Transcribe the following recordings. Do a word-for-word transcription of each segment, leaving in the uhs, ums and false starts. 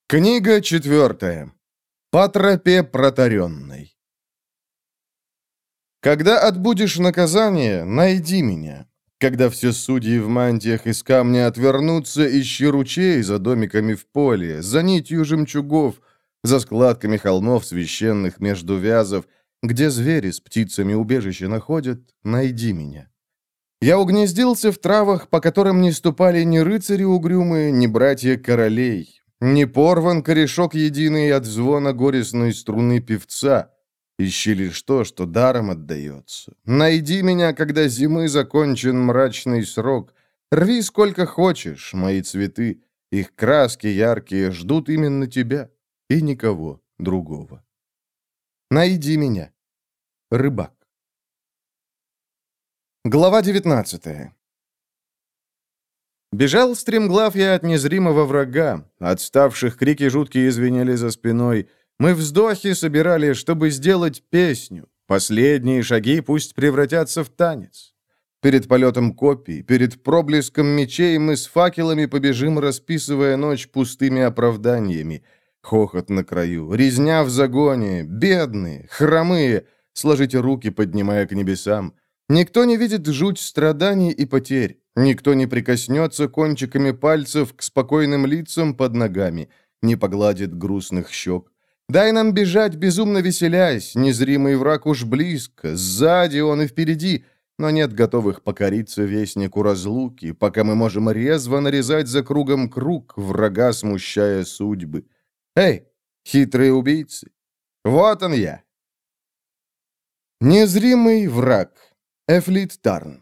Книга четвертая. По тропе протаренной. Когда отбудешь наказание, найди меня. Когда все судьи в мантиях из камня отвернутся, ищи ручей за домиками в поле, за нитью жемчугов, за складками холмов священных между вязов, где звери с птицами убежище находят, найди меня. Я угнездился в травах, по которым не ступали ни рыцари угрюмые, ни братья королей. Не порван корешок единый от звона горестной струны певца. Ищи лишь то, что даром отдается. Найди меня, когда зимы закончен мрачный срок. Рви сколько хочешь, мои цветы. Их краски яркие ждут именно тебя и никого другого. Найди меня. Рыбак. Глава девятнадцатая. Бежал стремглав я от незримого врага. Отставших крики жуткие звенели за спиной. Мы вздохи собирали, чтобы сделать песню. Последние шаги пусть превратятся в танец. Перед полетом копий, перед проблеском мечей мы с факелами побежим, расписывая ночь пустыми оправданиями. Хохот на краю, резня в загоне, бедные, хромые. Сложите руки, поднимая к небесам. Никто не видит жуть страданий и потерь. Никто не прикоснется кончиками пальцев к спокойным лицам под ногами, не погладит грустных щек. Дай нам бежать, безумно веселясь, незримый враг уж близко, сзади он и впереди, но нет готовых покориться вестнику разлуки, пока мы можем резво нарезать за кругом круг, врага смущая судьбы. Эй, хитрые убийцы, вот он я. Незримый враг. Эфлит Тарн.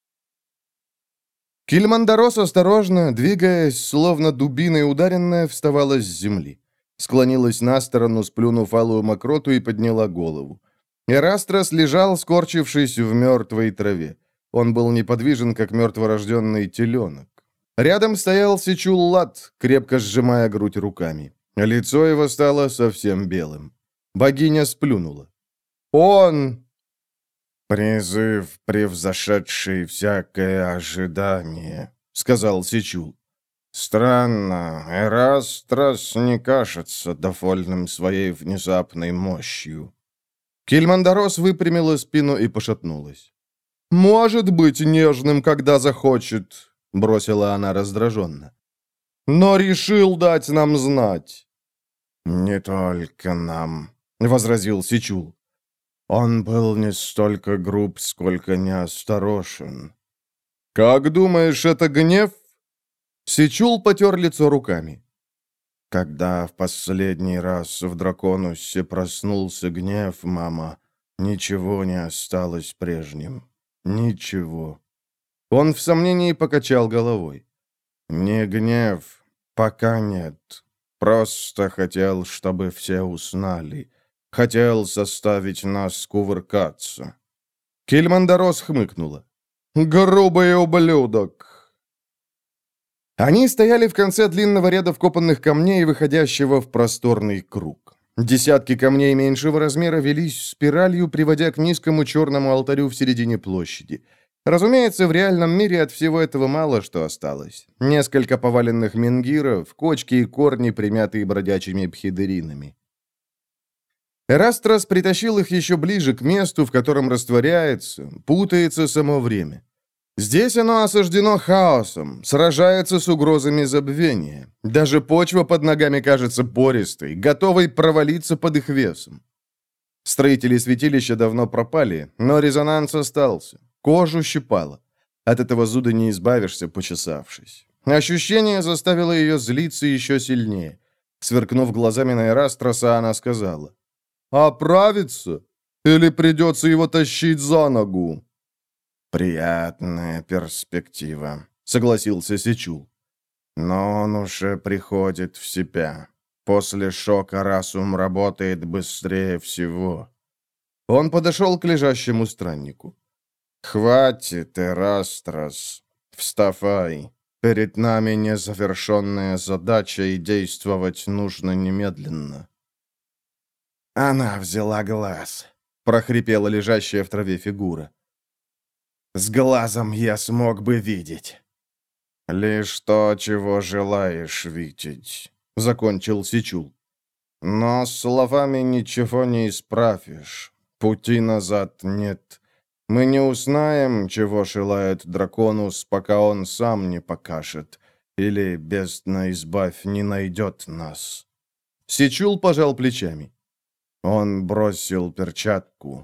Кильмандарос осторожно, двигаясь, словно дубиной ударенная, вставала с земли. Склонилась на сторону, сплюнув алую мокроту, и подняла голову. Эрастрос лежал, скорчившись в мертвой траве. Он был неподвижен, как мертворожденный теленок. Рядом стоял Сечул-Лат, крепко сжимая грудь руками. Лицо его стало совсем белым. Богиня сплюнула. «Он!» «Призыв, превзошедший всякое ожидание», — сказал Сечул. «Странно, Эрастрос не кажется довольным своей внезапной мощью». Кильмандарос выпрямила спину и пошатнулась. «Может быть нежным, когда захочет», — бросила она раздраженно. «Но решил дать нам знать». «Не только нам», — возразил Сечул. Он был не столько груб, сколько неосторожен. «Как думаешь, это гнев?» Сечул потер лицо руками. «Когда в последний раз в Драконусе проснулся гнев, мама, ничего не осталось прежним. Ничего». Он в сомнении покачал головой. «Не гнев, пока нет. Просто хотел, чтобы все узнали». Хотел заставить нас кувыркаться. Кильмандарос хмыкнула. «Грубый ублюдок!» Они стояли в конце длинного ряда вкопанных камней, выходящего в просторный круг. Десятки камней меньшего размера велись спиралью, приводя к низкому черному алтарю в середине площади. Разумеется, в реальном мире от всего этого мало что осталось. Несколько поваленных менгиров, кочки и корни, примятые бродячими пхидеринами. Эрастрос притащил их еще ближе к месту, в котором растворяется, путается само время. Здесь оно осаждено хаосом, сражается с угрозами забвения. Даже почва под ногами кажется пористой, готовой провалиться под их весом. Строители святилища давно пропали, но резонанс остался. Кожу щипало. От этого зуда не избавишься, почесавшись. Ощущение заставило ее злиться еще сильнее. Сверкнув глазами на Эрастроса, она сказала: «Оправиться? Или придется его тащить за ногу?» «Приятная перспектива», — согласился Сечул. «Но он уже приходит в себя. После шока разум работает быстрее всего». Он подошел к лежащему страннику. «Хватит, Эрастрос. Вставай. Перед нами незавершенная задача, и действовать нужно немедленно». «Она взяла глаз», — прохрипела лежащая в траве фигура. «С глазом я смог бы видеть». «Лишь то, чего желаешь видеть». — закончил Сичул. «Но словами ничего не исправишь. Пути назад нет. Мы не узнаем, чего желает Драконус, пока он сам не покажет. Или, бездна избавь, не найдет нас». Сичул пожал плечами. Он бросил перчатку.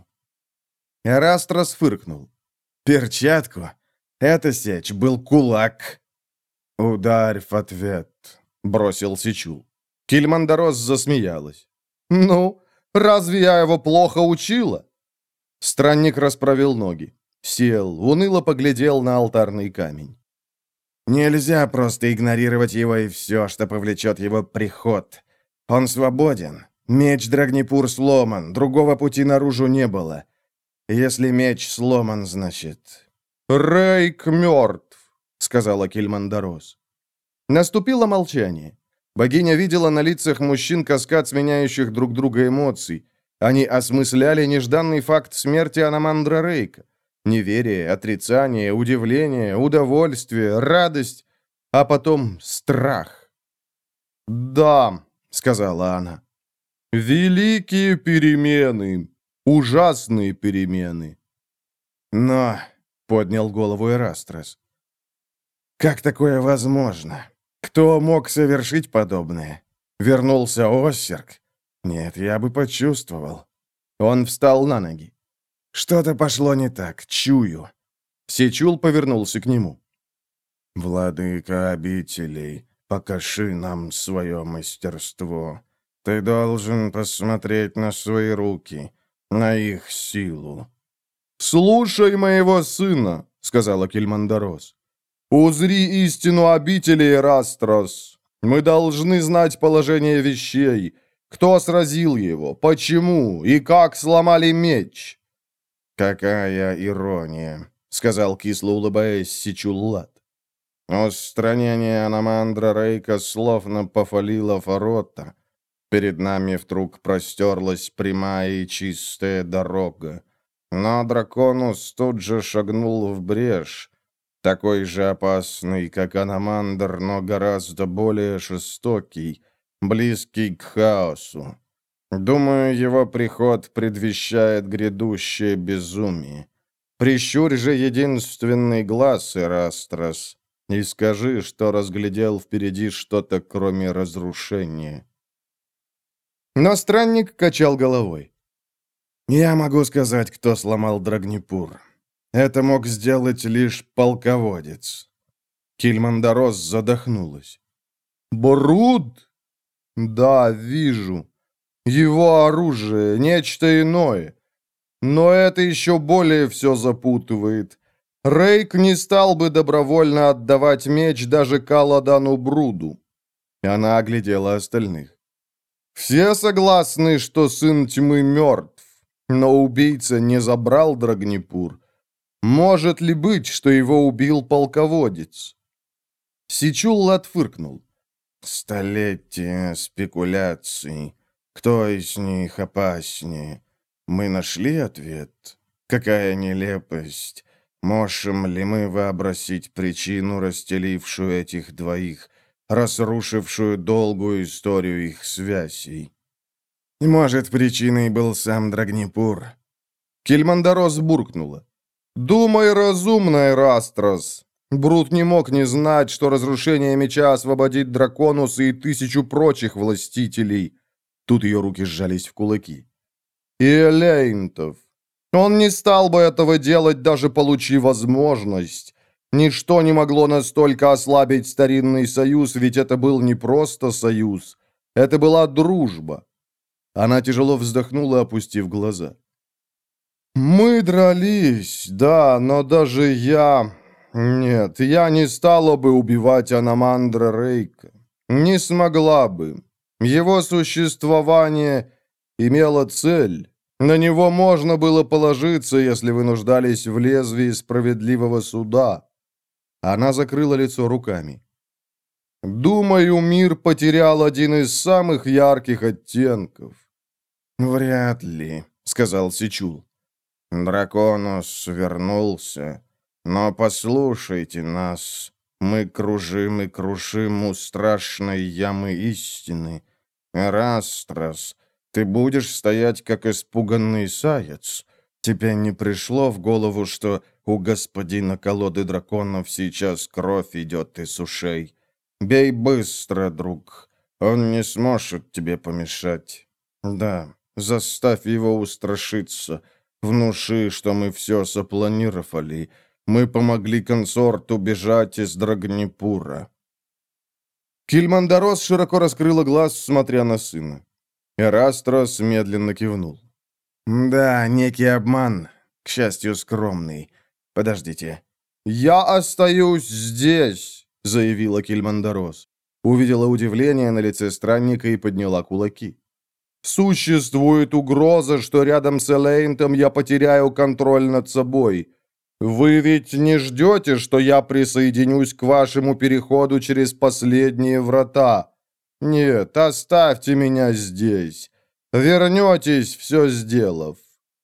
Эрастрос фыркнул. «Перчатку? Это сечь был кулак». «Ударь в ответ», — бросил Сичул. Кильмандарос засмеялась. «Ну, разве я его плохо учила?» Странник расправил ноги. Сел, уныло поглядел на алтарный камень. «Нельзя просто игнорировать его и все, что повлечет его приход. Он свободен. Меч Драгнипур сломан, другого пути наружу не было. Если меч сломан, значит...» «Рейк мертв», — сказала Кильмандарос. Наступило молчание. Богиня видела на лицах мужчин каскад сменяющих друг друга эмоций. Они осмысляли нежданный факт смерти Аномандра Рейка. Неверие, отрицание, удивление, удовольствие, радость, а потом страх. «Да», — сказала она, — «великие перемены, ужасные перемены». «Но», — поднял голову Эрастрос, — «как такое возможно? Кто мог совершить подобное? Вернулся Оссерк? Нет, я бы почувствовал». Он встал на ноги. «Что-то пошло не так, чую». Сичул повернулся к нему. «Владыка обителей, покажи нам свое мастерство. Ты должен посмотреть на свои руки, на их силу». «Слушай моего сына», — сказала Кильмандарос. «Узри истину обители, Эрастрос. Мы должны знать положение вещей. Кто сразил его, почему и как сломали меч?» «Какая ирония», — сказал, кисло улыбаясь, Сичуллат. «Устранение Аномандра Рейка словно пофалило ворота. Перед нами вдруг простерлась прямая и чистая дорога. Но Драконус тут же шагнул в брешь, такой же опасный, как Аномандр, но гораздо более жестокий, близкий к хаосу. Думаю, его приход предвещает грядущее безумие. Прищурь же единственный глаз, Эрастрос, и скажи, что разглядел впереди что-то, кроме разрушения». Но странник качал головой. «Я могу сказать, кто сломал Драгнипур. Это мог сделать лишь полководец». Кильмандарос задохнулась. «Бруд? Да, вижу. Его оружие, нечто иное. Но это еще более все запутывает. Рейк не стал бы добровольно отдавать меч даже Каладану Бруду». Она оглядела остальных. «Все согласны, что сын тьмы мертв, но убийца не забрал Драгнипур. Может ли быть, что его убил полководец?» Сичул отфыркнул. «Столетия спекуляций. Кто из них опаснее? Мы нашли ответ? Какая нелепость! Можем ли мы вообразить причину, расстелившую этих двоих, разрушившую долгую историю их связей? Может, причиной был сам Драгнипур?» Кильмандарос буркнула. «Думай разумно, Эрастрос. Брут не мог не знать, что разрушение меча освободит Драконуса и тысячу прочих властителей». Тут ее руки сжались в кулаки. «И Элейнтов. Он не стал бы этого делать, даже получив возможность. Ничто не могло настолько ослабить старинный союз, ведь это был не просто союз. Это была дружба». Она тяжело вздохнула, опустив глаза. «Мы дрались, да, но даже я... Нет, я не стала бы убивать Аномандра Рейка. Не смогла бы. Его существование имело цель. На него можно было положиться, если вы нуждались в лезвии справедливого суда». Она закрыла лицо руками. «Думаю, мир потерял один из самых ярких оттенков». «Вряд ли», — сказал Сичул. «Драконус вернулся. Но послушайте нас. Мы кружим и крушим у страшной ямы истины. Эрастрос, ты будешь стоять, как испуганный заяц. Тебе не пришло в голову, что у господина колоды драконов сейчас кровь идет из ушей? Бей быстро, друг. Он не сможет тебе помешать. Да, заставь его устрашиться. Внуши, что мы все запланировали. Мы помогли консорту бежать из Драгнипура». Кильмандарос широко раскрыла глаз, смотря на сына. Эрастрос медленно кивнул. «Да, некий обман, к счастью, скромный. Подождите». «Я остаюсь здесь», — заявила Кильмандарос. Увидела удивление на лице странника и подняла кулаки. «Существует угроза, что рядом с Элейнтом я потеряю контроль над собой. Вы ведь не ждете, что я присоединюсь к вашему переходу через последние врата? Нет, оставьте меня здесь. Вернетесь, все сделав».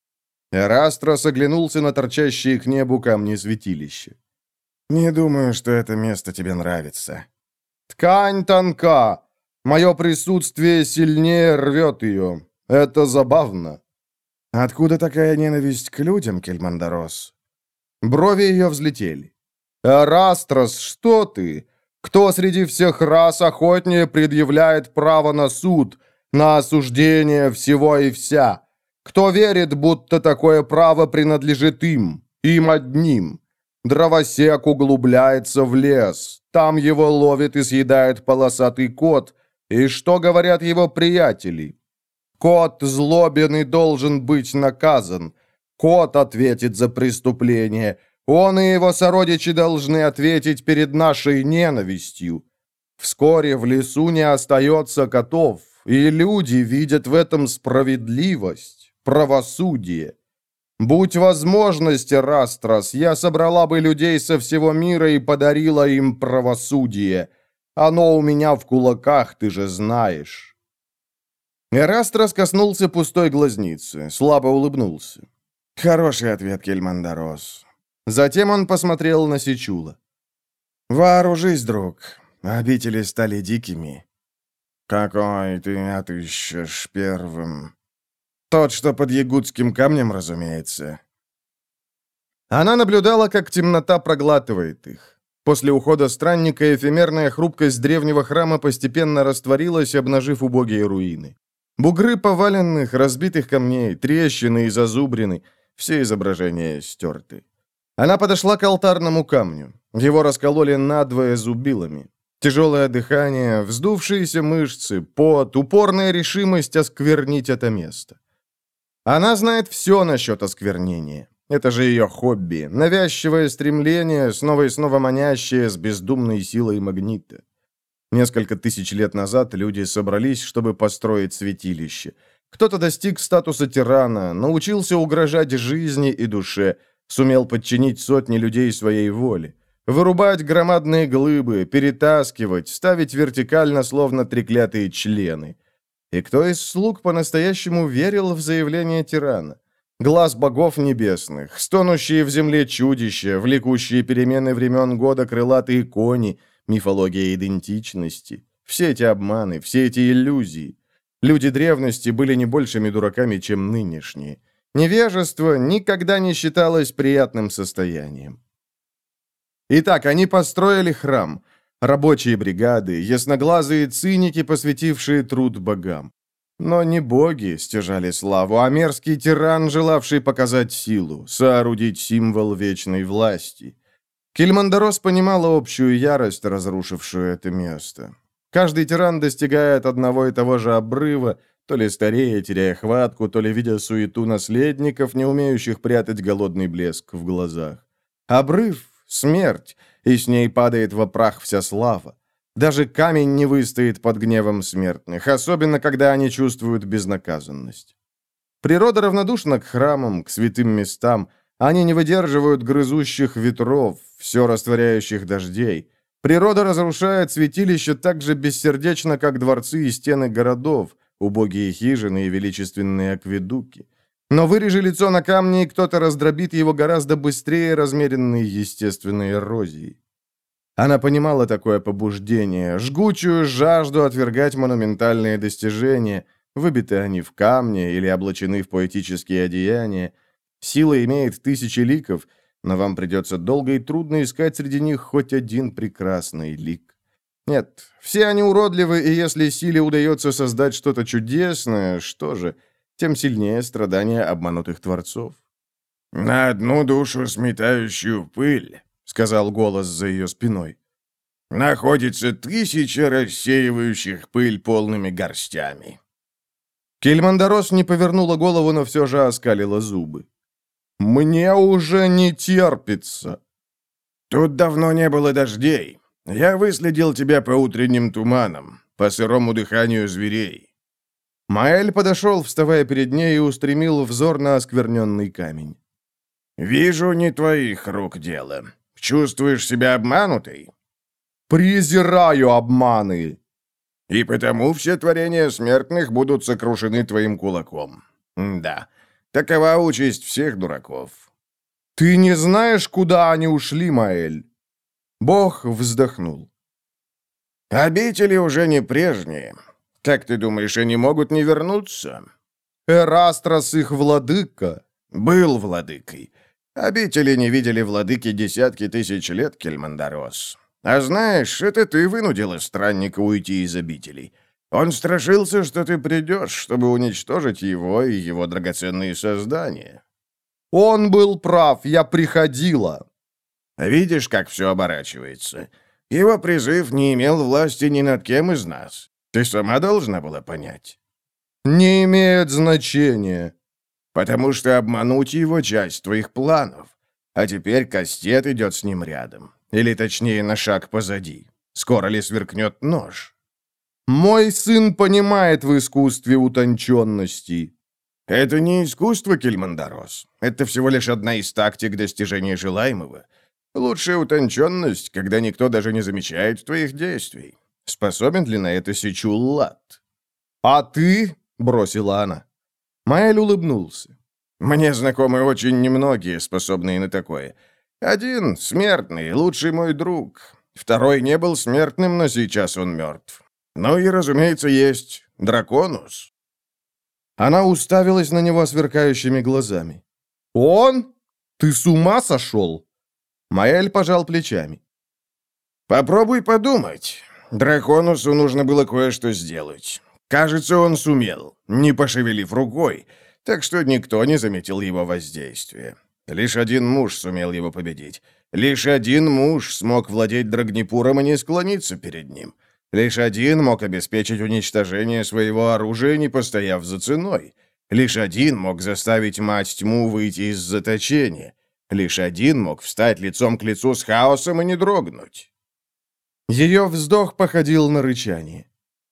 Эрастрос оглянулся на торчащие к небу камни святилища. «Не думаю, что это место тебе нравится». «Ткань тонка. Мое присутствие сильнее рвет ее. Это забавно». «Откуда такая ненависть к людям, Кельмандарос?» Брови ее взлетели. «Эрастрос, что ты? Кто среди всех рас охотнее предъявляет право на суд, на осуждение всего и вся? Кто верит, будто такое право принадлежит им, им одним? Дровосек углубляется в лес, там его ловит и съедает полосатый кот. И что говорят его приятели? Кот злобен и должен быть наказан. Кот ответит за преступление. Он и его сородичи должны ответить перед нашей ненавистью. Вскоре в лесу не остается котов, и люди видят в этом справедливость, правосудие. Будь возможность, Растрас, я собрала бы людей со всего мира и подарила им правосудие. Оно у меня в кулаках, ты же знаешь». Эрастрас коснулся пустой глазницы, слабо улыбнулся. «Хороший ответ, Кельмандарос». Затем он посмотрел на Сичула. «Вооружись, друг. Обители стали дикими». «Какой ты отыщешь первым?» «Тот, что под Ягудским камнем, разумеется». Она наблюдала, как темнота проглатывает их. После ухода странника эфемерная хрупкость древнего храма постепенно растворилась, обнажив убогие руины. Бугры поваленных, разбитых камней, трещины и зазубрины — все изображения стерты. Она подошла к алтарному камню. Его раскололи надвое зубилами. Тяжелое дыхание, вздувшиеся мышцы, пот, упорная решимость осквернить это место. Она знает все насчет осквернения. Это же ее хобби, навязчивое стремление, снова и снова манящее с бездумной силой магнита. Несколько тысяч лет назад люди собрались, чтобы построить святилище. Кто-то достиг статуса тирана, научился угрожать жизни и душе, сумел подчинить сотни людей своей воле, вырубать громадные глыбы, перетаскивать, ставить вертикально, словно треклятые члены. И кто из слуг по-настоящему верил в заявление тирана? Глаз богов небесных, стонущие в земле чудища, влекущие перемены времен года крылатые кони, мифология идентичности. Все эти обманы, все эти иллюзии. Люди древности были не большими дураками, чем нынешние. Невежество никогда не считалось приятным состоянием. Итак, они построили храм. Рабочие бригады, ясноглазые циники, посвятившие труд богам. Но не боги стяжали славу, а мерзкий тиран, желавший показать силу, соорудить символ вечной власти. Кильмандарос понимала общую ярость, разрушившую это место. Каждый тиран достигает одного и того же обрыва, то ли старея, теряя хватку, то ли видя суету наследников, не умеющих прятать голодный блеск в глазах. Обрыв — смерть, и с ней падает во прах вся слава. Даже камень не выстоит под гневом смертных, особенно когда они чувствуют безнаказанность. Природа равнодушна к храмам, к святым местам. Они не выдерживают грызущих ветров, все растворяющих дождей. Природа разрушает святилища так же бессердечно, как дворцы и стены городов, убогие хижины и величественные акведуки. Но вырежи лицо на камне, и кто-то раздробит его гораздо быстрее размеренной естественной эрозии. Она понимала такое побуждение, жгучую жажду отвергать монументальные достижения, выбиты они в камне или облачены в поэтические одеяния. Сила имеет тысячи ликов, но вам придется долго и трудно искать среди них хоть один прекрасный лик. Нет, все они уродливы, и если силе удается создать что-то чудесное, что же, тем сильнее страдания обманутых творцов. «На одну душу сметающую пыль», — сказал голос за ее спиной, — «находится тысяча рассеивающих пыль полными горстями». Кельмандарос не повернула голову, но все же оскалила зубы. «Мне уже не терпится». «Тут давно не было дождей. Я выследил тебя по утренним туманам, по сырому дыханию зверей». Маэль подошел, вставая перед ней, и устремил взор на оскверненный камень. «Вижу, не твоих рук дело. Чувствуешь себя обманутой?» «Презираю обманы!» «И потому все творения смертных будут сокрушены твоим кулаком. Да, такова участь всех дураков». «Ты не знаешь, куда они ушли, Маэль?» Бог вздохнул. «Обители уже не прежние. Как ты думаешь, они могут не вернуться?» «Эрастрос их владыка». «Был владыкой. Обители не видели владыки десятки тысяч лет, Кельмандарос. А знаешь, это ты вынудила странника уйти из обителей. Он страшился, что ты придешь, чтобы уничтожить его и его драгоценные создания». «Он был прав, я приходила». «Видишь, как все оборачивается. Его призыв не имел власти ни над кем из нас. Ты сама должна была понять». «Не имеет значения». «Потому что обмануть его часть твоих планов. А теперь Кастет идет с ним рядом. Или, точнее, на шаг позади. Скоро ли сверкнет нож?» «Мой сын понимает в искусстве утонченности». «Это не искусство, Кельмандарос. Это всего лишь одна из тактик достижения желаемого. Лучшая утонченность, когда никто даже не замечает твоих действий. Способен ли на это Сичуллат?» «А ты?» — бросила она. Маэль улыбнулся. «Мне знакомы очень немногие, способные на такое. Один — смертный, лучший мой друг. Второй не был смертным, но сейчас он мертв. Ну и, разумеется, есть Драконус». Она уставилась на него сверкающими глазами. «Он? Ты с ума сошел?» Маэль пожал плечами. «Попробуй подумать. Драконусу нужно было кое-что сделать. Кажется, он сумел, не пошевелив рукой, так что никто не заметил его воздействия. Лишь один муж сумел его победить. Лишь один муж смог владеть Драгнипуром и не склониться перед ним. Лишь один мог обеспечить уничтожение своего оружия, не постояв за ценой. Лишь один мог заставить мать тьму выйти из заточения. Лишь один мог встать лицом к лицу с хаосом и не дрогнуть». Ее вздох походил на рычание.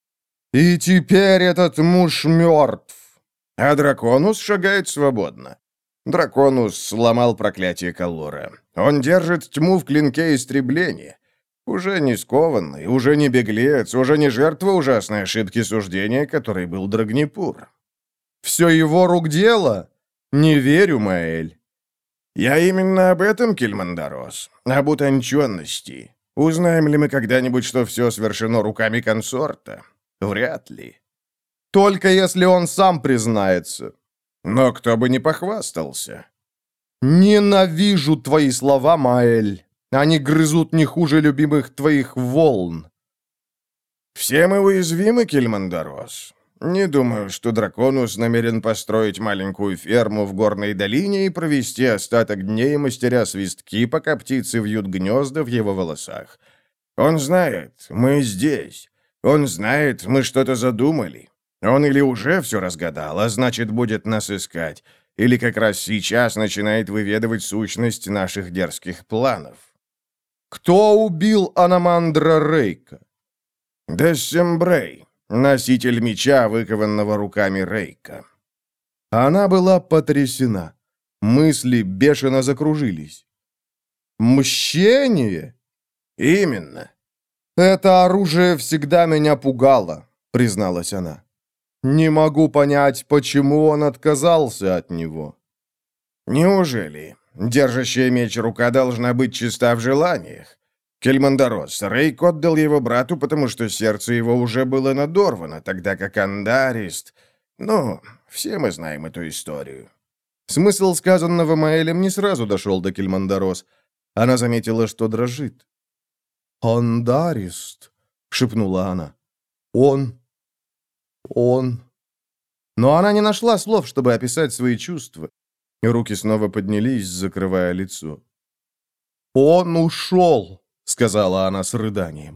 «И теперь этот муж мертв». А Драконус шагает свободно. Драконус сломал проклятие Каллора. Он держит тьму в клинке истребления. Уже не скованный, уже не беглец, уже не жертва ужасной ошибки суждения, которой был Драгнипур. «Все его рук дело? Не верю, Маэль». «Я именно об этом, Кельмандарос, об утонченности. Узнаем ли мы когда-нибудь, что все совершено руками консорта? Вряд ли». «Только если он сам признается». «Но кто бы не похвастался». «Ненавижу твои слова, Маэль. Они грызут не хуже любимых твоих волн». «Все мы уязвимы, Кельмандарос. Не думаю, что Драконус намерен построить маленькую ферму в горной долине и провести остаток дней, мастеря свистки, пока птицы вьют гнезда в его волосах. Он знает, мы здесь. Он знает, мы что-то задумали. Он или уже все разгадал, а значит, будет нас искать, или как раз сейчас начинает выведывать сущность наших дерзких планов». «Кто убил Аномандра Рейка?» «Дессембрей, носитель меча, выкованного руками Рейка». Она была потрясена. Мысли бешено закружились. «Мщение?» «Именно». «Это оружие всегда меня пугало», — призналась она. «Не могу понять, почему он отказался от него». «Неужели? Держащая меч рука должна быть чиста в желаниях. Кельмандарос, Рейк отдал его брату, потому что сердце его уже было надорвано, тогда как Андарист... Ну, все мы знаем эту историю». Смысл сказанного Маэлем не сразу дошел до Кельмандарос. Она заметила, что дрожит. «Андарист», — шепнула она. «Он... он...» Но она не нашла слов, чтобы описать свои чувства. И руки снова поднялись, закрывая лицо. «Он ушел», — сказала она с рыданием.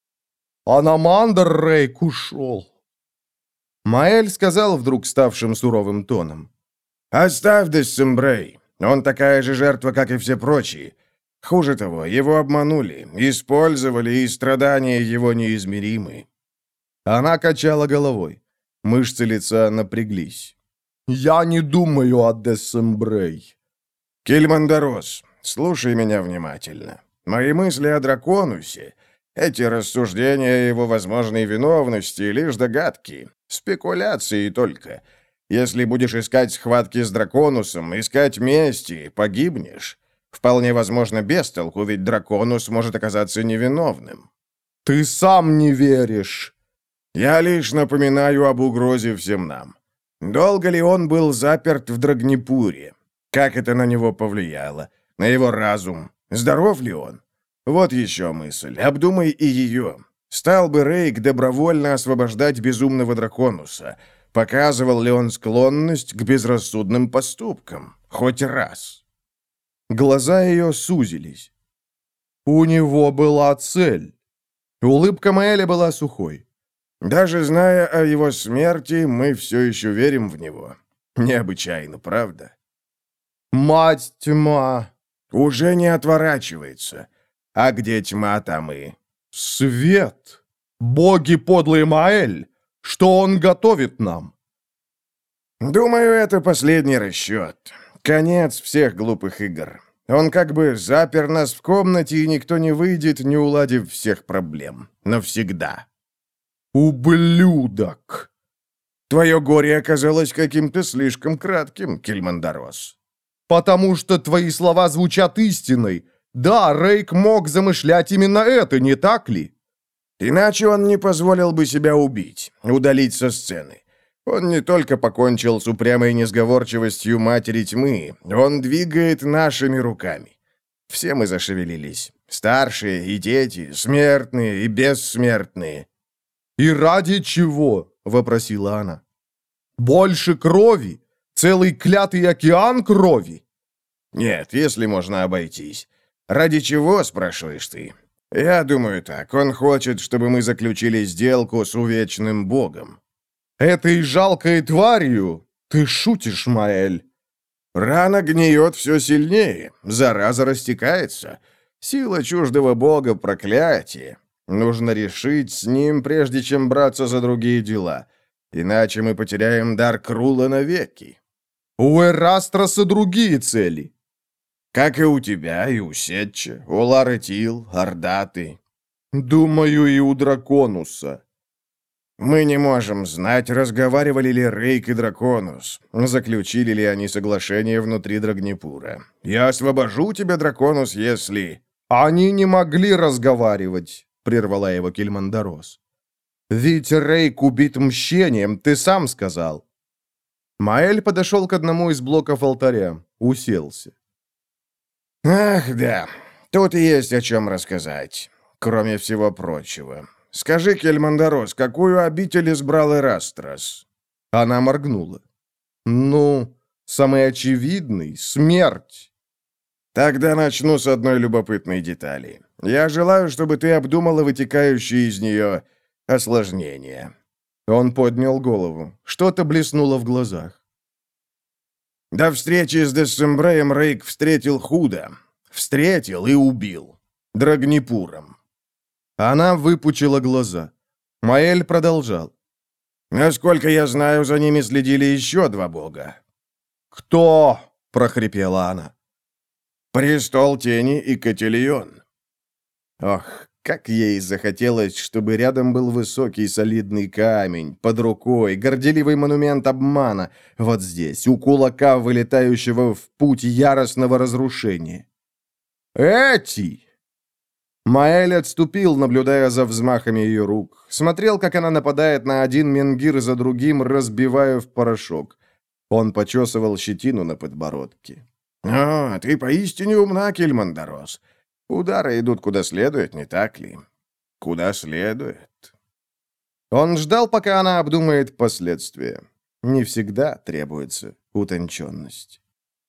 «Аномандр Рейк ушел». Маэль сказал вдруг ставшим суровым тоном. «Оставь Дессембрей. Он такая же жертва, как и все прочие. Хуже того, его обманули, использовали, и страдания его неизмеримы». Она качала головой. Мышцы лица напряглись. «Я не думаю о Дессембрей». «Кельмандарос, слушай меня внимательно. Мои мысли о Драконусе, эти рассуждения о его возможной виновности, лишь догадки, спекуляции только. Если будешь искать схватки с Драконусом, искать мести, погибнешь. Вполне возможно, без толку, ведь Драконус может оказаться невиновным». «Ты сам не веришь». «Я лишь напоминаю об угрозе всем нам. Долго ли он был заперт в Драгнепуре? Как это на него повлияло? На его разум? Здоров ли он? Вот еще мысль. Обдумай и ее. Стал бы Рейк добровольно освобождать безумного Драконуса? Показывал ли он склонность к безрассудным поступкам? Хоть раз?» Глаза ее сузились. «У него была цель». Улыбка Маэля была сухой. «Даже зная о его смерти, мы все еще верим в него. Необычайно, правда?» «Мать тьма!» «Уже не отворачивается. А где тьма, там и...» «Свет! Боги подлый Маэль! Что он готовит нам?» «Думаю, это последний расчет. Конец всех глупых игр. Он как бы запер нас в комнате, и никто не выйдет, не уладив всех проблем. Навсегда». «Ублюдок!» «Твое горе оказалось каким-то слишком кратким, Кельмандарос». «Потому что твои слова звучат истиной. Да, Рейк мог замышлять именно это, не так ли?» «Иначе он не позволил бы себя убить, удалить со сцены. Он не только покончил с упрямой несговорчивостью матери тьмы, он двигает нашими руками. Все мы зашевелились. Старшие и дети, смертные и бессмертные». «И ради чего?» — вопросила она. «Больше крови? Целый клятый океан крови?» «Нет, если можно обойтись. Ради чего, спрашиваешь ты? Я думаю так. Он хочет, чтобы мы заключили сделку с увечным богом». «Этой жалкой тварью? Ты шутишь, Маэль?» «Рана гниет все сильнее, зараза растекается. Сила чуждого бога — проклятие. Нужно решить с ним, прежде чем браться за другие дела. Иначе мы потеряем дар Крула навеки». «У Эрастроса другие цели». «Как и у тебя, и у Сетча, у Лары Тил, Ордаты». «Думаю, и у Драконуса». «Мы не можем знать, разговаривали ли Рейк и Драконус, заключили ли они соглашение внутри Драгнепура. Я освобожу тебя, Драконус, если...» «Они не могли разговаривать», — прервала его Кельмандарос. «Ведь Рейк убит мщением, ты сам сказал». Маэль подошел к одному из блоков алтаря, уселся. «Ах, да, тут есть о чем рассказать, кроме всего прочего. Скажи, Кельмандарос, какую обитель избрал Эрастрос?» Она моргнула. «Ну, самый очевидный — смерть». «Тогда начну с одной любопытной детали. Я желаю, чтобы ты обдумала вытекающие из нее осложнения». Он поднял голову. Что-то блеснуло в глазах. До встречи с Дессембреем Рейк встретил худо. Встретил и убил. Драгнепуром. Она выпучила глаза. Маэль продолжал. «Насколько я знаю, за ними следили еще два бога». «Кто?» — прохрипела она. «Престол Тени и Котильон». Ох, как ей захотелось, чтобы рядом был высокий солидный камень, под рукой, горделивый монумент обмана, вот здесь, у кулака, вылетающего в путь яростного разрушения. «Эти!» Маэль отступил, наблюдая за взмахами ее рук. Смотрел, как она нападает на один менгир за другим, разбивая в порошок. Он почесывал щетину на подбородке. «О, ты поистине умна, Кильмандарос. Удары идут куда следует, не так ли? Куда следует». Он ждал, пока она обдумает последствия. Не всегда требуется утонченность.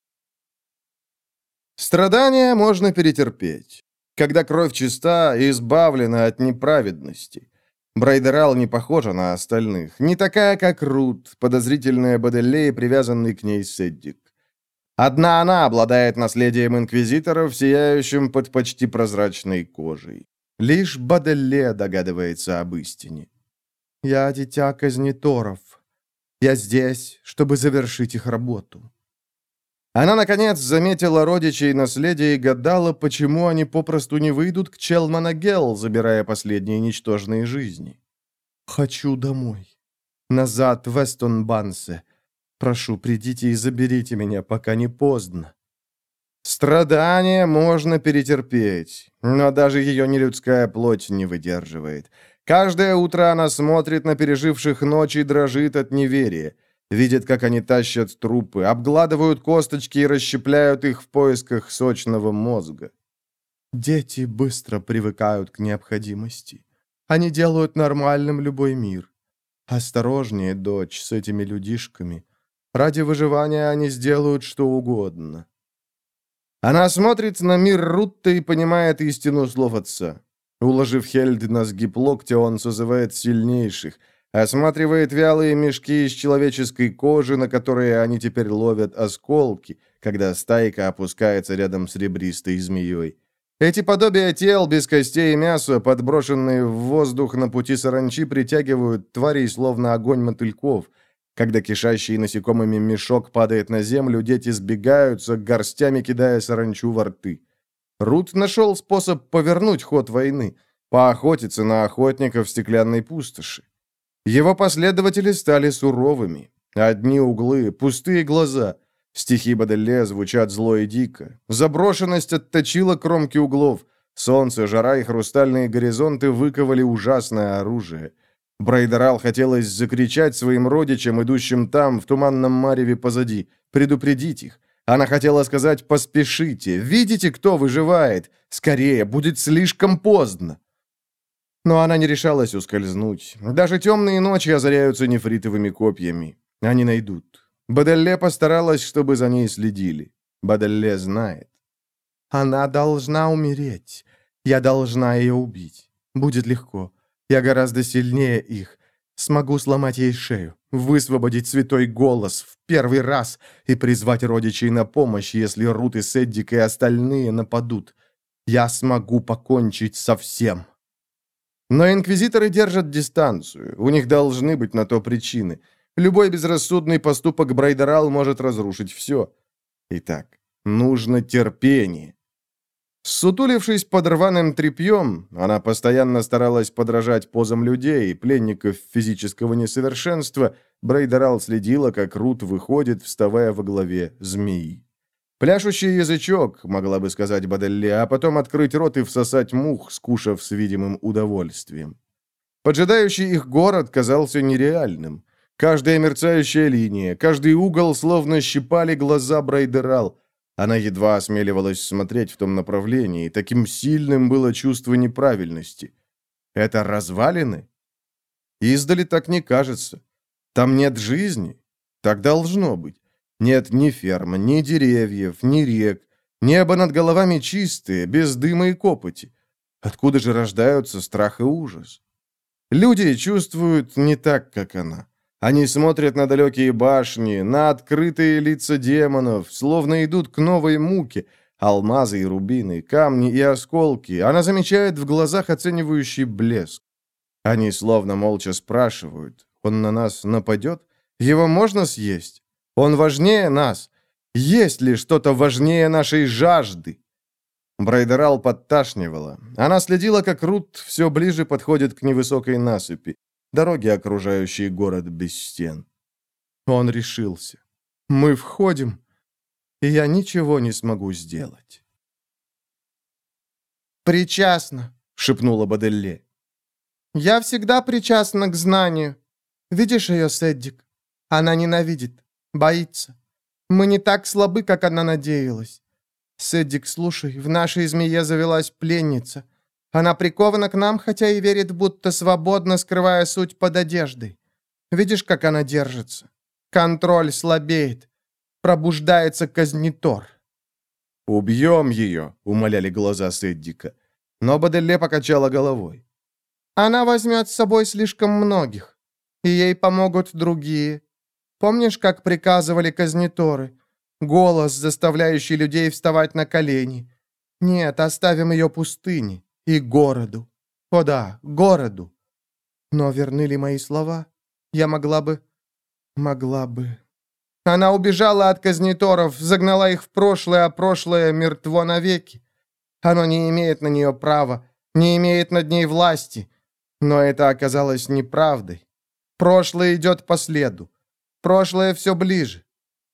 Страдания можно перетерпеть, когда кровь чиста и избавлена от неправедности. Брайдерал не похожа на остальных, не такая, как Рут, подозрительная Баделле и привязанный к ней Седдик. Одна она обладает наследием инквизиторов, сияющим под почти прозрачной кожей. Лишь Баделле догадывается об истине. «Я дитя казниторов. Я здесь, чтобы завершить их работу». Она, наконец, заметила родичей наследия и гадала, почему они попросту не выйдут к Челманагел, забирая последние ничтожные жизни. «Хочу домой. Назад в Эстонбансе. Прошу, придите и заберите меня, пока не поздно». Страдания можно перетерпеть, но даже ее нелюдская плоть не выдерживает. Каждое утро она смотрит на переживших ночь и дрожит от неверия. Видит, как они тащат трупы, обгладывают косточки и расщепляют их в поисках сочного мозга. Дети быстро привыкают к необходимости. Они делают нормальным любой мир. Осторожнее, дочь, с этими людишками. Ради выживания они сделают что угодно. Она смотрит на мир Рутта и понимает истину слов отца. Уложив Хельд на сгиб локтя, он созывает сильнейших, осматривает вялые мешки из человеческой кожи, на которые они теперь ловят осколки, когда стайка опускается рядом с ребристой змеей. Эти подобия тел без костей и мяса, подброшенные в воздух на пути саранчи, притягивают тварей, словно огонь мотыльков. Когда кишащий насекомыми мешок падает на землю, дети сбегаются, горстями кидая саранчу во рты. Рут нашел способ повернуть ход войны, поохотиться на охотников стеклянной пустоши. Его последователи стали суровыми. Одни углы, пустые глаза. Стихи Баделле звучат зло и дико. Заброшенность отточила кромки углов. Солнце, жара и хрустальные горизонты выковали ужасное оружие. Брайдерал хотелось закричать своим родичам, идущим там, в туманном мареве позади, предупредить их. Она хотела сказать «поспешите, видите, кто выживает? Скорее, будет слишком поздно». Но она не решалась ускользнуть. Даже темные ночи озаряются нефритовыми копьями. Они найдут. Баделле постаралась, чтобы за ней следили. Баделле знает. Она должна умереть. Я должна ее убить. Будет легко. Я гораздо сильнее их. Смогу сломать ей шею, высвободить святой голос в первый раз и призвать родичей на помощь, если Рут и Седдик и остальные нападут. Я смогу покончить со всем. Но инквизиторы держат дистанцию. У них должны быть на то причины. Любой безрассудный поступок Брайдерал может разрушить все. Итак, нужно терпение. Сутулившись под рваным тряпьем, она постоянно старалась подражать позам людей, пленников физического несовершенства. Брайдерал следила, как Рут выходит, вставая во главе змеи. Пляшущий язычок, могла бы сказать Баделле, а потом открыть рот и всосать мух, скушав с видимым удовольствием. Поджидающий их город казался нереальным. Каждая мерцающая линия, каждый угол словно щипали глаза Брайдерал. Она едва осмеливалась смотреть в том направлении, таким сильным было чувство неправильности. Это развалины? Издали так не кажется. Там нет жизни? Так должно быть. Нет ни ферм, ни деревьев, ни рек. Небо над головами чистое, без дыма и копоти. Откуда же рождаются страх и ужас? Люди чувствуют не так, как она. Они смотрят на далекие башни, на открытые лица демонов, словно идут к новой муке. Алмазы и рубины, камни и осколки. Она замечает в глазах оценивающий блеск. Они словно молча спрашивают: он на нас нападет? Его можно съесть? Он важнее нас? Есть ли что-то важнее нашей жажды? Брайдерал подташнивала. Она следила, как Рут все ближе подходит к невысокой насыпи, дороге, окружающей город без стен. Он решился. Мы входим, и я ничего не смогу сделать. «Причастна», — шепнула Баделле. «Я всегда причастна к знанию. Видишь ее, Седдик? Она ненавидит, боится. Мы не так слабы, как она надеялась. Седдик, слушай, в нашей змее завелась пленница. Она прикована к нам, хотя и верит, будто свободно, скрывая суть под одеждой. Видишь, как она держится? Контроль слабеет. Пробуждается Казнитор». «Убьем ее», — умоляли глаза Седдика. Но Баделле покачала головой. «Она возьмет с собой слишком многих, и ей помогут другие. Помнишь, как приказывали Казниторы? Голос, заставляющий людей вставать на колени. Нет, оставим ее пустыне и городу. О да, городу. Но верны ли мои слова? Я могла бы... могла бы...» Она убежала от Казниторов, загнала их в прошлое, а прошлое мертво навеки. Оно не имеет на нее права, не имеет над ней власти. Но это оказалось неправдой. Прошлое идет по следу. Прошлое все ближе.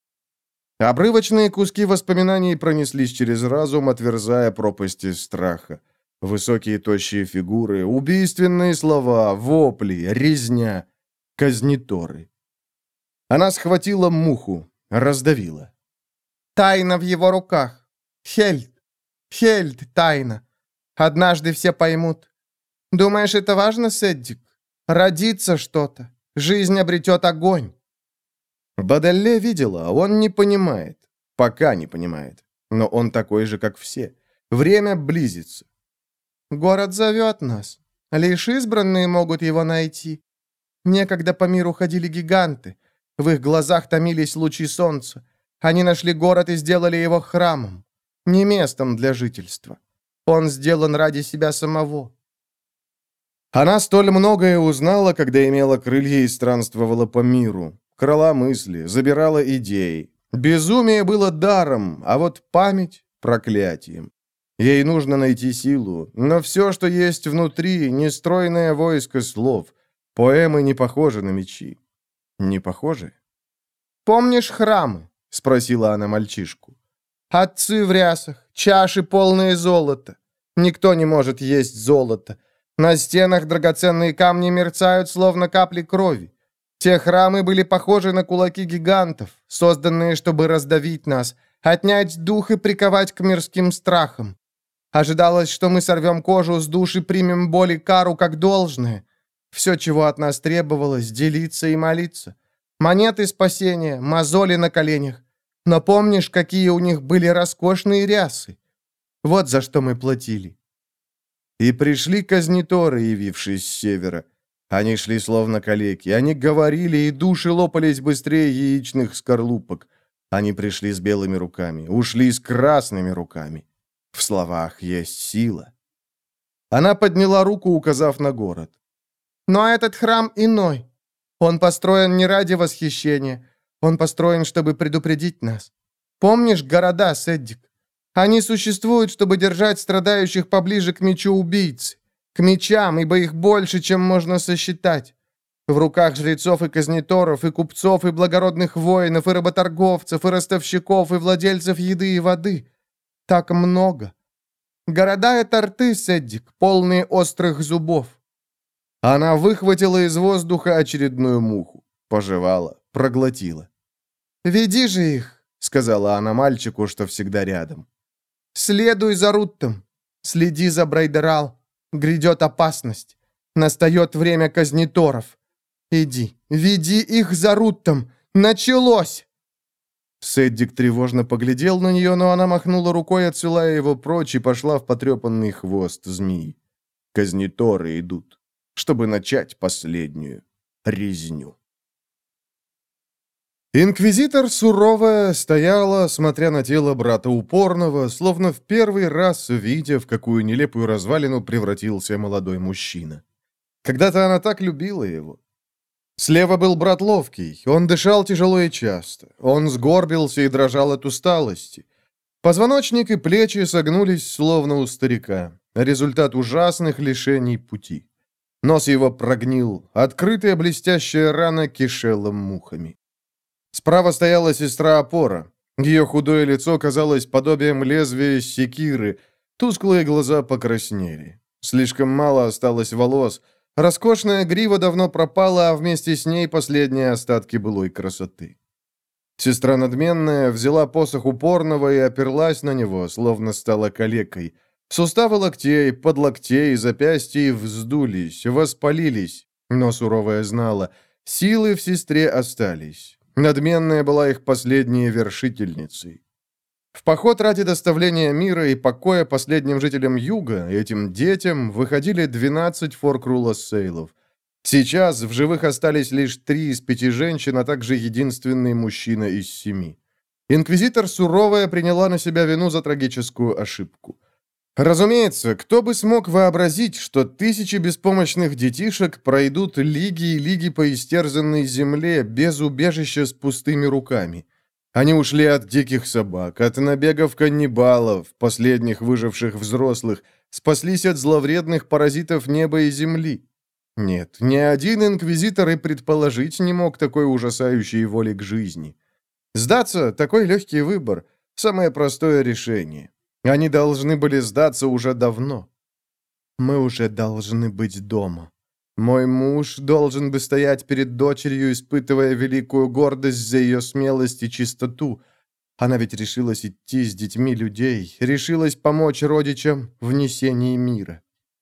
Обрывочные куски воспоминаний пронеслись через разум, отверзая пропасти страха. Высокие тощие фигуры, убийственные слова, вопли, резня, казниторы. Она схватила муху, раздавила. Тайна в его руках. Хельд. Хельд, тайна. Однажды все поймут. Думаешь, это важно, Седдик? Родится что-то. Жизнь обретет огонь. Баделле видела, он не понимает. Пока не понимает. Но он такой же, как все. Время близится. Город зовет нас. Лишь избранные могут его найти. Некогда по миру ходили гиганты. В их глазах томились лучи солнца. Они нашли город и сделали его храмом. Не местом для жительства. Он сделан ради себя самого. Она столь многое узнала, когда имела крылья и странствовала по миру. Крала мысли, забирала идеи. Безумие было даром, а вот память — проклятием. Ей нужно найти силу, но все, что есть внутри, нестройное войско слов. Поэмы не похожи на мечи. Не похожи? «Помнишь храмы?» — спросила она мальчишку. «Отцы в рясах, чаши, полные золота. Никто не может есть золото. На стенах драгоценные камни мерцают, словно капли крови. Те храмы были похожи на кулаки гигантов, созданные, чтобы раздавить нас, отнять дух и приковать к мирским страхам. Ожидалось, что мы сорвем кожу с душ и примем боль и кару как должное. Все, чего от нас требовалось, делиться и молиться. Монеты спасения, мозоли на коленях. Но помнишь, какие у них были роскошные рясы? Вот за что мы платили». И пришли казниторы, явившись с севера. Они шли словно калеки. Они говорили, и души лопались быстрее яичных скорлупок. Они пришли с белыми руками, ушли с красными руками. В словах есть сила. Она подняла руку, указав на город. «Но этот храм иной. Он построен не ради восхищения. Он построен, чтобы предупредить нас. Помнишь города, Седдик? Они существуют, чтобы держать страдающих поближе к мечу убийцы. К мечам, ибо их больше, чем можно сосчитать. В руках жрецов и казниторов, и купцов, и благородных воинов, и работорговцев, и ростовщиков, и владельцев еды и воды. Так много. Города — это рты, Седдик, полные острых зубов». Она выхватила из воздуха очередную муху. Пожевала, проглотила. «Веди же их», — сказала она мальчику, что всегда рядом. «Следуй за Руттом. Следи за Брайдерал. Грядет опасность. Настает время казниторов. Иди, веди их за Руттом. Началось!» Седдик тревожно поглядел на нее, но она махнула рукой, отсылая его прочь, и пошла в потрепанный хвост змеи. Казниторы идут, чтобы начать последнюю резню. Инквизитор суровая стояла, смотря на тело брата упорного, словно в первый раз видя, в какую нелепую развалину превратился молодой мужчина. Когда-то она так любила его. Слева был брат ловкий, он дышал тяжело и часто, он сгорбился и дрожал от усталости. Позвоночник и плечи согнулись, словно у старика, результат ужасных лишений пути. Нос его прогнил, открытая блестящая рана кишела мухами. Справа стояла сестра Опора. Ее худое лицо казалось подобием лезвия секиры. Тусклые глаза покраснели. Слишком мало осталось волос. Роскошная грива давно пропала, а вместе с ней последние остатки былой красоты. Сестра надменная взяла посох упорного и оперлась на него, словно стала калекой. Суставы локтей, подлоктей, запястья вздулись, воспалились, но суровая знала, силы в сестре остались. Надменная была их последней вершительницей. В поход ради доставления мира и покоя последним жителям Юга, этим детям, выходили двенадцать форкрулоссейлов. Сейчас в живых остались лишь три из пяти женщин, а также единственный мужчина из семи. Инквизитор суровая приняла на себя вину за трагическую ошибку. Разумеется, кто бы смог вообразить, что тысячи беспомощных детишек пройдут лиги и лиги по истерзанной земле без убежища с пустыми руками. Они ушли от диких собак, от набегов каннибалов, последних выживших взрослых, спаслись от зловредных паразитов неба и земли. Нет, ни один инквизитор и предположить не мог такой ужасающей воли к жизни. Сдаться — такой легкий выбор, самое простое решение. Они должны были сдаться уже давно. Мы уже должны быть дома. Мой муж должен бы стоять перед дочерью, испытывая великую гордость за ее смелость и чистоту. Она ведь решилась идти с детьми людей, решилась помочь родичам в несении мира.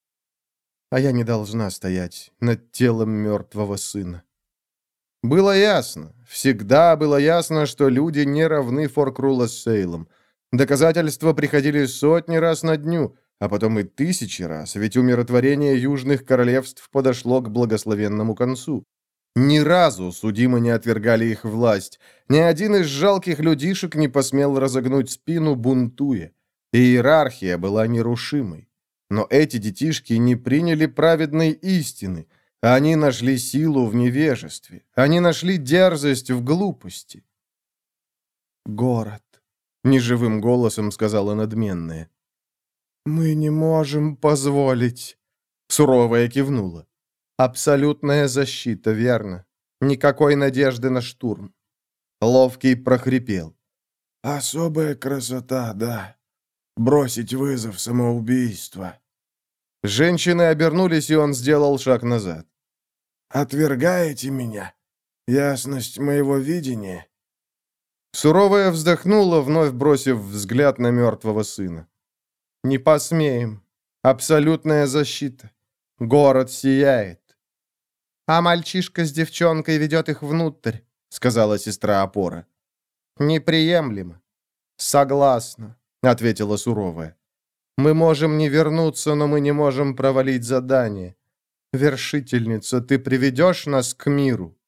А я не должна стоять над телом мертвого сына. Было ясно, всегда было ясно, что люди не равны форкрулоссейлам. Доказательства приходили сотни раз на дню, а потом и тысячи раз, ведь умиротворение южных королевств подошло к благословенному концу. Ни разу судимы не отвергали их власть, ни один из жалких людишек не посмел разогнуть спину, бунтуя. Иерархия была нерушимой. Но эти детишки не приняли праведной истины, они нашли силу в невежестве, они нашли дерзость в глупости. «Город», — неживым голосом сказала надменная. «Мы не можем позволить», — суровая кивнула. «Абсолютная защита, верно. Никакой надежды на штурм». Ловкий прохрипел. «Особая красота, да. Бросить вызов самоубийства». Женщины обернулись, и он сделал шаг назад. «Отвергаете меня? Ясность моего видения?» Суровая вздохнула, вновь бросив взгляд на мертвого сына. «Не посмеем. Абсолютная защита. Город сияет». «А мальчишка с девчонкой ведет их внутрь», — сказала сестра опора. «Неприемлемо». «Согласна», — ответила суровая. «Мы можем не вернуться, но мы не можем провалить задание. Вершительница, ты приведешь нас к миру?»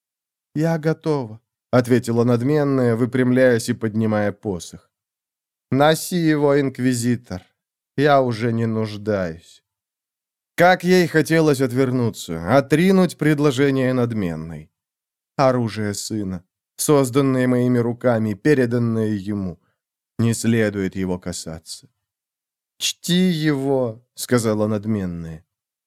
«Я готова», — ответила надменная, выпрямляясь и поднимая посох. «Носи его, инквизитор. Я уже не нуждаюсь». Как ей хотелось отвернуться, отринуть предложение надменной. Оружие сына, созданное моими руками, переданное ему. Не следует его касаться. «Чти его», — сказала надменная.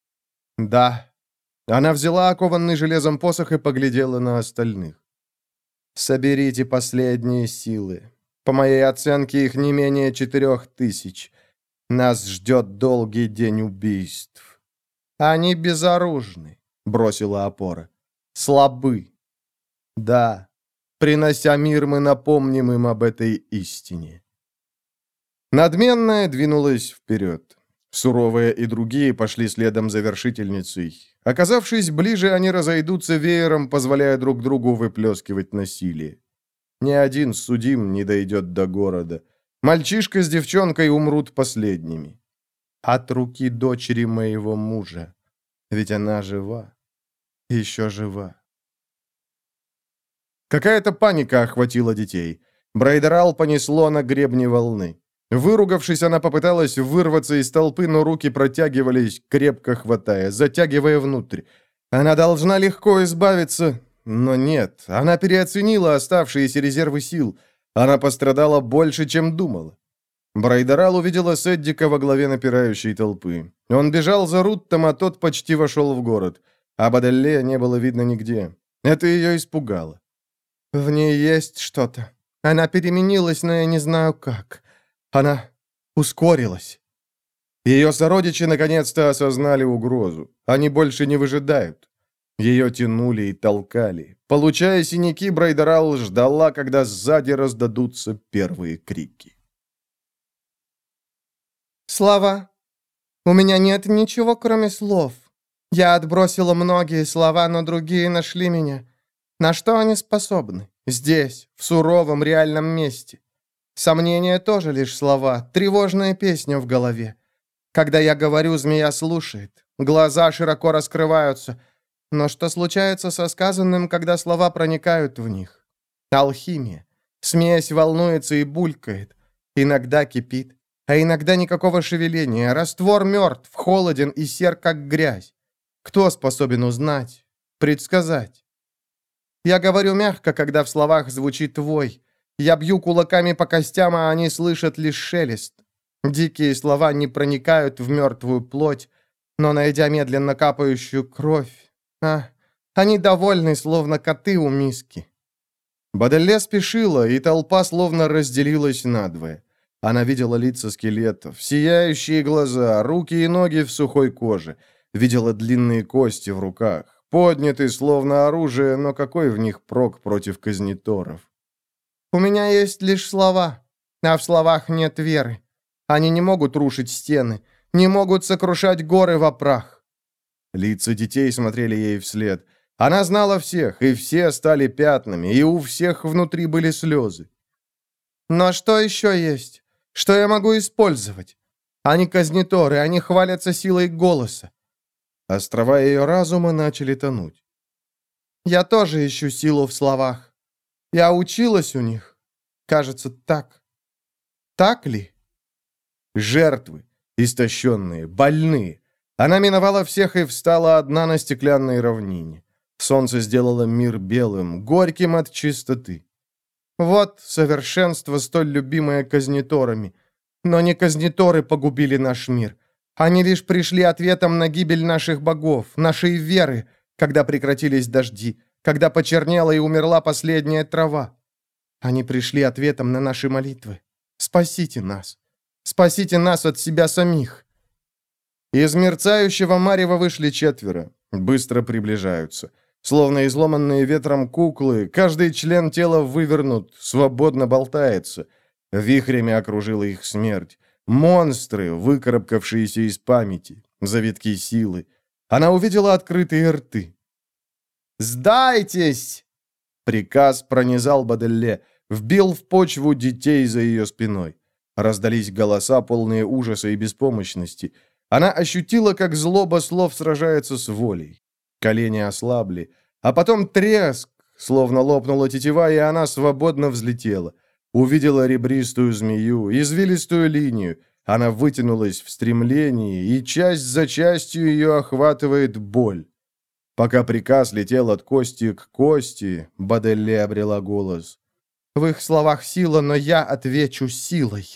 «Да». Она взяла окованный железом посох и поглядела на остальных. «Соберите последние силы. По моей оценке, их не менее четырех тысяч. Нас ждет долгий день убийств». «Они безоружны», — бросила опора. «Слабы». «Да, принося мир, мы напомним им об этой истине». Надменная двинулась вперед. Суровая и другие пошли следом за вершительницей. Оказавшись ближе, они разойдутся веером, позволяя друг другу выплескивать насилие. Ни один судим не дойдет до города. Мальчишка с девчонкой умрут последними. От руки дочери моего мужа. Ведь она жива. Еще жива. Какая-то паника охватила детей. Брайдерал понесло на гребне волны. Выругавшись, она попыталась вырваться из толпы, но руки протягивались, крепко хватая, затягивая внутрь. Она должна легко избавиться, но нет. Она переоценила оставшиеся резервы сил. Она пострадала больше, чем думала. Брайдерал увидела Седдика во главе напирающей толпы. Он бежал за Руттом, а тот почти вошел в город. А Баделле не было видно нигде. Это ее испугало. «В ней есть что-то. Она переменилась, но я не знаю как. Она ускорилась». Ее сородичи наконец-то осознали угрозу. Они больше не выжидают. Ее тянули и толкали. Получая синяки, Брайдерал ждала, когда сзади раздадутся первые крики. Слова. У меня нет ничего, кроме слов. Я отбросила многие слова, но другие нашли меня. На что они способны? Здесь, в суровом реальном месте. Сомнения тоже лишь слова, тревожная песня в голове. Когда я говорю, змея слушает. Глаза широко раскрываются. Но что случается со сказанным, когда слова проникают в них? Алхимия. Смесь волнуется и булькает. Иногда кипит, а иногда никакого шевеления. Раствор мертв, холоден и сер, как грязь. Кто способен узнать, предсказать? Я говорю мягко, когда в словах звучит вой. Я бью кулаками по костям, а они слышат лишь шелест. Дикие слова не проникают в мертвую плоть, но, найдя медленно капающую кровь, а, они довольны, словно коты у миски. Баделле спешила, и толпа словно разделилась надвое. Она видела лица скелетов, сияющие глаза, руки и ноги в сухой коже, видела длинные кости в руках, подняты словно оружие, но какой в них прок против казниторов? «У меня есть лишь слова, а в словах нет веры. Они не могут рушить стены, не могут сокрушать горы во прах». Лица детей смотрели ей вслед. Она знала всех, и все стали пятнами, и у всех внутри были слезы. «Но что еще есть? Что я могу использовать? Они казниторы, они хвалятся силой голоса». Острова ее разума начали тонуть. «Я тоже ищу силу в словах. Я училась у них. Кажется, так. Так ли?» Жертвы, истощенные, больные. Она миновала всех и встала одна на стеклянной равнине. Солнце сделало мир белым, горьким от чистоты. Вот совершенство, столь любимое казниторами. Но не казниторы погубили наш мир. Они лишь пришли ответом на гибель наших богов, нашей веры, когда прекратились дожди, когда почернела и умерла последняя трава. Они пришли ответом на наши молитвы. Спасите нас. Спасите нас от себя самих. Из мерцающего марева вышли четверо. Быстро приближаются. Словно изломанные ветром куклы, каждый член тела вывернут, свободно болтается. Вихрями окружила их смерть. Монстры, выкарабкавшиеся из памяти, завитки силы. Она увидела открытые рты. «Сдайтесь!» Приказ пронизал Баделле, вбил в почву детей за ее спиной. Раздались голоса, полные ужаса и беспомощности. Она ощутила, как злоба слов сражается с волей. Колени ослабли, а потом треск, словно лопнула тетива, и она свободно взлетела. Увидела ребристую змею, извилистую линию. Она вытянулась в стремлении, и часть за частью ее охватывает боль. Пока приказ летел от кости к кости, Баделле обрела голос. «В их словах сила, но я отвечу силой.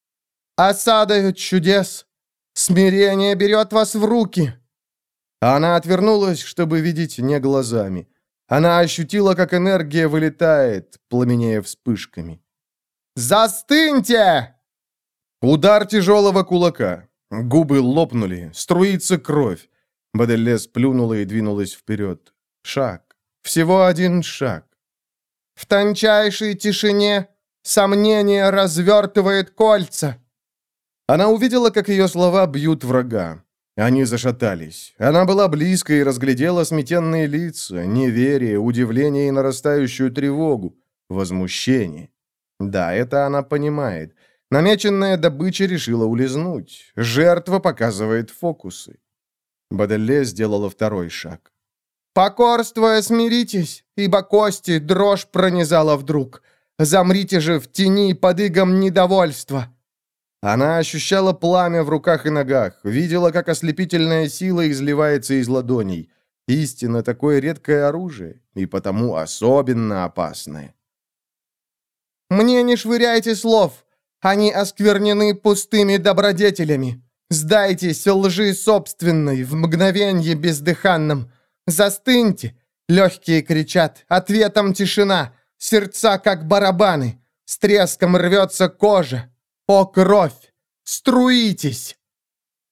Осадою чудес! Смирение берет вас в руки!» Она отвернулась, чтобы видеть не глазами. Она ощутила, как энергия вылетает, пламенея вспышками. «Застыньте!» Удар тяжелого кулака. Губы лопнули, струится кровь. Баделле сплюнула и двинулась вперед. Шаг. Всего один шаг. «В тончайшей тишине сомнение развертывает кольца». Она увидела, как ее слова бьют врага. Они зашатались. Она была близко и разглядела сметенные лица, неверие, удивление и нарастающую тревогу, возмущение. Да, это она понимает. Намеченная добыча решила улизнуть. Жертва показывает фокусы. Баделле сделала второй шаг. «Покорствуя, смиритесь, ибо кости дрожь пронизала вдруг. Замрите же в тени под игом недовольства». Она ощущала пламя в руках и ногах, видела, как ослепительная сила изливается из ладоней. Истинно такое редкое оружие, и потому особенно опасное. «Мне не швыряйте слов, они осквернены пустыми добродетелями. Сдайтесь лжи собственной в мгновенье бездыханном. Застыньте!» Легкие кричат, ответом тишина, сердца как барабаны. С треском рвется кожа. О, кровь! Струитесь!»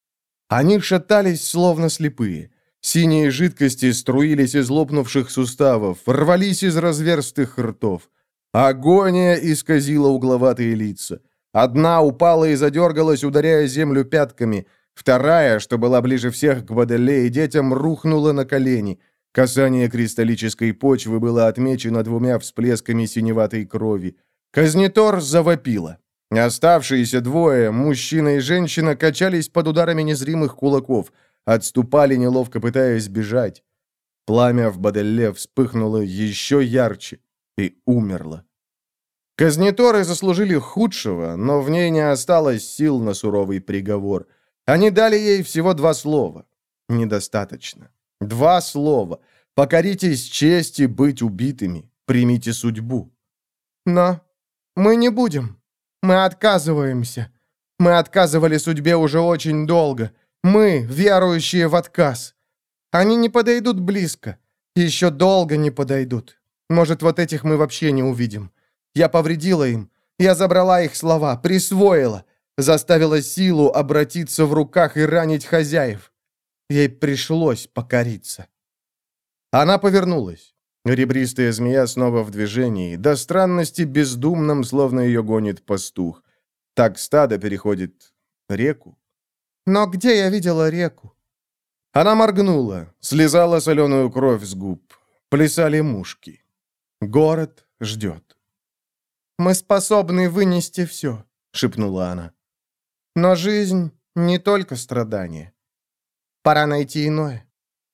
Они шатались, словно слепые. Синие жидкости струились из лопнувших суставов, рвались из разверстых ртов. Агония исказила угловатые лица. Одна упала и задергалась, ударяя землю пятками. Вторая, что была ближе всех к Баделе и детям, рухнула на колени. Касание кристаллической почвы было отмечено двумя всплесками синеватой крови. Казнитор завопила. Оставшиеся двое, мужчина и женщина, качались под ударами незримых кулаков, отступали, неловко пытаясь бежать. Пламя в Баделле вспыхнуло еще ярче и умерло. Казниторы заслужили худшего, но в ней не осталось сил на суровый приговор. Они дали ей всего два слова. Недостаточно. Два слова. Покоритесь чести быть убитыми. Примите судьбу. Но мы не будем. Мы отказываемся. Мы отказывали судьбе уже очень долго. Мы, верующие в отказ. Они не подойдут близко. Еще долго не подойдут. Может, вот этих мы вообще не увидим. Я повредила им. Я забрала их слова, присвоила. Заставила силу обратиться в руках и ранить хозяев. Ей пришлось покориться. Она повернулась. Ребристая змея снова в движении, до странности бездумном, словно ее гонит пастух. Так стадо переходит реку. Но где я видела реку? Она моргнула, слезала соленую кровь с губ. Плясали мушки. Город ждет. «Мы способны вынести все», — шепнула она. «Но жизнь не только страдание. Пора найти иное».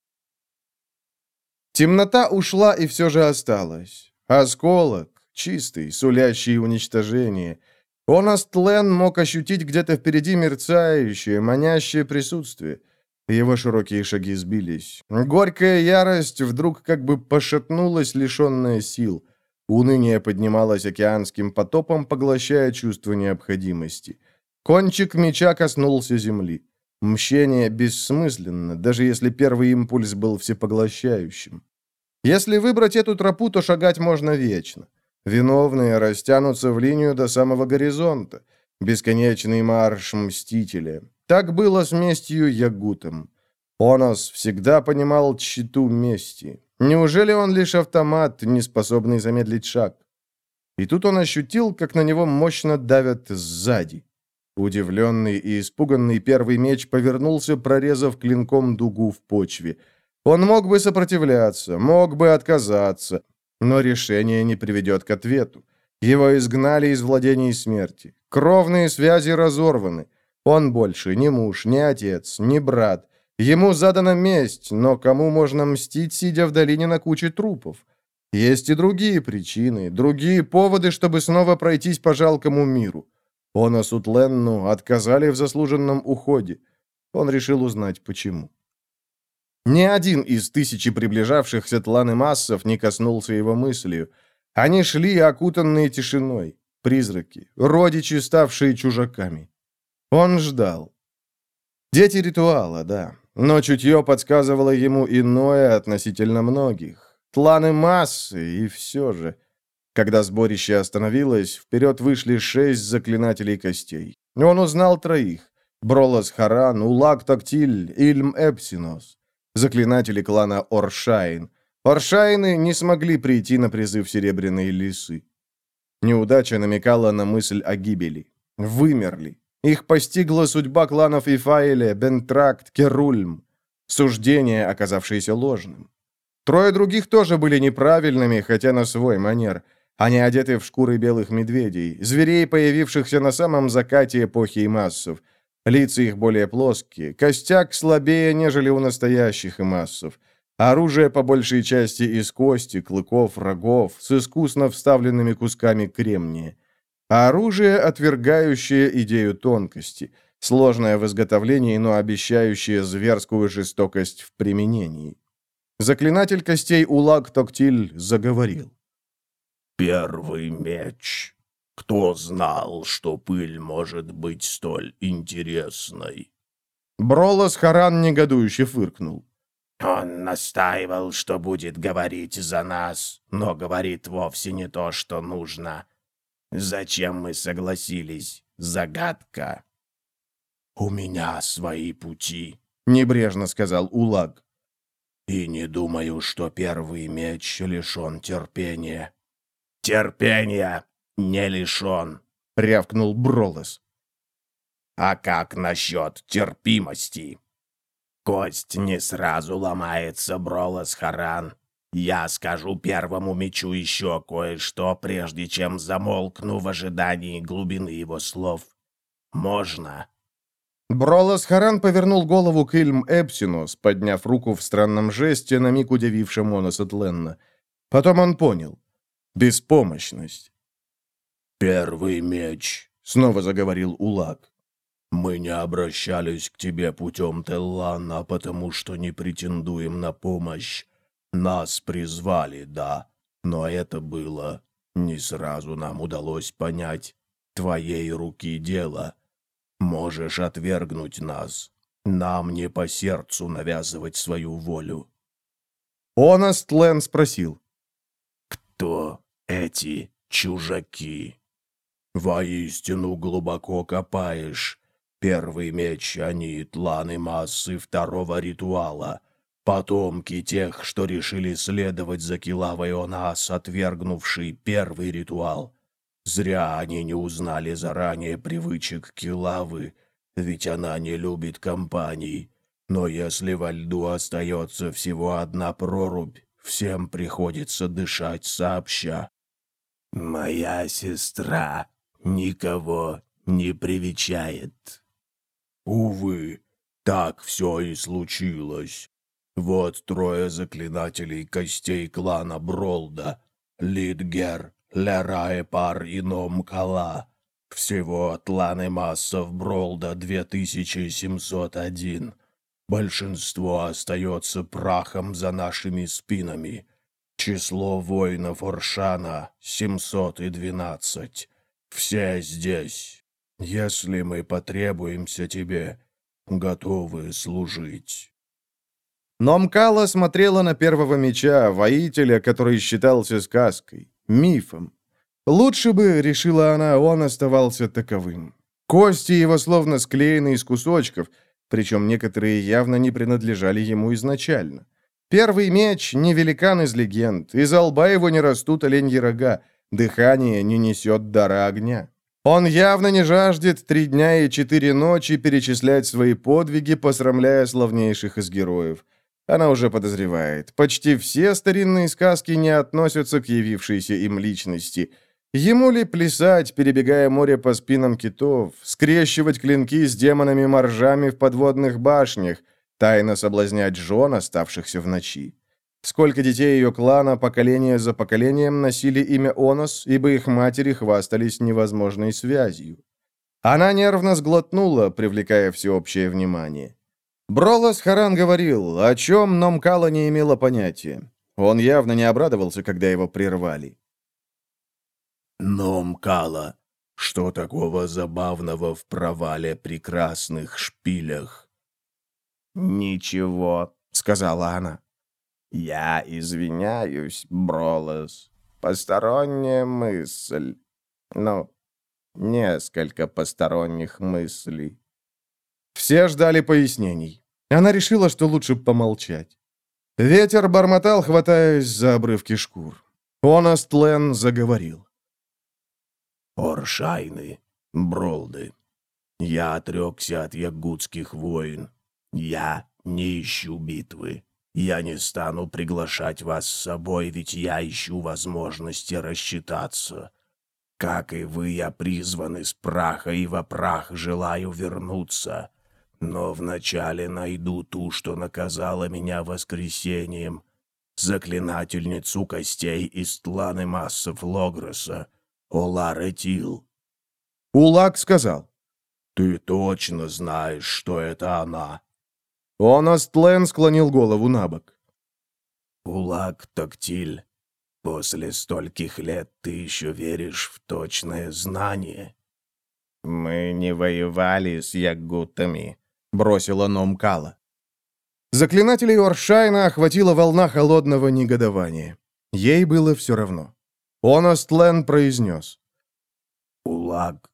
Темнота ушла и все же осталась. Осколок, чистый, сулящий уничтожение. Онастлен мог ощутить где-то впереди мерцающее, манящее присутствие. Его широкие шаги сбились. Горькая ярость вдруг как бы пошатнулась, лишенная сил. Уныние поднималось океанским потопом, поглощая чувство необходимости. Кончик меча коснулся земли. Мщение бессмысленно, даже если первый импульс был всепоглощающим. Если выбрать эту тропу, то шагать можно вечно. Виновные растянутся в линию до самого горизонта. Бесконечный марш Мстителя. Так было с местью Ягутом. Онос всегда понимал тщету мести. Неужели он лишь автомат, не способный замедлить шаг? И тут он ощутил, как на него мощно давят сзади. Удивленный и испуганный первый меч повернулся, прорезав клинком дугу в почве. Он мог бы сопротивляться, мог бы отказаться, но решение не приведет к ответу. Его изгнали из владений смерти. Кровные связи разорваны. Он больше ни муж, ни отец, ни брат. Ему задана месть, но кому можно мстить, сидя в долине на куче трупов? Есть и другие причины, другие поводы, чтобы снова пройтись по жалкому миру. Оносу Тленну отказали в заслуженном уходе. Он решил узнать, почему. Ни один из тысячи приближавшихся тланы массов не коснулся его мыслью. Они шли, окутанные тишиной. Призраки, родичи, ставшие чужаками. Он ждал. Дети ритуала, да. Но чутье подсказывало ему иное относительно многих. Тланы массы, и все же. Когда сборище остановилось, вперед вышли шесть заклинателей костей. Он узнал троих. Бролос Харан, Улак Токтиль, Ильм Эпсинос. Заклинатели клана Оршайн. Оршайны не смогли прийти на призыв Серебряной Лисы. Неудача намекала на мысль о гибели. Вымерли. Их постигла судьба кланов Ифаэля, Бентракт, Керульм. Суждение, оказавшееся ложным. Трое других тоже были неправильными, хотя на свой манер. Они одеты в шкуры белых медведей, зверей, появившихся на самом закате эпохи массов. Лица их более плоские, костяк слабее, нежели у настоящих массов. Оружие по большей части из кости, клыков, рогов, с искусно вставленными кусками кремния. Оружие, отвергающее идею тонкости, сложное в изготовлении, но обещающее зверскую жестокость в применении. Заклинатель костей Улак Токтиль заговорил. «Первый меч. Кто знал, что пыль может быть столь интересной?» Бролос Харан негодующе фыркнул. «Он настаивал, что будет говорить за нас, но говорит вовсе не то, что нужно. Зачем мы согласились? Загадка». «У меня свои пути», — небрежно сказал Улаг. «и не думаю, что первый меч лишен терпения». «Терпения не лишен», — рявкнул Бролос. «А как насчет терпимости?» «Кость не сразу ломается, Бролос Харан. Я скажу первому мечу еще кое-что, прежде чем замолкну в ожидании глубины его слов. Можно?» Бролос Харан повернул голову к Ильм Эпсинус, подняв руку в странном жесте, на миг удивившем Онос Тленна. Потом он понял. Беспомощность. «Первый меч», — снова заговорил Улаг. «Мы не обращались к тебе путем Теллана, потому что не претендуем на помощь. Нас призвали, да, но это было... Не сразу нам удалось понять. Твоей руки дело. Можешь отвергнуть нас. Нам не по сердцу навязывать свою волю». Онос Тлен спросил. «Кто эти чужаки?» «Воистину глубоко копаешь. Первый меч они тланы массы второго ритуала. Потомки тех, что решили следовать за Килавой Онас, отвергнувший первый ритуал. Зря они не узнали заранее привычек Килавы, ведь она не любит компаний. Но если во льду остается всего одна прорубь, всем приходится дышать сообща. Моя сестра никого не привечает. Увы, так все и случилось. Вот трое заклинателей костей клана Бролда: Лидгер, Лераепар и Номкала. Всего тланы массов Бролда две тысячи семьсот один. Большинство остается прахом за нашими спинами. Число воинов Оршана — семьсот двенадцать. Все здесь. Если мы потребуемся тебе, готовы служить». Номкала смотрела на первого меча, воителя, который считался сказкой, мифом. Лучше бы, решила она, он оставался таковым. Кости его словно склеены из кусочков, причем некоторые явно не принадлежали ему изначально. Первый меч — не великан из легенд, из лба его не растут оленьи рога, дыхание не несет дара огня. Он явно не жаждет три дня и четыре ночи перечислять свои подвиги, посрамляя славнейших из героев. Она уже подозревает. Почти все старинные сказки не относятся к явившейся им личности. Ему ли плясать, перебегая море по спинам китов, скрещивать клинки с демонами-моржами в подводных башнях, тайно соблазнять жен, оставшихся в ночи? Сколько детей ее клана поколение за поколением носили имя Онос, ибо их матери хвастались невозможной связью. Она нервно сглотнула, привлекая всеобщее внимание. Бролос Харан говорил, о чем Номкала не имела понятия. Он явно не обрадовался, когда его прервали. «Номкала, что такого забавного в провале прекрасных шпилях?» «Ничего», — сказала она. «Я извиняюсь, Бролос. Посторонняя мысль. Ну, несколько посторонних мыслей». Все ждали пояснений. Она решила, что лучше помолчать. Ветер бормотал, хватаясь за обрывки шкур. Онос Тлен заговорил. «Оршайны, Бролды, я отрекся от ягудских войн. Я не ищу битвы. Я не стану приглашать вас с собой, ведь я ищу возможности рассчитаться. Как и вы, я призван из праха, и во прах желаю вернуться. Но вначале найду ту, что наказала меня воскресением, заклинательницу костей из тланы массов Логроса, Олар-Этил». Улаг сказал. «Ты точно знаешь, что это она?» Онос Тлен склонил голову на бок. «Улаг Токтиль, после стольких лет ты еще веришь в точное знание?» «Мы не воевали с ягутами», — бросила Номкала. Заклинателей Оршайна охватила волна холодного негодования. Ей было все равно. Онос Тлен произнес. «Улаг,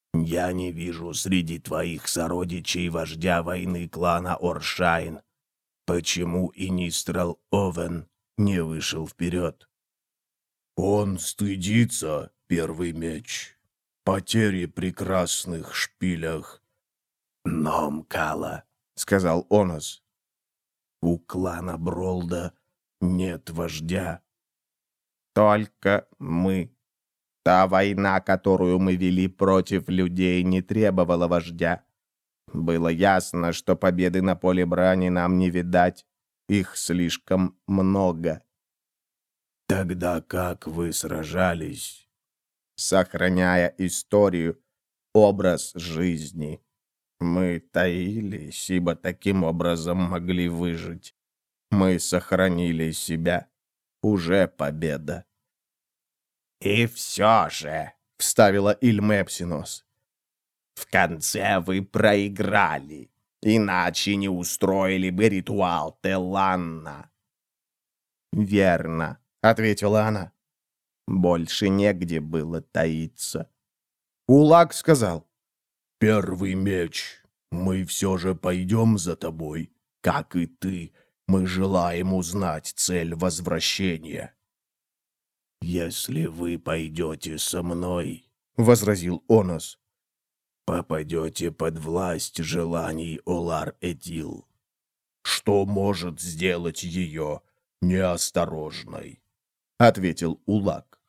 Я не вижу среди твоих сородичей вождя войны клана Оршайн. Почему Инистрал Овен не вышел вперед?» «Он стыдится, первый меч, потери прекрасных шпилях». «Ном Кала», — сказал Онос. «У клана Бролда нет вождя». «Только мы. Та война, которую мы вели против людей, не требовала вождя. Было ясно, что победы на поле брани нам не видать. Их слишком много». «Тогда как вы сражались?» «Сохраняя историю, образ жизни. Мы таились, ибо таким образом могли выжить. Мы сохранили себя. Уже победа». «И все же», — вставила Ильмепсинос, — «в конце вы проиграли, иначе не устроили бы ритуал Теланна». «Верно», — ответила она. «Больше негде было таиться». Улак сказал: «Первый меч, мы все же пойдем за тобой, как и ты. Мы желаем узнать цель возвращения». «Если вы пойдете со мной, — возразил Онос, — попадете под власть желаний Олар-Этил». «Что может сделать ее неосторожной?» — ответил Улак.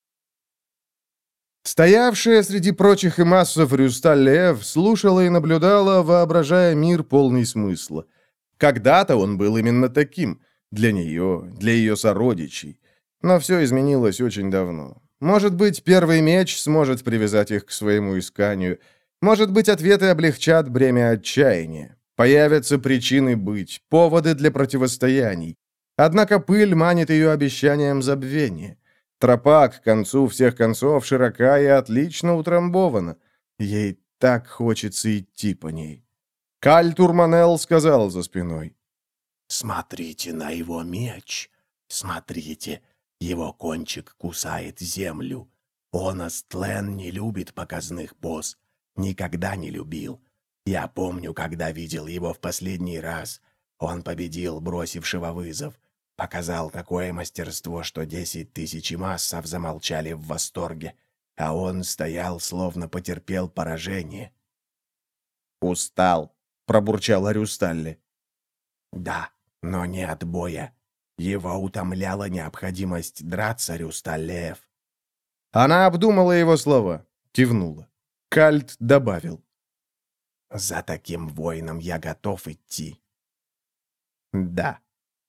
Стоявшая среди прочих имассов Рюсталь-Лев слушала и наблюдала, воображая мир полный смысла. Когда-то он был именно таким, для нее, для ее сородичей. Но все изменилось очень давно. Может быть, первый меч сможет привязать их к своему исканию. Может быть, ответы облегчат бремя отчаяния. Появятся причины быть, поводы для противостояний. Однако пыль манит ее обещанием забвения. Тропа к концу всех концов широка и отлично утрамбована. Ей так хочется идти по ней. Каль Турманел сказал за спиной: «Смотрите на его меч. Смотрите, его кончик кусает землю. Онос Тлен не любит показных поз. Никогда не любил. Я помню, когда видел его в последний раз. Он победил бросившего вызов. Показал такое мастерство, что десять тысяч массов замолчали в восторге, а он стоял, словно потерпел поражение». «Устал», — пробурчал Арюсталли. «Да, но не от боя. Его утомляла необходимость драться, Рюсталлеев». Она обдумала его слова, кивнула. Кальт добавил: «За таким воином я готов идти». «Да».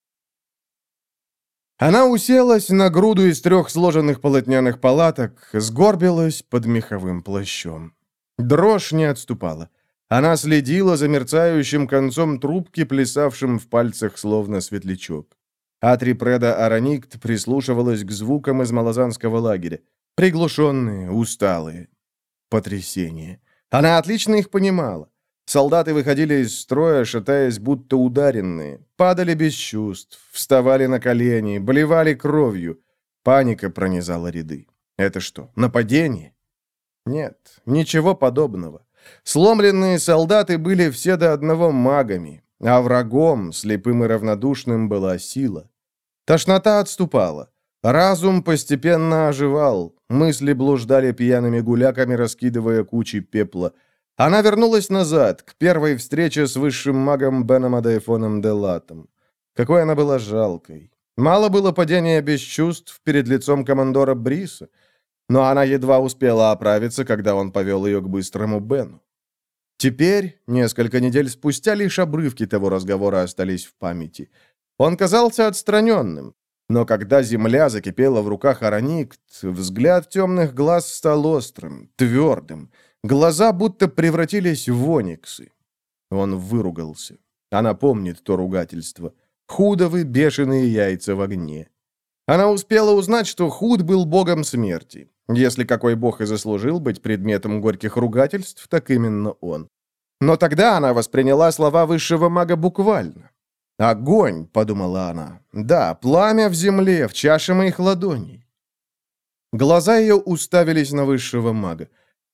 Она уселась на груду из трех сложенных полотняных палаток, сгорбилась под меховым плащом. Дрожь не отступала. Она следила за мерцающим концом трубки, плясавшим в пальцах словно светлячок. Атрипреда Араникт прислушивалась к звукам из малазанского лагеря. Приглушенные, усталые. Потрясение. Она отлично их понимала. Солдаты выходили из строя, шатаясь, будто ударенные, падали без чувств, вставали на колени, блевали кровью. Паника пронизала ряды. Это что, нападение? Нет, ничего подобного. Сломленные солдаты были все до одного магами, а врагом, слепым и равнодушным, была сила. Тошнота отступала. Разум постепенно оживал. Мысли блуждали пьяными гуляками, раскидывая кучи пепла. Она вернулась назад, к первой встрече с высшим магом Беном Адайфоном де Латом. Какой она была жалкой. Мало было падения без чувств перед лицом командора Бриса, но она едва успела оправиться, когда он повел ее к быстрому Бену. Теперь, несколько недель спустя, лишь обрывки того разговора остались в памяти. Он казался отстраненным, но когда земля закипела в руках Араникт, взгляд темных глаз стал острым, твердым. Глаза будто превратились в ониксы. Он выругался. Она помнит то ругательство. Худовы, бешеные яйца в огне. Она успела узнать, что Худ был богом смерти. Если какой бог и заслужил быть предметом горьких ругательств, так именно он. Но тогда она восприняла слова высшего мага буквально. «Огонь», — подумала она. «Да, пламя в земле, в чаше моих ладоней». Глаза ее уставились на высшего мага.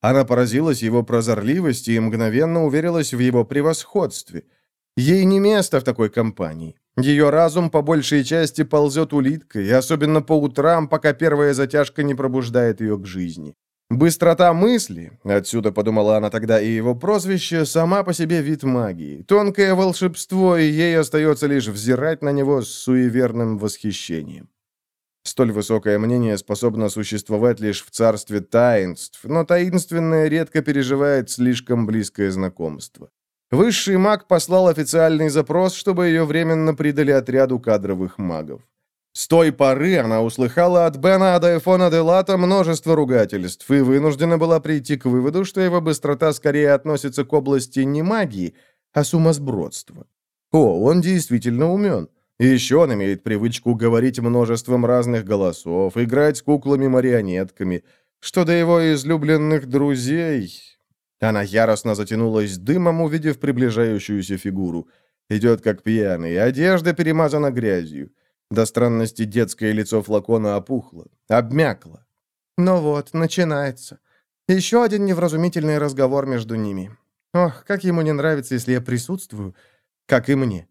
Она поразилась его прозорливости и мгновенно уверилась в его превосходстве. Ей не место в такой компании. Ее разум по большей части ползет улиткой, особенно по утрам, пока первая затяжка не пробуждает ее к жизни. Быстрота мысли, отсюда подумала она тогда и его прозвище, сама по себе вид магии. Тонкое волшебство, и ей остается лишь взирать на него с суеверным восхищением. Столь высокое мнение способно существовать лишь в царстве таинств, но таинственное редко переживает слишком близкое знакомство. Высший маг послал официальный запрос, чтобы ее временно придали отряду кадровых магов. С той поры она услыхала от Бена Адайфона де Лата множество ругательств и вынуждена была прийти к выводу, что его быстрота скорее относится к области не магии, а сумасбродства. О, он действительно умен. И еще он имеет привычку говорить множеством разных голосов, играть с куклами-марионетками. Что до его излюбленных друзей... Она яростно затянулась дымом, увидев приближающуюся фигуру. Идет как пьяный, одежда перемазана грязью. До странности детское лицо флакона опухло, обмякло. Ну вот, начинается. Еще один невразумительный разговор между ними. Ох, как ему не нравится, если я присутствую, как и мне.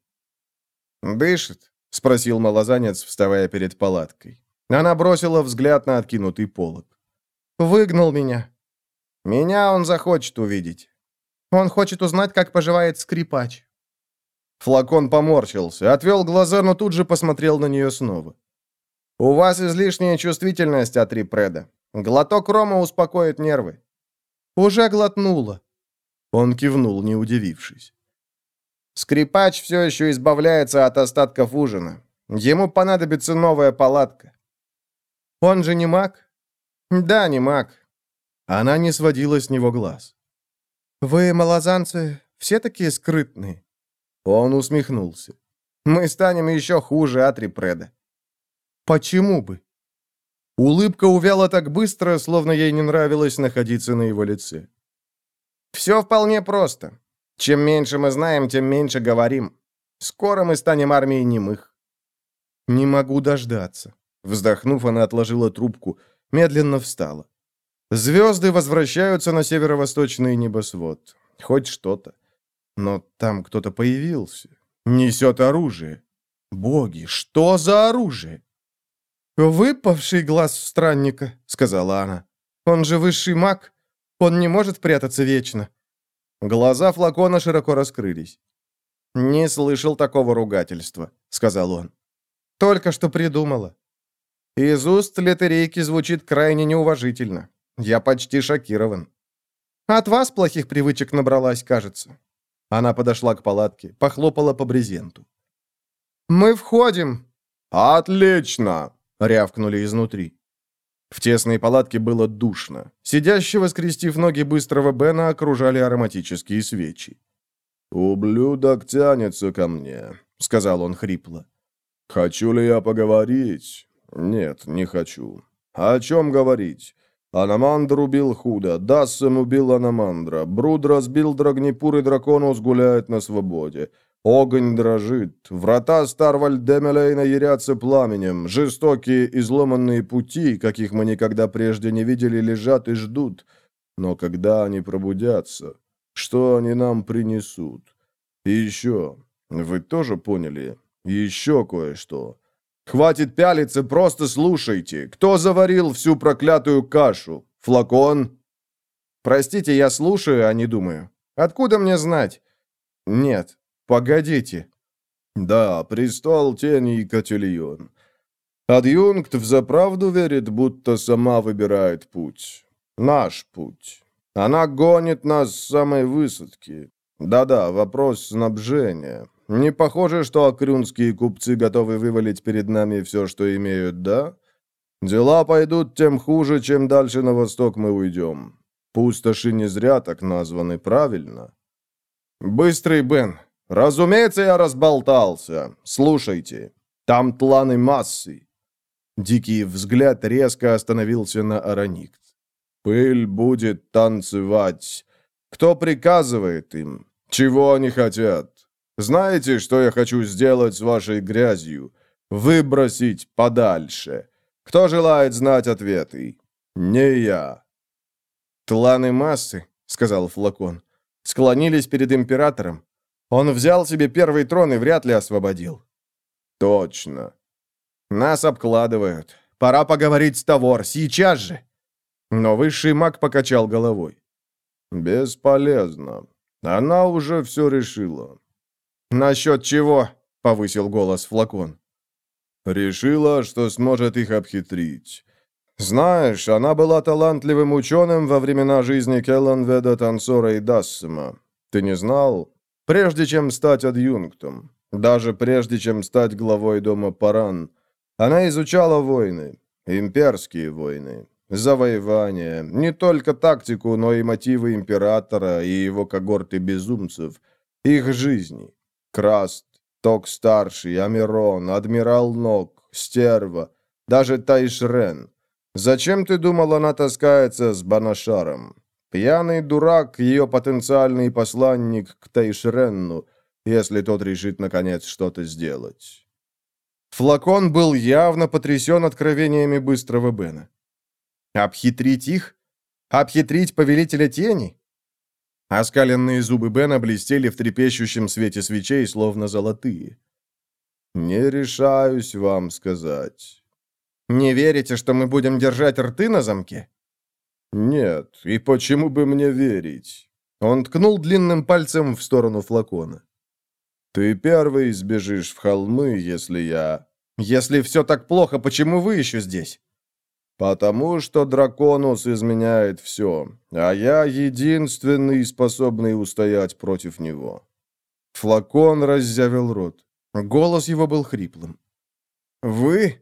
«Дышит?» — спросил малозанец, вставая перед палаткой. Она бросила взгляд на откинутый полог. «Выгнал меня». «Меня он захочет увидеть». «Он хочет узнать, как поживает скрипач». Флакон поморщился, отвел глаза, но тут же посмотрел на нее снова. «У вас излишняя чувствительность, Атри Преда. Глоток рома успокоит нервы». «Уже глотнула». Он кивнул, не удивившись. «Скрипач все еще избавляется от остатков ужина. Ему понадобится новая палатка». «Он же не маг?» «Да, не маг». Она не сводила с него глаз. «Вы, малозанцы, все такие скрытные?» Он усмехнулся. «Мы станем еще хуже, Атри Преда». «Почему бы?» Улыбка увяла так быстро, словно ей не нравилось находиться на его лице. «Все вполне просто. Чем меньше мы знаем, тем меньше говорим. Скоро мы станем армией немых». «Не могу дождаться». Вздохнув, она отложила трубку, медленно встала. Звезды возвращаются на северо-восточный небосвод. Хоть что-то. Но там кто-то появился. Несет оружие. Боги, что за оружие? «Выпавший глаз странника», — сказала она. «Он же высший маг. Он не может прятаться вечно». Глаза флакона широко раскрылись. «Не слышал такого ругательства», — сказал он. «Только что придумала». Из уст литерейки звучит крайне неуважительно. Я почти шокирован. От вас плохих привычек набралась, кажется. Она подошла к палатке, похлопала по брезенту. «Мы входим!» «Отлично!» — рявкнули изнутри. В тесной палатке было душно. Сидящего, скрестив ноги быстрого Бена, окружали ароматические свечи. «Ублюдок тянется ко мне», — сказал он хрипло. «Хочу ли я поговорить? Нет, не хочу. О чем говорить? Аномандр убил худо, Дассен убил Аномандра, Бруд разбил Драгнипур, и Драконус гуляет на свободе. Огонь дрожит, врата Старвальдемелейна ярятся пламенем, жестокие изломанные пути, каких мы никогда прежде не видели, лежат и ждут. Но когда они пробудятся, что они нам принесут? И еще, вы тоже поняли, еще кое-что. Хватит пялиться, просто слушайте. Кто заварил всю проклятую кашу? Флакон? Простите, я слушаю, а не думаю. Откуда мне знать? Нет, погодите. Да, престол тени и Котильон. Адъюнкт взаправду верит, будто сама выбирает путь. Наш путь. Она гонит нас с самой высадки. Да-да, вопрос снабжения. Не похоже, что акрюнские купцы готовы вывалить перед нами все, что имеют, да? Дела пойдут тем хуже, чем дальше на восток мы уйдем. Пустоши не зря так названы, правильно? Быстрый Бен. Разумеется, я разболтался. Слушайте. Там тланы массы. Дикий взгляд резко остановился на Ароникт. Пыль будет танцевать. Кто приказывает им? Чего они хотят? Знаете, что я хочу сделать с вашей грязью? Выбросить подальше. Кто желает знать ответы? Не я. «Кланы массы», — сказал Флакон, — «склонились перед императором. Он взял себе первый трон и вряд ли освободил». «Точно. Нас обкладывают. Пора поговорить с Тавор, сейчас же». Но высший маг покачал головой. «Бесполезно. Она уже все решила». «Насчет чего?» — повысил голос Флакон. «Решила, что сможет их обхитрить. Знаешь, она была талантливым ученым во времена жизни Келланведа, Тансора и Дассема. Ты не знал? Прежде чем стать адъюнктом, даже прежде чем стать главой дома Паран, она изучала войны, имперские войны, завоевания, не только тактику, но и мотивы императора и его когорты безумцев, их жизни. Краст, Ток-старший, Амирон, Адмирал Нок, Стерва, даже Тайшрен. Зачем, ты думал, она таскается с Банашаром? Пьяный дурак — ее потенциальный посланник к Тайшренну, если тот решит, наконец, что-то сделать». Флакон был явно потрясен откровениями быстрого Бена. «Обхитрить их? Обхитрить повелителя тени?» Оскаленные зубы Бена блестели в трепещущем свете свечей, словно золотые. «Не решаюсь вам сказать». «Не верите, что мы будем держать рты на замке?» «Нет, и почему бы мне верить?» Он ткнул длинным пальцем в сторону Флакона. «Ты первый сбежишь в холмы, если я...» «Если все так плохо, почему вы еще здесь?» «Потому что Драконус изменяет все, а я единственный, способный устоять против него». Флакон раззявил рот. Голос его был хриплым. «Вы?»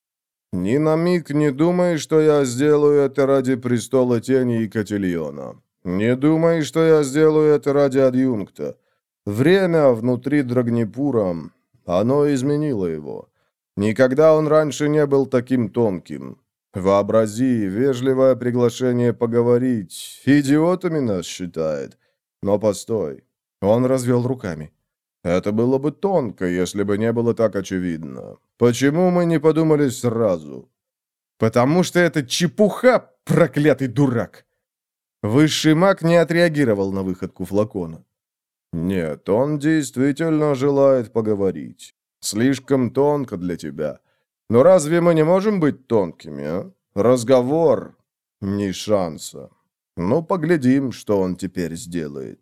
«Ни на миг не думай, что я сделаю это ради престола тени и Котильона. Не думай, что я сделаю это ради адъюнкта. Время внутри Драгнепура, оно изменило его. Никогда он раньше не был таким тонким. Вообрази, вежливое приглашение поговорить. Идиотами нас считает. Но постой». Он развел руками. «Это было бы тонко, если бы не было так очевидно. Почему мы не подумали сразу?» «Потому что это чепуха, проклятый дурак!» Высший маг не отреагировал на выходку Флакона. «Нет, он действительно желает поговорить. Слишком тонко для тебя. Но разве мы не можем быть тонкими, а? Разговор. Ни шанса. Ну, поглядим, что он теперь сделает».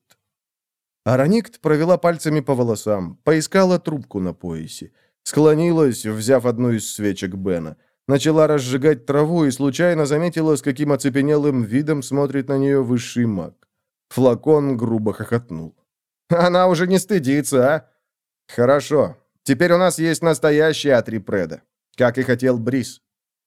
Араникт провела пальцами по волосам, поискала трубку на поясе, склонилась, взяв одну из свечек Бена, начала разжигать траву и случайно заметила, с каким оцепенелым видом смотрит на нее высший маг. Флакон грубо хохотнул. «Она уже не стыдится, а? Хорошо. Теперь у нас есть настоящий Атрипреда, как и хотел Брис».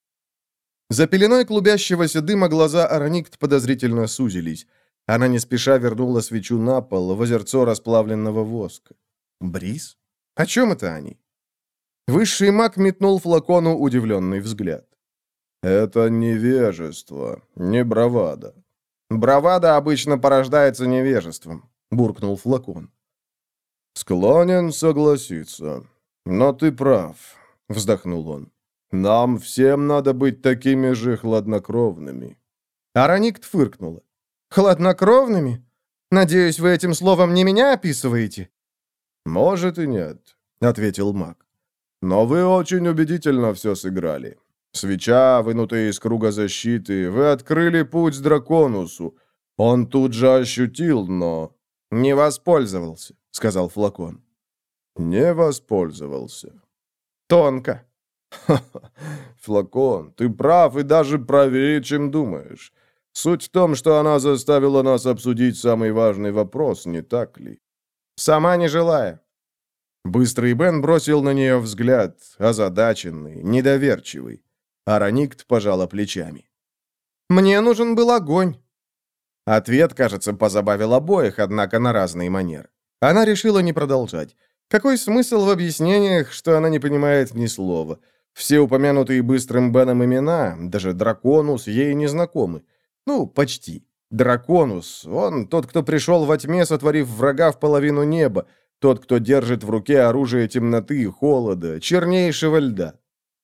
За пеленой клубящегося дыма глаза Араникт подозрительно сузились. Она не спеша вернула свечу на пол, в озерцо расплавленного воска. «Брис? О чем это они?» Высший маг метнул Флакону удивленный взгляд. «Это невежество, не бравада». «Бравада обычно порождается невежеством», — буркнул Флакон. «Склонен согласиться. Но ты прав», — вздохнул он. «Нам всем надо быть такими же хладнокровными». Араникт фыркнула. «Хладнокровными? Надеюсь, вы этим словом не меня описываете?» «Может и нет», — ответил маг. «Но вы очень убедительно все сыграли. Свеча, вынутая из круга защиты, вы открыли путь Драконусу. Он тут же ощутил, но...» «Не воспользовался», — сказал Флакон. «Не воспользовался». «Тонко». «Ха-ха, Флакон, ты прав и даже правее, чем думаешь. Суть в том, что она заставила нас обсудить самый важный вопрос, не так ли?» «Сама не желая». Быстрый Бен бросил на нее взгляд, озадаченный, недоверчивый. Араникт пожала плечами. «Мне нужен был огонь». Ответ, кажется, позабавил обоих, однако на разный манер. Она решила не продолжать. Какой смысл в объяснениях, что она не понимает ни слова? Все упомянутые Быстрым Беном имена, даже Драконус, ей не знакомы. Ну, почти. Драконус, он тот, кто пришел во тьме, сотворив врага в половину неба, тот, кто держит в руке оружие темноты и холода, чернейшего льда.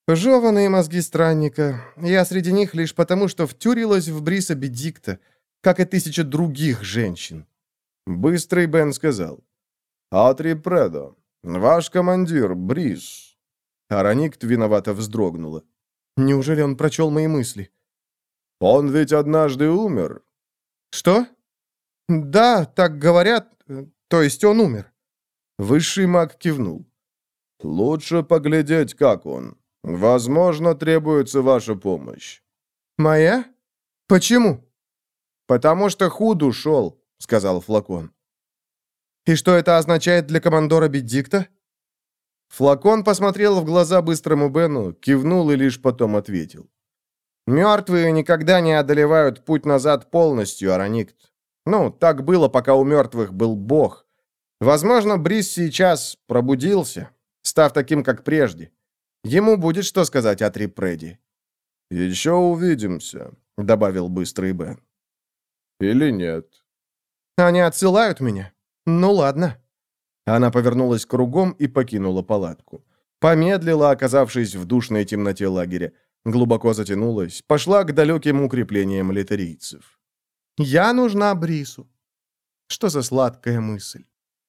Жеваные мозги странника. Я среди них лишь потому, что втюрилась в Бриса Бедикта, как и тысяча других женщин. Быстрый Бен сказал. «Атри Предо, ваш командир, Брис». Араникт виновато вздрогнула. Неужели он прочел мои мысли? «Он ведь однажды умер». «Что?» «Да, так говорят. То есть он умер». Высший маг кивнул. «Лучше поглядеть, как он. Возможно, требуется ваша помощь». «Моя? Почему?» «Потому что Худ ушел», — сказал Флакон. «И что это означает для командора Бедикта?» Флакон посмотрел в глаза быстрому Бену, кивнул и лишь потом ответил. «Мертвые никогда не одолевают путь назад полностью, Араникт. Ну, так было, пока у мертвых был Бог. Возможно, Брис сейчас пробудился, став таким, как прежде. Ему будет что сказать о Трипреде». «Еще увидимся», — добавил быстрый Бен. «Или нет?» «Они отсылают меня? Ну ладно». Она повернулась кругом и покинула палатку. Помедлила, оказавшись в душной темноте лагеря. Глубоко затянулась, пошла к далеким укреплениям литерийцев. «Я нужна Брису». Что за сладкая мысль?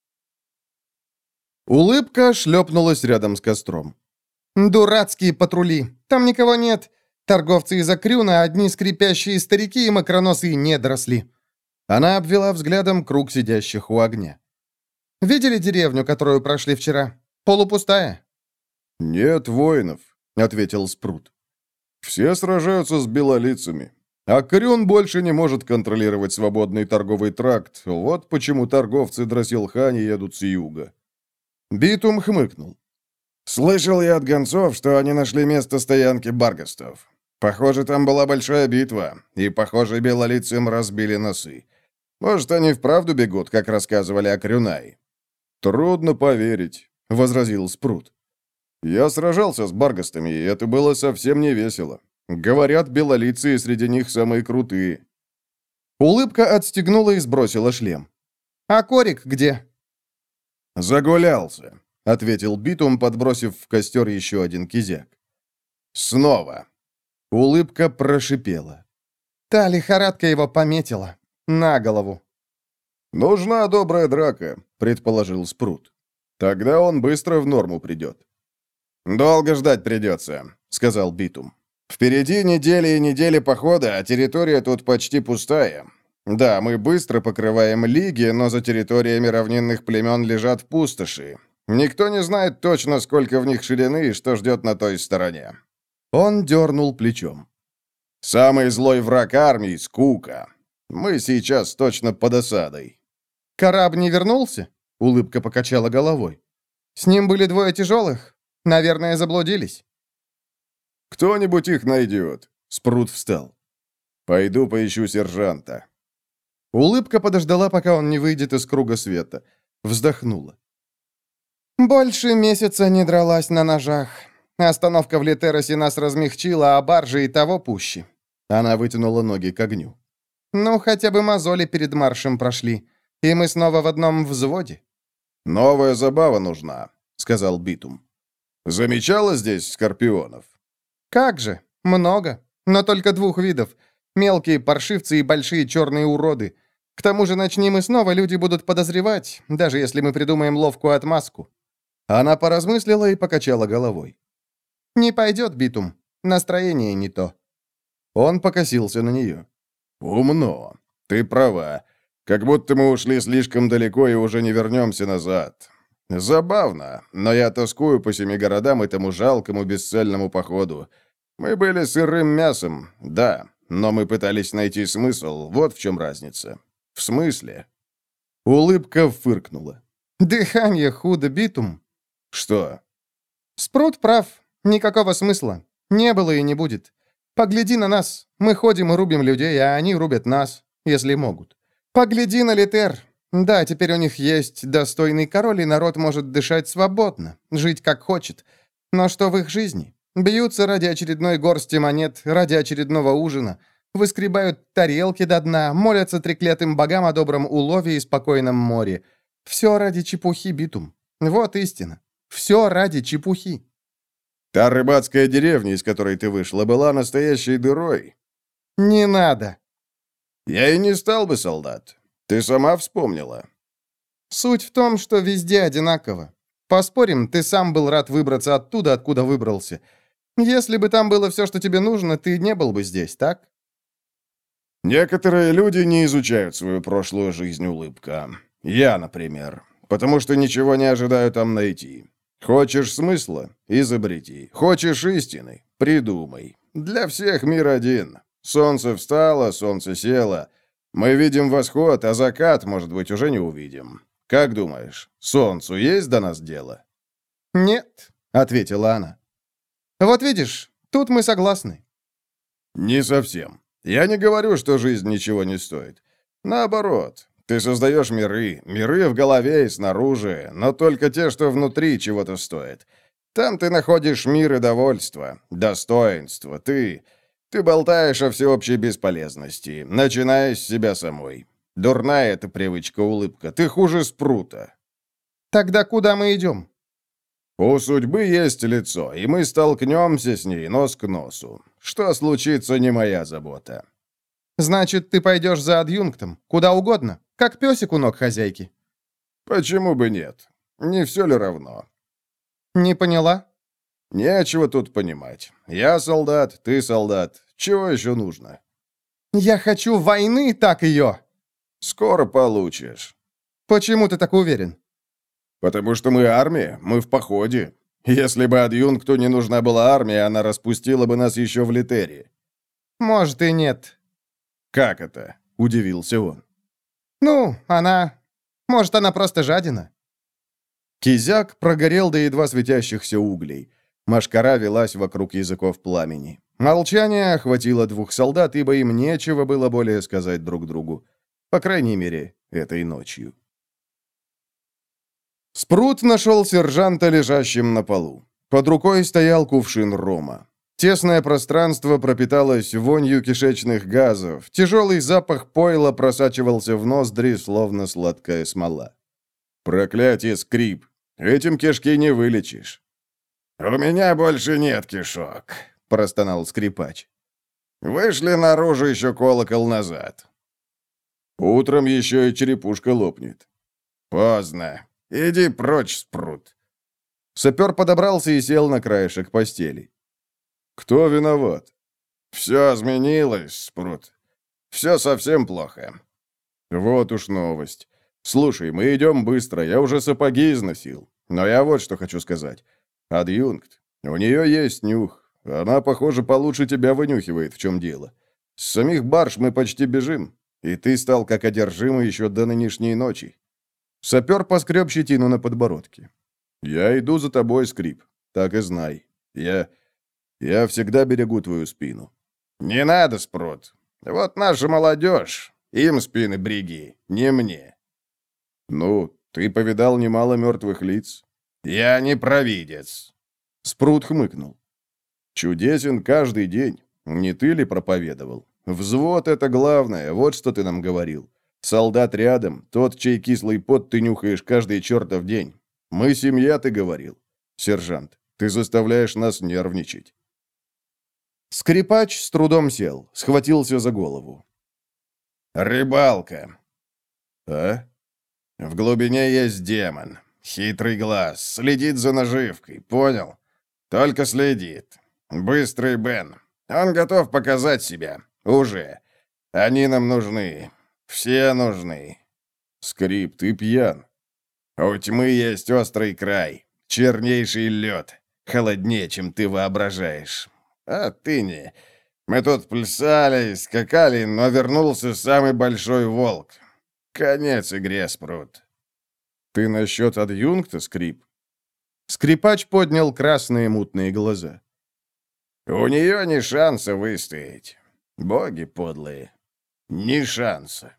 Улыбка шлепнулась рядом с костром. «Дурацкие патрули. Там никого нет. Торговцы из Акрюна, одни скрипящие старики и макроносые недоросли». Она обвела взглядом круг сидящих у огня. «Видели деревню, которую прошли вчера? Полупустая?» «Нет воинов», — ответил Спрут. «Все сражаются с белолицами. А Крюн больше не может контролировать свободный торговый тракт. Вот почему торговцы Драсилхани едут с юга». Битум хмыкнул. «Слышал я от гонцов, что они нашли место стоянки баргастов. Похоже, там была большая битва, и, похоже, белолицым разбили носы. Может, они вправду бегут, как рассказывали о Крюнай?» «Трудно поверить», — возразил Спрут. «Я сражался с баргастами, и это было совсем не весело. Говорят, белолицые среди них самые крутые». Улыбка отстегнула и сбросила шлем. «А Корик где?» «Загулялся», — ответил Битум, подбросив в костер еще один кизяк. «Снова». Улыбка прошипела. Та лихорадка его пометила. На голову. «Нужна добрая драка», — предположил Спрут. «Тогда он быстро в норму придет». «Долго ждать придется», — сказал Битум. «Впереди недели и недели похода, а территория тут почти пустая. Да, мы быстро покрываем лиги, но за территориями равнинных племен лежат пустоши. Никто не знает точно, сколько в них ширины и что ждет на той стороне». Он дернул плечом. «Самый злой враг армии — скука. Мы сейчас точно под осадой». «Караб не вернулся?» — улыбка покачала головой. «С ним были двое тяжелых. Наверное, заблудились». «Кто-нибудь их найдет», — Спрут встал. «Пойду поищу сержанта». Улыбка подождала, пока он не выйдет из круга света. Вздохнула. «Больше месяца не дралась на ножах. Остановка в Литеросе нас размягчила, а баржи и того пуще». Она вытянула ноги к огню. «Ну, хотя бы мозоли перед маршем прошли, и мы снова в одном взводе». «Новая забава нужна», — сказал Битум. «Замечала здесь скорпионов?» «Как же, много, но только двух видов. Мелкие паршивцы и большие черные уроды. К тому же начни мы снова, люди будут подозревать, даже если мы придумаем ловкую отмазку». Она поразмыслила и покачала головой. «Не пойдет, Битум. Настроение не то». Он покосился на нее. «Умно. Ты права. Как будто мы ушли слишком далеко и уже не вернемся назад. Забавно, но я тоскую по семи городам и тому жалкому бесцельному походу. Мы были сырым мясом, да, но мы пытались найти смысл. Вот в чем разница. В смысле?» Улыбка фыркнула. «Дыхание худо, Битум». «Что?» «Спрут прав. Никакого смысла. Не было и не будет. Погляди на нас. Мы ходим и рубим людей, а они рубят нас, если могут. Погляди на Литер. Да, теперь у них есть достойный король, и народ может дышать свободно, жить как хочет. Но что в их жизни? Бьются ради очередной горсти монет, ради очередного ужина, выскребают тарелки до дна, молятся треклятым богам о добром улове и спокойном море. Все ради чепухи, Битум. Вот истина. Все ради чепухи». Та рыбацкая деревня, из которой ты вышла, была настоящей дырой. Не надо. Я и не стал бы солдат. Ты сама вспомнила. Суть в том, что везде одинаково. Поспорим, ты сам был рад выбраться оттуда, откуда выбрался. Если бы там было все, что тебе нужно, ты не был бы здесь, так? Некоторые люди не изучают свою прошлую жизнь, улыбка. Я, например. Потому что ничего не ожидаю там найти. Хочешь смысла? Изобрети. Хочешь истины? Придумай. Для всех мир один. Солнце встало, солнце село. Мы видим восход, а закат, может быть, уже не увидим. Как думаешь, солнцу есть до нас дело? Нет, ответила она. Вот видишь, тут мы согласны. Не совсем. Я не говорю, что жизнь ничего не стоит. Наоборот, ты создаешь миры, миры в голове и снаружи, но только те, что внутри чего-то стоят. Там ты находишь мир и довольство, достоинство. Ты... ты болтаешь о всеобщей бесполезности, начиная с себя самой. Дурная эта привычка, улыбка. Ты хуже спрута. Тогда куда мы идем? У судьбы есть лицо, и мы столкнемся с ней нос к носу. Что случится, не моя забота. Значит, ты пойдешь за адъюнктом, куда угодно, как песик у ног хозяйки. Почему бы нет? Не все ли равно? Не поняла? Нечего тут понимать. Я солдат, ты солдат. Чего еще нужно? Я хочу войны, так ее. Скоро получишь. Почему ты так уверен? Потому что мы армия, мы в походе. Если бы адъюнкту не нужна была армия, она распустила бы нас еще в Литерии. Может и нет. Как это? Удивился он. Ну, она... Может, она просто жадина. Кизяк прогорел до едва светящихся углей. Машкара велась вокруг языков пламени. Молчание охватило двух солдат, ибо им нечего было более сказать друг другу. По крайней мере, этой ночью. Спрут нашел сержанта лежащим на полу. Под рукой стоял кувшин рома. Тесное пространство пропиталось вонью кишечных газов. Тяжелый запах пойла просачивался в ноздри, словно сладкая смола. «Проклятие, Скрип! Этим кишки не вылечишь!» «У меня больше нет кишок», — простонал скрипач. «Вышли наружу еще колокол назад». «Утром еще и черепушка лопнет». «Поздно. Иди прочь, Спрут». Сапер подобрался и сел на краешек постели. «Кто виноват?» «Все изменилось, Спрут. Все совсем плохо». «Вот уж новость. Слушай, мы идем быстро, я уже сапоги износил. Но я вот что хочу сказать. Адъюнкт, у нее есть нюх. Она, похоже, получше тебя вынюхивает, в чем дело. С самих барж мы почти бежим, и ты стал как одержимый еще до нынешней ночи». Сапер поскреб щетину на подбородке. «Я иду за тобой, Скрип, так и знай. Я... я всегда берегу твою спину». «Не надо, Спрут. Вот наша молодежь. Им спины бреги, не мне». «Ну, ты повидал немало мертвых лиц». «Я не провидец». Спрут хмыкнул. «Чудесен каждый день. Не ты ли проповедовал? Взвод — это главное, вот что ты нам говорил. Солдат рядом, тот, чей кислый пот ты нюхаешь каждый чертов день. Мы семья, ты говорил. Сержант, ты заставляешь нас нервничать». Скрипач с трудом сел, схватился за голову. «Рыбалка». «А?» «В глубине есть демон. Хитрый глаз. Следит за наживкой. Понял? Только следит. Быстрый Бен. Он готов показать себя. Уже. Они нам нужны. Все нужны». «Скрип, ты пьян». «У тьмы есть острый край. Чернейший лед. Холоднее, чем ты воображаешь. А ты не. Мы тут плясали, скакали, но вернулся самый большой волк. Конец игре, Спрут». «Ты насчет адъюнкта, Скрип?» Скрипач поднял красные мутные глаза. «У нее ни шанса выстоять. Боги подлые. Ни шанса».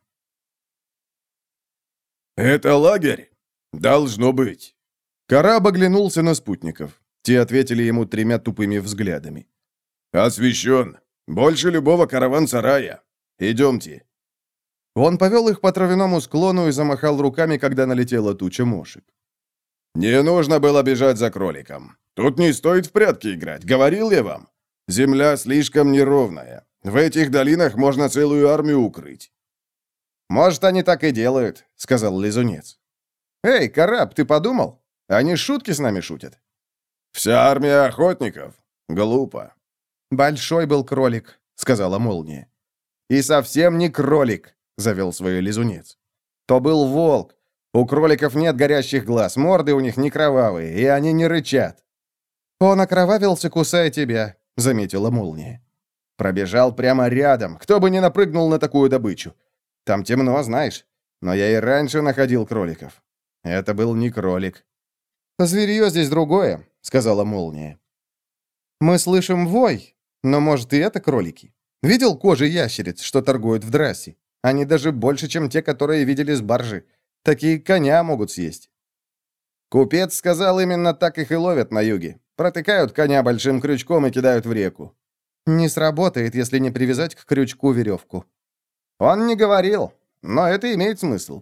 «Это лагерь? Должно быть». Караб оглянулся на спутников. Те ответили ему тремя тупыми взглядами. «Освещен. Больше любого караван-сарая. Идемте». Он повел их по травяному склону и замахал руками, когда налетела туча мошек. «Не нужно было бежать за кроликом. Тут не стоит в прятки играть, говорил я вам. Земля слишком неровная. В этих долинах можно целую армию укрыть». «Может, они так и делают», — сказал лизунец. «Эй, Караб, ты подумал? Они шутки с нами шутят». «Вся армия охотников? Глупо». «Большой был кролик», — сказала молния. «И совсем не кролик», — завел свой лизунец. «То был волк. У кроликов нет горящих глаз, морды у них не кровавые, и они не рычат». «Он окровавился, кусая тебя», — заметила молния. «Пробежал прямо рядом. Кто бы ни напрыгнул на такую добычу. Там темно, знаешь. Но я и раньше находил кроликов. Это был не кролик». «Зверье здесь другое», — сказала молния. «Мы слышим вой, но, может, и это кролики. Видел кожи ящериц, что торгуют в Драссе? Они даже больше, чем те, которые видели с баржи. Такие коня могут съесть». «Купец сказал, именно так их и ловят на юге. Протыкают коня большим крючком и кидают в реку». «Не сработает, если не привязать к крючку веревку». «Он не говорил, но это имеет смысл».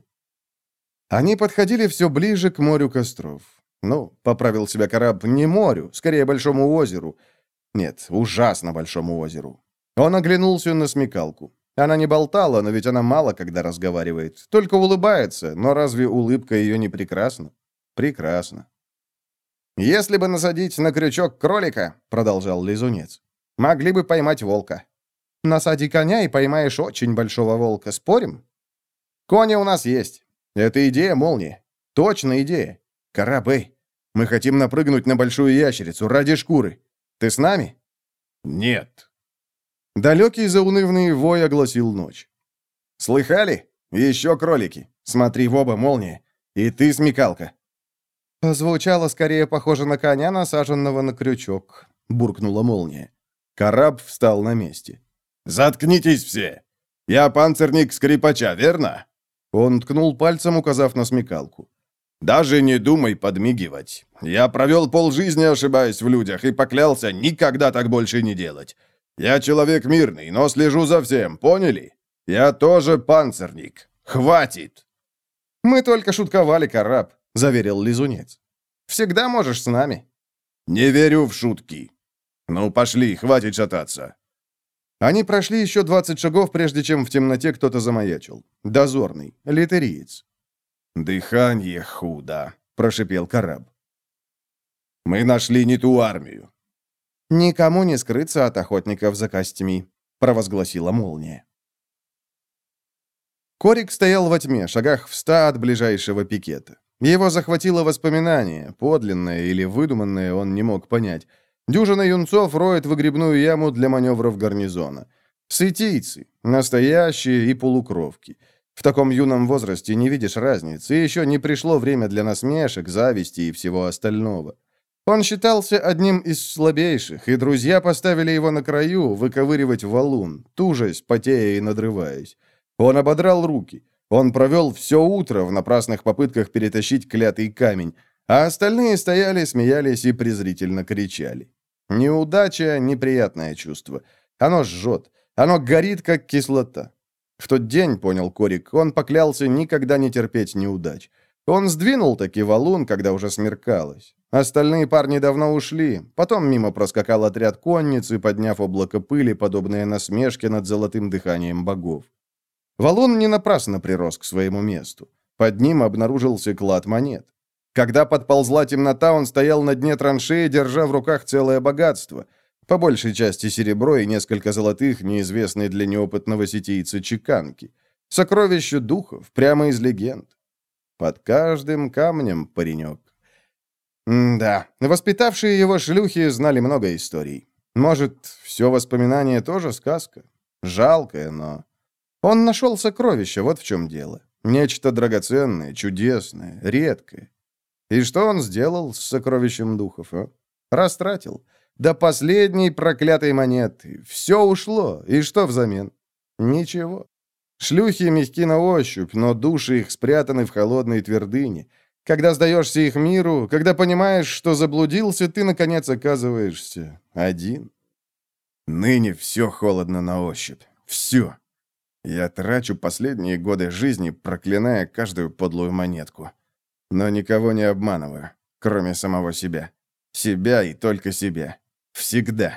Они подходили все ближе к морю костров. Ну, поправил себя Караб, не морю, скорее большому озеру. Нет, ужасно большому озеру. Он оглянулся на смекалку. Она не болтала, но ведь она мало когда разговаривает. Только улыбается, но разве улыбка ее не прекрасна? Прекрасно. «Если бы насадить на крючок кролика, — продолжал лизунец, — могли бы поймать волка. Насади коня и поймаешь очень большого волка. Спорим? Кони у нас есть. Это идея молнии. Точно идея. Караб, эй, мы хотим напрыгнуть на большую ящерицу ради шкуры. Ты с нами?» «Нет». Далекий заунывный вой огласил ночь. «Слыхали? Еще кролики. Смотри в оба, молния. И ты, смекалка». «Звучало скорее похоже на коня, насаженного на крючок», — буркнула молния. Караб встал на месте. «Заткнитесь все! Я панцирник скрипача, верно?» Он ткнул пальцем, указав на смекалку. «Даже не думай подмигивать. Я провел полжизни, ошибаясь в людях, и поклялся никогда так больше не делать. Я человек мирный, но слежу за всем, поняли? Я тоже панцирник. Хватит!» «Мы только шутковали, Караб», — заверил лизунец. «Всегда можешь с нами». «Не верю в шутки. Ну, пошли, хватит шататься». Они прошли еще двадцать шагов, прежде чем в темноте кто-то замаячил. Дозорный, литериец. «Дыхание худо», — прошипел Караб. «Мы нашли не ту армию». «Никому не скрыться от охотников за костями», — провозгласила молния. Корик стоял во тьме, шагах в ста от ближайшего пикета. Его захватило воспоминание, подлинное или выдуманное, он не мог понять. Дюжина юнцов роет выгребную яму для маневров гарнизона. Сытийцы, настоящие и полукровки. В таком юном возрасте не видишь разницы, и еще не пришло время для насмешек, зависти и всего остального. Он считался одним из слабейших, и друзья поставили его на краю выковыривать валун, тужась, потея и надрываясь. Он ободрал руки. Он провел все утро в напрасных попытках перетащить клятый камень, а остальные стояли, смеялись и презрительно кричали. Неудача — неприятное чувство. Оно жжет. Оно горит, как кислота. В тот день, понял Корик, он поклялся никогда не терпеть неудач. Он сдвинул таки валун, когда уже смеркалось. Остальные парни давно ушли. Потом мимо проскакал отряд конницы, подняв облако пыли, подобное насмешке над золотым дыханием богов. Валун не напрасно прирос к своему месту. Под ним обнаружился клад монет. Когда подползла темнота, он стоял на дне траншеи, держа в руках целое богатство. По большей части серебро и несколько золотых, неизвестные для неопытного сетийца чеканки. Сокровище духов, прямо из легенд. Под каждым камнем паренек. М-да, воспитавшие его шлюхи знали много историй. Может, все воспоминание тоже сказка? Жалкое, но... Он нашел сокровище, вот в чем дело. Нечто драгоценное, чудесное, редкое. И что он сделал с сокровищем духов, а? Растратил. До последней проклятой монеты. Все ушло. И что взамен? Ничего. Шлюхи мягки на ощупь, но души их спрятаны в холодной твердыне. Когда сдаешься их миру, когда понимаешь, что заблудился, ты, наконец, оказываешься один. Ныне все холодно на ощупь. Все. Я трачу последние годы жизни, проклиная каждую подлую монетку. Но никого не обманываю. кроме самого себя. Себя и только себя. Всегда.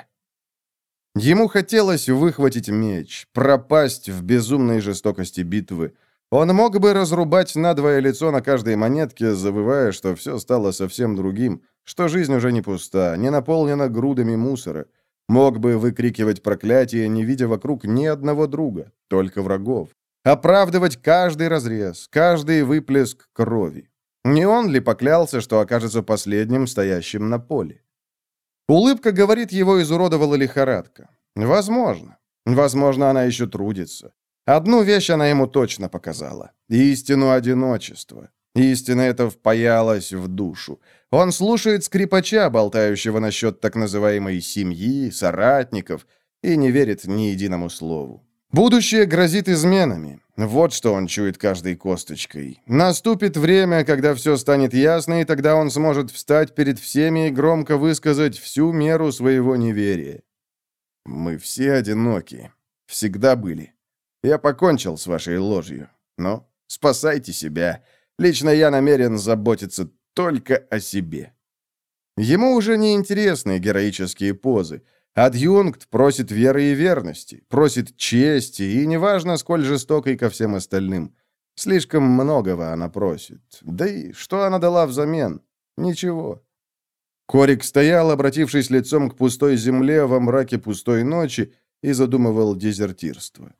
Ему хотелось выхватить меч, пропасть в безумной жестокости битвы. Он мог бы разрубать надвое лицо на каждой монетке, завывая, что все стало совсем другим, что жизнь уже не пуста, не наполнена грудами мусора. Мог бы выкрикивать проклятия, не видя вокруг ни одного друга, только врагов. Оправдывать каждый разрез, каждый выплеск крови. Не он ли поклялся, что окажется последним стоящим на поле? Улыбка, говорит, его изуродовала лихорадка. Возможно. Возможно, она еще трудится. Одну вещь она ему точно показала. Истину одиночества. Истина эта впаялась в душу. Он слушает скрипача, болтающего насчет так называемой семьи, соратников, и не верит ни единому слову. Будущее грозит изменами. Вот что он чует каждой косточкой. Наступит время, когда все станет ясно, и тогда он сможет встать перед всеми и громко высказать всю меру своего неверия. Мы все одиноки. Всегда были. Я покончил с вашей ложью. Но спасайте себя. Лично я намерен заботиться только о себе. Ему уже не интересны героические позы. Адъюнкт просит веры и верности, просит чести, и неважно, сколь жестокой ко всем остальным. Слишком многого она просит. Да и что она дала взамен? Ничего. Корик стоял, обратившись лицом к пустой земле во мраке пустой ночи, и задумывал дезертирство.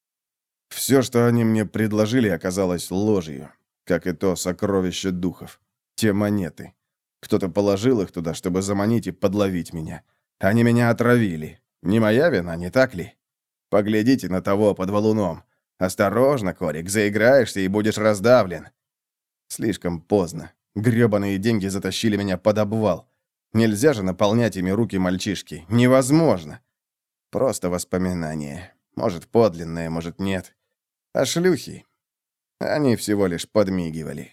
Все, что они мне предложили, оказалось ложью, как и то сокровище духов, те монеты. Кто-то положил их туда, чтобы заманить и подловить меня. Они меня отравили. Не моя вина, не так ли? Поглядите на того под валуном. Осторожно, Корик, заиграешься и будешь раздавлен. Слишком поздно. Гребаные деньги затащили меня под обвал. Нельзя же наполнять ими руки мальчишки. Невозможно. Просто воспоминания. Может, подлинные, может, нет. А шлюхи? Они всего лишь подмигивали.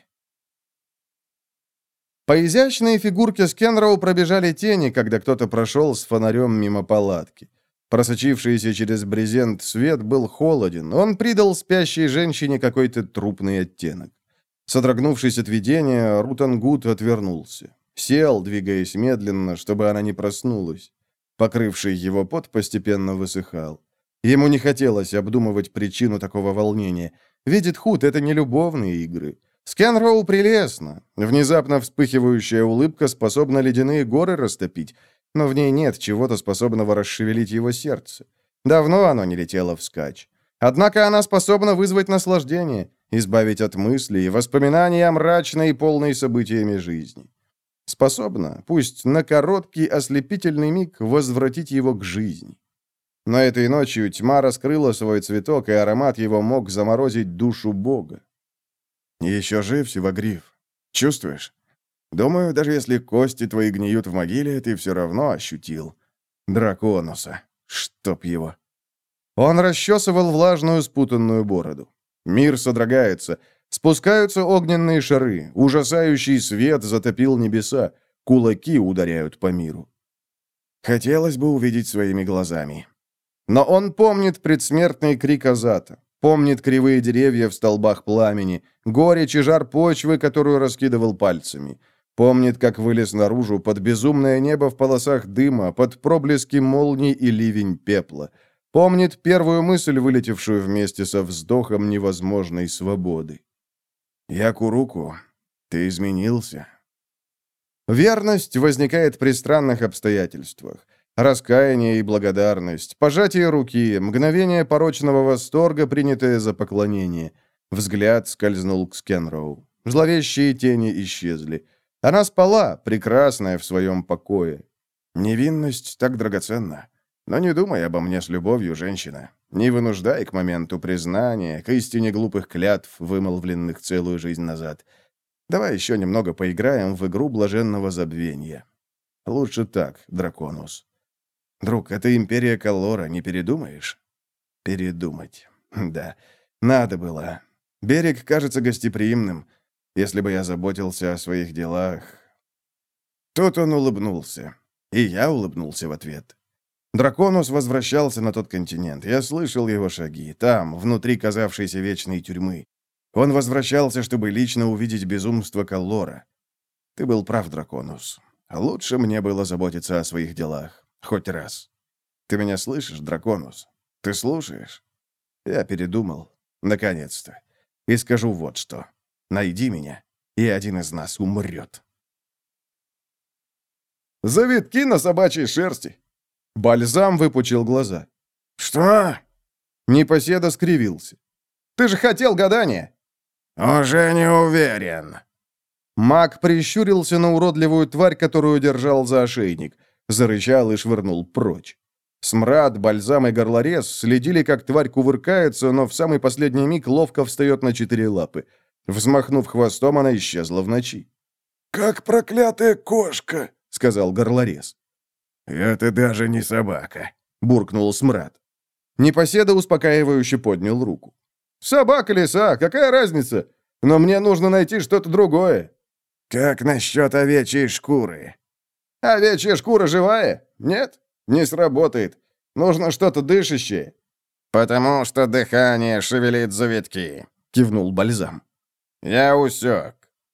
По изящной фигурке Скенроу пробежали тени, когда кто-то прошел с фонарем мимо палатки. Просочившийся через брезент свет был холоден. Он придал спящей женщине какой-то трупный оттенок. Содрогнувшись от видения, Рутангут отвернулся. Сел, двигаясь медленно, чтобы она не проснулась. Покрывший его пот постепенно высыхал. Ему не хотелось обдумывать причину такого волнения. Видит Худ, это не любовные игры. Скенроу прелестно. Внезапно вспыхивающая улыбка способна ледяные горы растопить, но в ней нет чего-то способного расшевелить его сердце. Давно оно не летело вскачь. Однако она способна вызвать наслаждение, избавить от мыслей и воспоминаний о мрачной и полной событиями жизни. Способна, пусть на короткий ослепительный миг, возвратить его к жизни. Но этой ночью тьма раскрыла свой цветок, и аромат его мог заморозить душу Бога. Еще жив, Сивагриф. Чувствуешь? Думаю, даже если кости твои гниют в могиле, ты все равно ощутил. Драконуса. Чтоб его. Он расчесывал влажную спутанную бороду. Мир содрогается. Спускаются огненные шары. Ужасающий свет затопил небеса. Кулаки ударяют по миру. Хотелось бы увидеть своими глазами. Но он помнит предсмертный крик Азата. Помнит кривые деревья в столбах пламени, горечь и жар почвы, которую раскидывал пальцами. Помнит, как вылез наружу под безумное небо в полосах дыма, под проблески молний и ливень пепла. Помнит первую мысль, вылетевшую вместе со вздохом невозможной свободы. «Якуруку, ты изменился». Верность возникает при странных обстоятельствах. Раскаяние и благодарность, пожатие руки, мгновение порочного восторга, принятое за поклонение. Взгляд скользнул к Скенроу. Зловещие тени исчезли. Она спала, прекрасная в своем покое. Невинность так драгоценна. Но не думай обо мне с любовью, женщина. Не вынуждай к моменту признания, к истине глупых клятв, вымолвленных целую жизнь назад. Давай еще немного поиграем в игру блаженного забвения. Лучше так, Драконус. Друг, это империя Каллора, не передумаешь? Передумать. Да, надо было. Берег кажется гостеприимным. Если бы я заботился о своих делах... Тут он улыбнулся. И я улыбнулся в ответ. Драконус возвращался на тот континент. Я слышал его шаги. Там, внутри казавшейся вечной тюрьмы. Он возвращался, чтобы лично увидеть безумство Каллора. Ты был прав, Драконус. Лучше мне было заботиться о своих делах. Хоть раз. Ты меня слышишь, Драконус? Ты слушаешь? Я передумал. Наконец-то. И скажу вот что. Найди меня, и один из нас умрет. Завитки на собачьей шерсти. Бальзам выпучил глаза. Что? Непоседа скривился. Ты же хотел гадания. Уже не уверен. Маг прищурился на уродливую тварь, которую держал за ошейник. Зарычал и швырнул прочь. Смрад, Бальзам и Горлорез следили, как тварь кувыркается, но в самый последний миг ловко встает на четыре лапы. Взмахнув хвостом, она исчезла в ночи. «Как проклятая кошка!» — сказал Горлорез. «Это даже не собака», — буркнул Смрад. Непоседа успокаивающе поднял руку. «Собака, лиса, какая разница? Но мне нужно найти что-то другое». «Как насчет овечьей шкуры?» «Овечья шкура живая? Нет? Не сработает. Нужно что-то дышащее». «Потому что дыхание шевелит завитки», — кивнул Бальзам. «Я усек».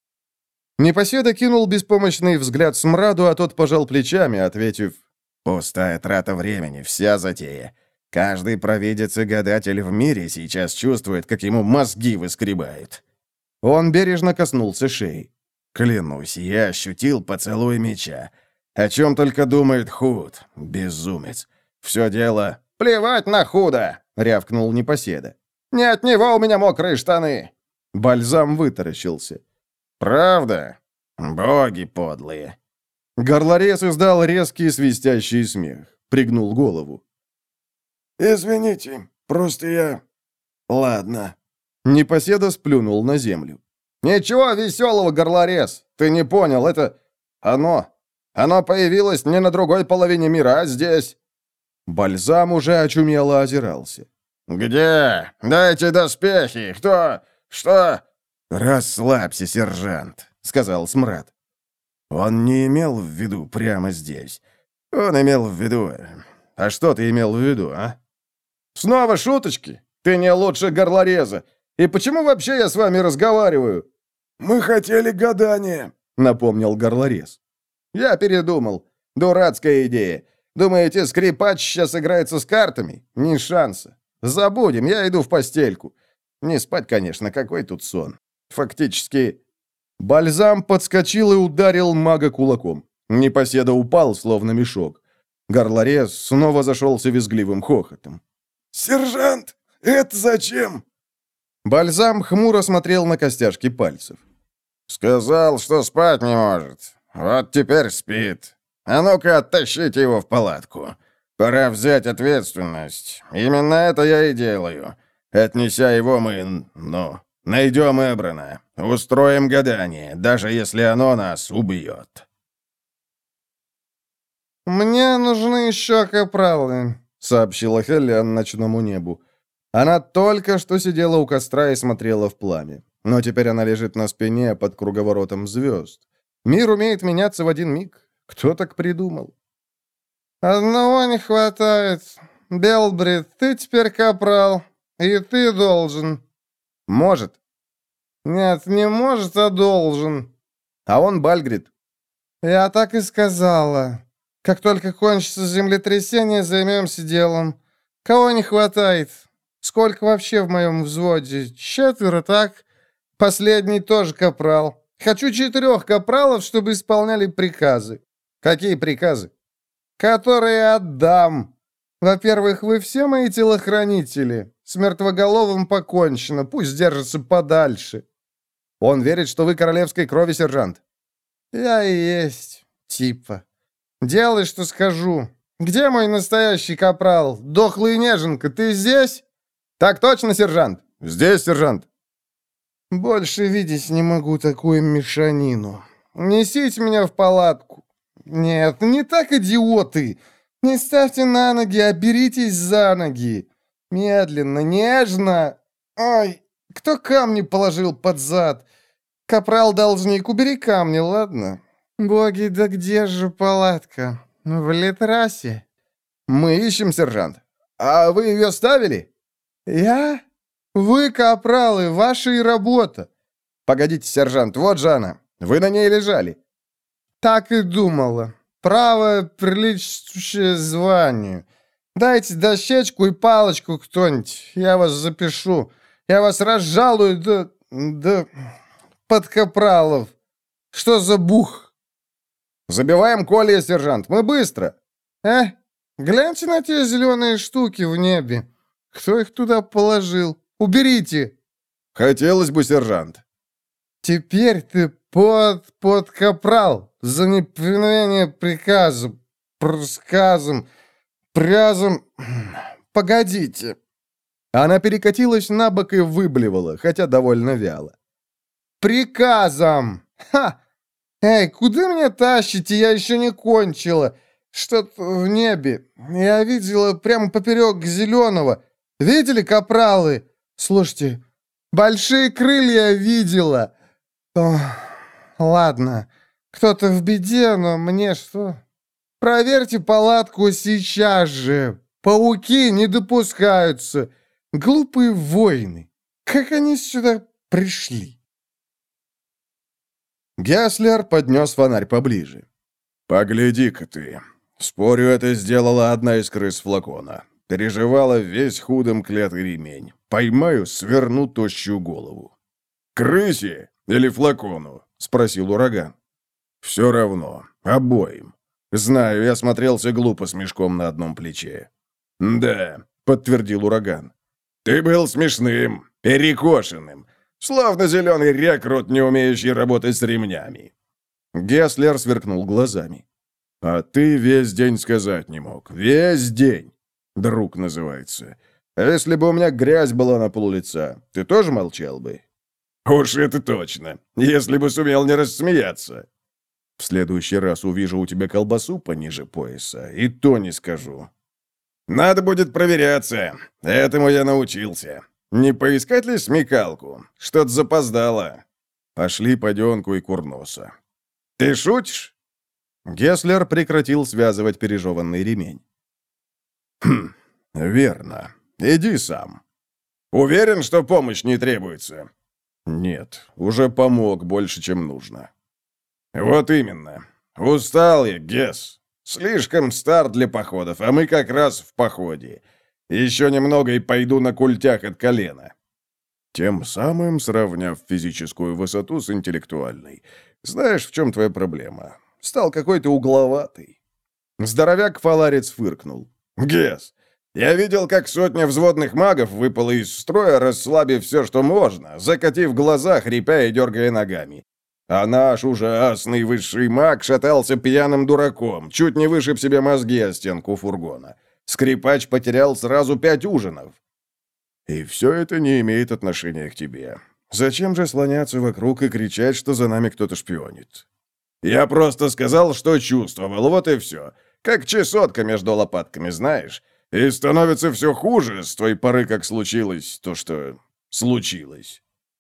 Непоседа кинул беспомощный взгляд Смраду, а тот пожал плечами, ответив: «Пустая трата времени, вся затея. Каждый провидец и гадатель в мире сейчас чувствует, как ему мозги выскребают». Он бережно коснулся шеи. «Клянусь, я ощутил поцелуй меча. О чем только думает Худ, безумец. Все дело...» «Плевать на Худа!» — рявкнул Непоседа. «Не от него у меня мокрые штаны!» Бальзам вытаращился. «Правда? Боги подлые!» Горлорез издал резкий свистящий смех. Пригнул голову. «Извините, просто я... Ладно». Непоседа сплюнул на землю. «Ничего веселого, Горлорез! Ты не понял, это... оно... Оно появилось не на другой половине мира, а здесь!» Бальзам уже очумело озирался. «Где? Дайте доспехи! Кто? Что?» «Расслабься, сержант», — сказал Смрад. «Он не имел в виду прямо здесь. Он имел в виду... А что ты имел в виду, а?» «Снова шуточки? Ты не лучше Горлореза. И почему вообще я с вами разговариваю?» «Мы хотели гадания», — напомнил Горлорез. «Я передумал. Дурацкая идея. Думаете, скрипач сейчас играется с картами? Ни шанса. Забудем, я иду в постельку. Не спать, конечно, какой тут сон. Фактически...» Бальзам подскочил и ударил мага кулаком. Непоседа упал, словно мешок. Горлорез снова зашелся визгливым хохотом. «Сержант, это зачем?» Бальзам хмуро смотрел на костяшки пальцев. «Сказал, что спать не может. Вот теперь спит. А ну-ка, оттащите его в палатку. Пора взять ответственность. Именно это я и делаю. Отнеся его, мы, ну, найдем Эброна. Устроим гадание, даже если оно нас убьет». «Мне нужны еще капралы», — сообщила Хелен ночному небу. Она только что сидела у костра и смотрела в пламя. Но теперь она лежит на спине под круговоротом звезд. Мир умеет меняться в один миг. Кто так придумал? «Одного не хватает. Белбрид, ты теперь капрал. И ты должен». «Может». «Нет, не может, а должен». «А он Бальгрид». «Я так и сказала. Как только кончится землетрясение, займемся делом. Кого не хватает? Сколько вообще в моем взводе? Четверо, так? Последний тоже капрал. Хочу четырех капралов, чтобы исполняли приказы». «Какие приказы?» «Которые отдам. Во-первых, вы все мои телохранители. С мертвоголовым покончено, пусть держится подальше». «Он верит, что вы королевской крови, сержант». «Я и есть, типа. Делай, что скажу. Где мой настоящий капрал? Дохлый неженка, ты здесь?» «Так точно, сержант. Здесь, сержант». «Больше видеть не могу такую мешанину. Несите меня в палатку». «Нет, не так, идиоты. Не ставьте на ноги, а беритесь за ноги. Медленно, нежно. Ой, кто камни положил под зад? Капрал-должник, убери камни, ладно? Боги, да где же палатка? В Литрасе?» «Мы ищем, сержант. А вы ее ставили?» «Я? Вы, капралы, ваша и работа». «Погодите, сержант, вот же она. Вы на ней лежали». Так и думала. Право, приличествующее званию. Дайте дощечку и палочку кто-нибудь, я вас запишу. Я вас разжалую до... до... подкапралов. Что за бух? Забиваем колья, сержант, мы быстро. Э, гляньте на те зеленые штуки в небе. Кто их туда положил? Уберите. Хотелось бы, сержант. Теперь ты под... подкапрал за неповиновение приказу, просказом, прязом... Погодите. Она перекатилась на бок и выблевала, хотя довольно вяло. Приказом! Ха! Эй, куда меня тащите? Я еще не кончила. Что-то в небе. Я видела прямо поперек зеленого. Видели, капралы? Слушайте, большие крылья видела. О, ладно, кто-то в беде, но мне что? Проверьте палатку сейчас же. Пауки не допускаются. Глупые воины. Как они сюда пришли? Геслер поднес фонарь поближе. «Погляди-ка ты. Спорю, это сделала одна из крыс флакона. Переживала весь худом клятый ремень. Поймаю, сверну тощую голову». «Крысе или флакону?» — спросил ураган. «Все равно. Обоим. Знаю, я смотрелся глупо с мешком на одном плече». «Да», — подтвердил ураган. «Ты был смешным, перекошенным, словно зеленый рекрут, не умеющий работать с ремнями». Геслер сверкнул глазами. «А ты весь день сказать не мог. Весь день. Друг называется. А если бы у меня грязь была на пол лица, ты тоже молчал бы?» «Уж это точно. Если бы сумел не рассмеяться». «В следующий раз увижу у тебя колбасу пониже пояса, и то не скажу». «Надо будет проверяться. Этому я научился. Не поискать ли смекалку? Что-то запоздало». Пошли паденку и курноса. «Ты шутишь?» Геслер прекратил связывать пережеванный ремень. «Хм, верно. Иди сам». «Уверен, что помощь не требуется?» «Нет, уже помог больше, чем нужно». «Вот именно. Устал я, Гес. Слишком стар для походов, а мы как раз в походе. Еще немного и пойду на культях от колена». Тем самым сравняв физическую высоту с интеллектуальной. Знаешь, в чем твоя проблема? Стал какой-то угловатый. Здоровяк-фаларец фыркнул. «Гес, я видел, как сотня взводных магов выпала из строя, расслабив все, что можно, закатив глаза, хрипя и дергая ногами. А наш ужасный высший маг шатался пьяным дураком, чуть не вышиб себе мозги о стенку фургона. Скрипач потерял сразу пять ужинов. И все это не имеет отношения к тебе. Зачем же слоняться вокруг и кричать, что за нами кто-то шпионит? Я просто сказал, что чувствовал, вот и все. Как чесотка между лопатками, знаешь? И становится все хуже с той поры, как случилось то, что случилось».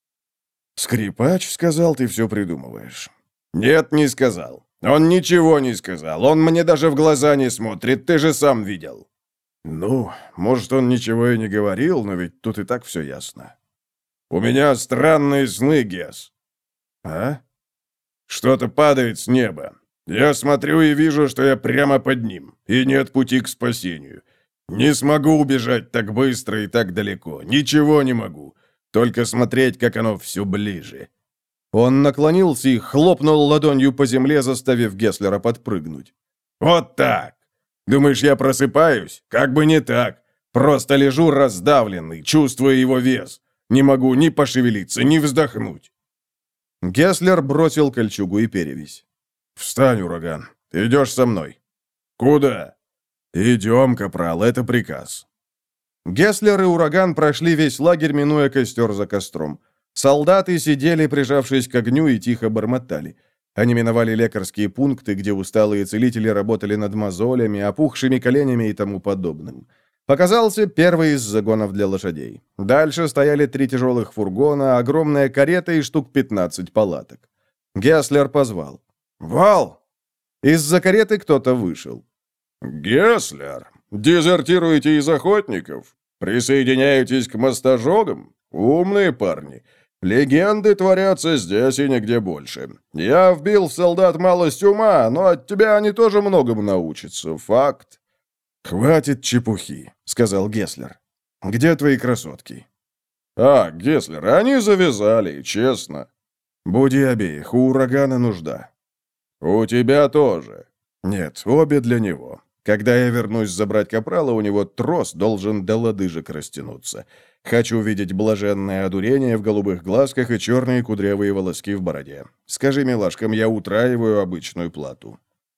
«Скрипач сказал, ты все придумываешь». «Нет, не сказал. Он ничего не сказал. Он мне даже в глаза не смотрит, ты же сам видел». «Ну, может, он ничего и не говорил, но ведь тут и так все ясно». «У меня странные сны, Гес». «А?» «Что-то падает с неба. Я смотрю и вижу, что я прямо под ним, и нет пути к спасению. Не смогу убежать так быстро и так далеко. Ничего не могу. Только смотреть, как оно все ближе». Он наклонился и хлопнул ладонью по земле, заставив Геслера подпрыгнуть. «Вот так! Думаешь, я просыпаюсь? Как бы не так. Просто лежу раздавленный, чувствуя его вес. Не могу ни пошевелиться, ни вздохнуть». Геслер бросил кольчугу и перевязь. «Встань, ураган. Идешь со мной». «Куда?» «Идем, капрал, это приказ». Геслер и ураган прошли весь лагерь, минуя костер за костром. Солдаты сидели, прижавшись к огню, и тихо бормотали. Они миновали лекарские пункты, где усталые целители работали над мозолями, опухшими коленями и тому подобным. Показался первый из загонов для лошадей. Дальше стояли три тяжелых фургона, огромная карета и штук пятнадцать палаток. Геслер позвал. «Вал!» Из-за кареты кто-то вышел. «Геслер, дезертируете из охотников? Присоединяетесь к мостожогам? Умные парни. Легенды творятся здесь и нигде больше. Я вбил в солдат малость ума, но от тебя они тоже многому научатся. Факт». «Хватит чепухи», — сказал Гесслер. «Где твои красотки?» «А, Гесслер, они завязали, честно». «Буди обеих, у урагана нужда». «У тебя тоже». «Нет, обе для него. Когда я вернусь забрать капрала, у него трос должен до лодыжек растянуться. Хочу видеть блаженное одурение в голубых глазках и черные кудрявые волоски в бороде. Скажи милашкам, я утраиваю обычную плату».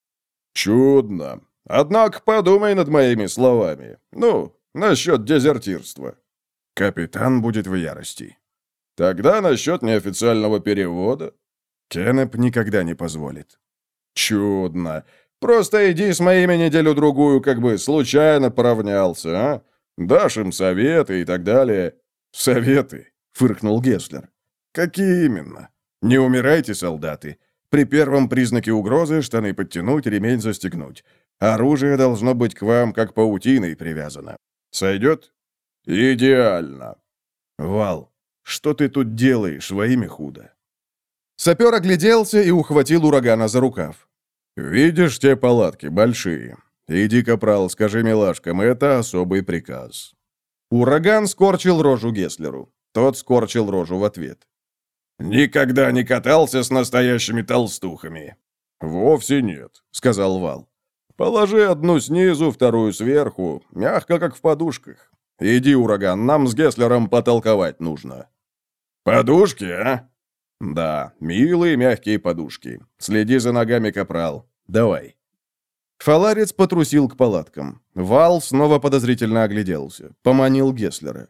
«Чудно. Однако подумай над моими словами. Ну, насчет дезертирства». «Капитан будет в ярости». «Тогда насчет неофициального перевода». «Кеннеп никогда не позволит». «Чудно. Просто иди с моими неделю-другую, как бы случайно поравнялся, а? Дашь им советы и так далее». «Советы?» — фыркнул Гесслер. «Какие именно? Не умирайте, солдаты. При первом признаке угрозы штаны подтянуть, ремень застегнуть. Оружие должно быть к вам как паутиной привязано. Сойдет?» «Идеально». «Вал, что ты тут делаешь во имя худо?» Сапер огляделся и ухватил урагана за рукав. «Видишь те палатки, большие? Иди, капрал, скажи милашкам, это особый приказ». Ураган скорчил рожу Гесслеру. Тот скорчил рожу в ответ. «Никогда не катался с настоящими толстухами». «Вовсе нет», — сказал Вал. «Положи одну снизу, вторую сверху, мягко, как в подушках. Иди, ураган, нам с Гесслером потолковать нужно». «Подушки, а?» «Да, милые мягкие подушки. Следи за ногами, капрал. Давай». Фаларец потрусил к палаткам. Вал снова подозрительно огляделся. Поманил Гесслера.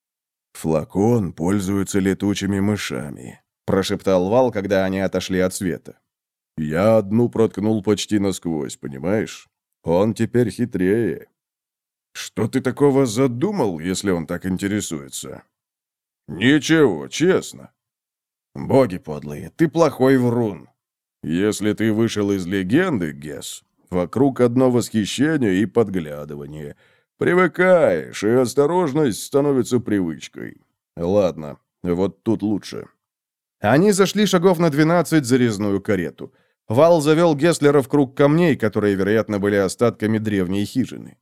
«Флакон пользуется летучими мышами», — прошептал Вал, когда они отошли от света. «Я одну проткнул почти насквозь, понимаешь? Он теперь хитрее». «Что ты такого задумал, если он так интересуется?» «Ничего, честно». «Боги подлые, ты плохой врун. Если ты вышел из легенды, Гесс, вокруг одно восхищение и подглядывание. Привыкаешь, и осторожность становится привычкой. Ладно, вот тут лучше». Они зашли шагов на двенадцать за резную карету. Вал завел Гесслера в круг камней, которые, вероятно, были остатками древней хижины.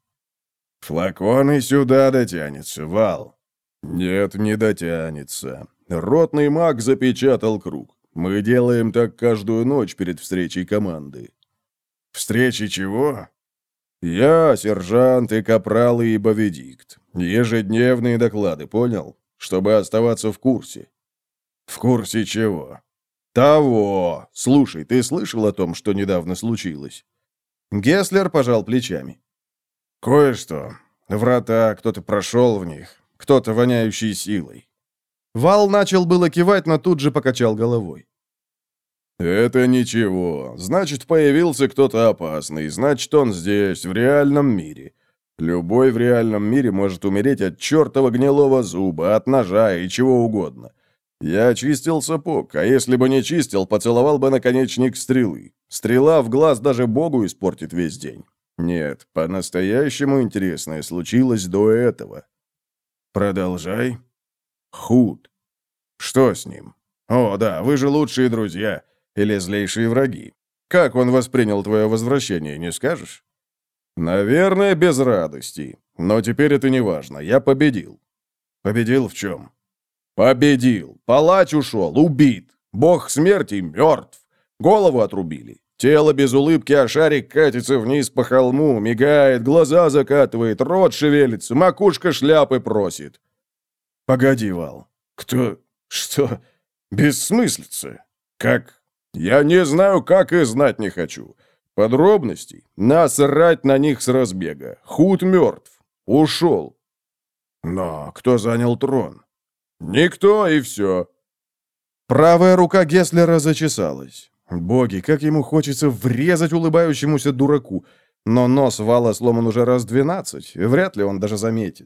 «Флакон и сюда дотянется, Вал». «Нет, не дотянется. Ротный маг запечатал круг. Мы делаем так каждую ночь перед встречей команды». «Встречи чего?» «Я, сержант и капрал и боведикт. Ежедневные доклады, понял? Чтобы оставаться в курсе». «В курсе чего?» «Того! Слушай, ты слышал о том, что недавно случилось?» Гесслер пожал плечами. «Кое-что. Врата, кто-то прошел в них, кто-то воняющий силой». Вал начал было кивать, но тут же покачал головой. «Это ничего. Значит, появился кто-то опасный. Значит, он здесь, в реальном мире. Любой в реальном мире может умереть от чертова гнилого зуба, от ножа и чего угодно. Я чистил сапог, а если бы не чистил, поцеловал бы наконечник стрелы. Стрела в глаз даже Богу испортит весь день. Нет, по-настоящему интересное случилось до этого». «Продолжай». «Худ». «Что с ним?» «О, да, вы же лучшие друзья. Или злейшие враги. Как он воспринял твое возвращение, не скажешь?» «Наверное, без радости. Но теперь это не важно. Я победил». «Победил в чем?» «Победил. Палач ушел. Убит. Бог смерти мертв. Голову отрубили. Тело без улыбки, а шарик катится вниз по холму, мигает, глаза закатывает, рот шевелится, макушка шляпы просит». «Погоди, Вал. Кто? Что? Бессмыслица. Как? Я не знаю, как и знать не хочу. Подробностей. Насрать на них с разбега. Худ мертв. Ушел». «Но кто занял трон?» «Никто, и все». Правая рука Гесслера зачесалась. Боги, как ему хочется врезать улыбающемуся дураку. Но нос Вала сломан уже раз двенадцать, и вряд ли он даже заметит.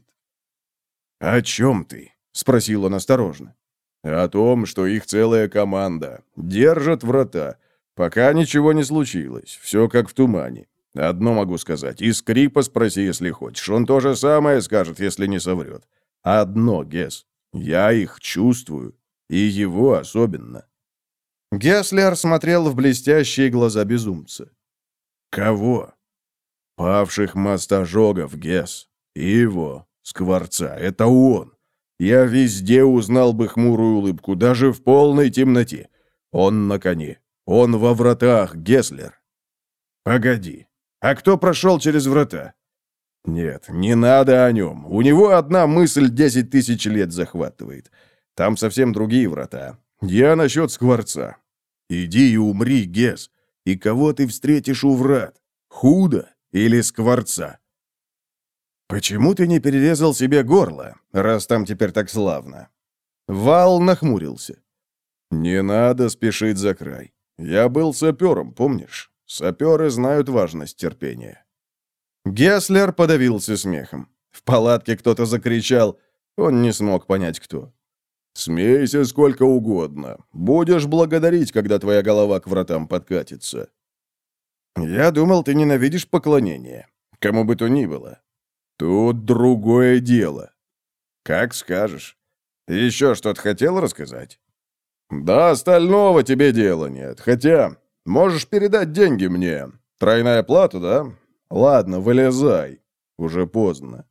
«О чем ты?» — спросил он осторожно. «О том, что их целая команда. Держат врата. Пока ничего не случилось. Все как в тумане. Одно могу сказать. И Скрипа спроси, если хочешь. Он то же самое скажет, если не соврет. Одно, Гес. Я их чувствую. И его особенно». Гесслер смотрел в блестящие глаза безумца. «Кого?» «Павших мастожогов, Гес. И его, Скворца. Это он. Я везде узнал бы хмурую улыбку, даже в полной темноте. Он на коне. Он во вратах, Гесслер». «Погоди. А кто прошел через врата?» «Нет, не надо о нем. У него одна мысль десять тысяч лет захватывает. Там совсем другие врата. Я насчет Скворца. Иди и умри, Гес. И кого ты встретишь у врат? Худо или Скворца?» «Почему ты не перерезал себе горло, раз там теперь так славно?» Вал нахмурился. «Не надо спешить за край. Я был сапером, помнишь? Саперы знают важность терпения». Гесслер подавился смехом. В палатке кто-то закричал. Он не смог понять, кто. «Смейся сколько угодно. Будешь благодарить, когда твоя голова к вратам подкатится». «Я думал, ты ненавидишь поклонение. Кому бы то ни было». «Тут другое дело». «Как скажешь. Еще что-то хотел рассказать?» «Да остального тебе дела нет. Хотя, можешь передать деньги мне. Тройная плата, да? Ладно, вылезай. Уже поздно».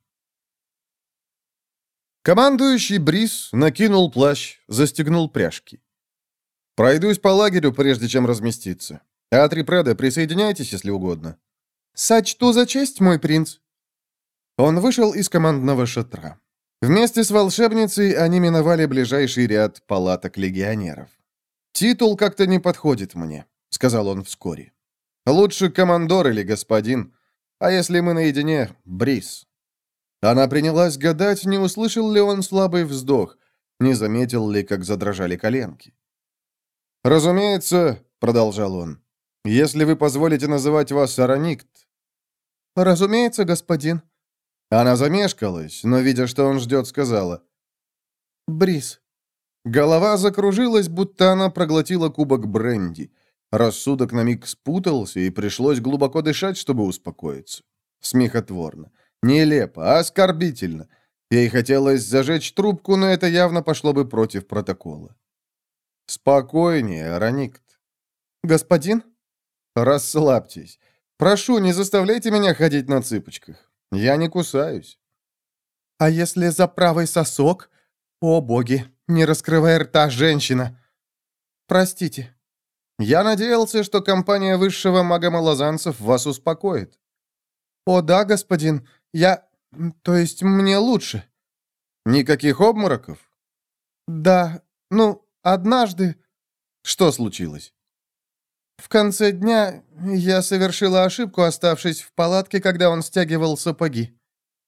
Командующий Брис накинул плащ, застегнул пряжки. «Пройдусь по лагерю, прежде чем разместиться. А Трипреда, присоединяйтесь, если угодно». «Сочту за честь, мой принц». Он вышел из командного шатра. Вместе с волшебницей они миновали ближайший ряд палаток легионеров. «Титул как-то не подходит мне», — сказал он вскоре. «Лучше командор или господин. А если мы наедине, Брис». Она принялась гадать, не услышал ли он слабый вздох, не заметил ли, как задрожали коленки. «Разумеется», — продолжал он, — «если вы позволите называть вас Араникт». «Разумеется, господин». Она замешкалась, но, видя, что он ждет, сказала. «Брис». Голова закружилась, будто она проглотила кубок бренди. Рассудок на миг спутался, и пришлось глубоко дышать, чтобы успокоиться. Смехотворно. Нелепо, оскорбительно. Ей хотелось зажечь трубку, но это явно пошло бы против протокола. «Спокойнее, Араникт». «Господин?» «Расслабьтесь. Прошу, не заставляйте меня ходить на цыпочках. Я не кусаюсь». «А если за правый сосок? О, боги, не раскрывай рта, женщина!» «Простите». «Я надеялся, что компания высшего мага малозанцев вас успокоит». «О, да, господин, я... То есть мне лучше». «Никаких обмороков?» «Да, ну, однажды...» «Что случилось?» «В конце дня я совершила ошибку, оставшись в палатке, когда он стягивал сапоги».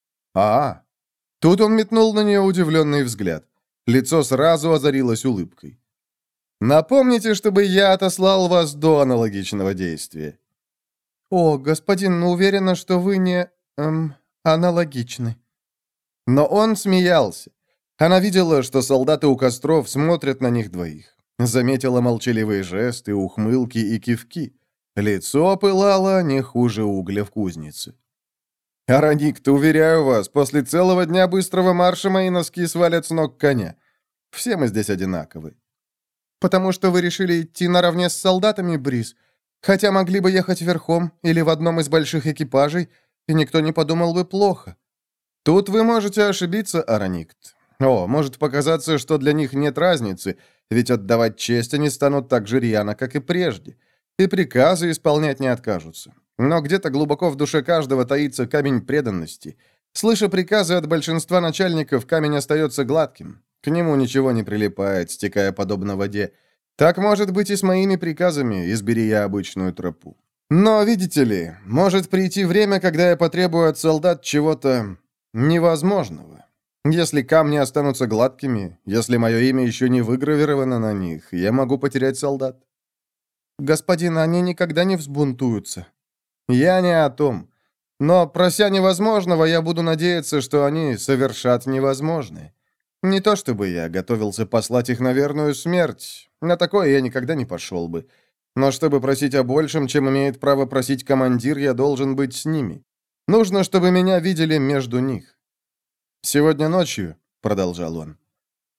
«А, тут он метнул на нее удивленный взгляд. Лицо сразу озарилось улыбкой. «Напомните, чтобы я отослал вас до аналогичного действия». «О, господин, уверена, что вы не... Эм, аналогичны». Но он смеялся. Она видела, что солдаты у костров смотрят на них двоих. Заметила молчаливые жесты, ухмылки и кивки. Лицо пылало не хуже угля в кузнице. «Араникт, уверяю вас, после целого дня быстрого марша мои носки свалят с ног коня. Все мы здесь одинаковы». «Потому что вы решили идти наравне с солдатами, Брис? Хотя могли бы ехать верхом или в одном из больших экипажей, и никто не подумал бы плохо». «Тут вы можете ошибиться, Араникт. О, может показаться, что для них нет разницы, ведь отдавать честь они станут так же рьяно, как и прежде. И приказы исполнять не откажутся. Но где-то глубоко в душе каждого таится камень преданности. Слыша приказы от большинства начальников, камень остается гладким. К нему ничего не прилипает, стекая подобно воде. Так может быть и с моими приказами, избери я обычную тропу. Но, видите ли, может прийти время, когда я потребую от солдат чего-то невозможного. Если камни останутся гладкими, если мое имя еще не выгравировано на них, я могу потерять солдат». «Господин, они никогда не взбунтуются». «Я не о том. Но, прося невозможного, я буду надеяться, что они совершат невозможное. Не то чтобы я готовился послать их на верную смерть. На такое я никогда не пошел бы. Но чтобы просить о большем, чем имеет право просить командир, я должен быть с ними. Нужно, чтобы меня видели между них. Сегодня ночью, — продолжал он,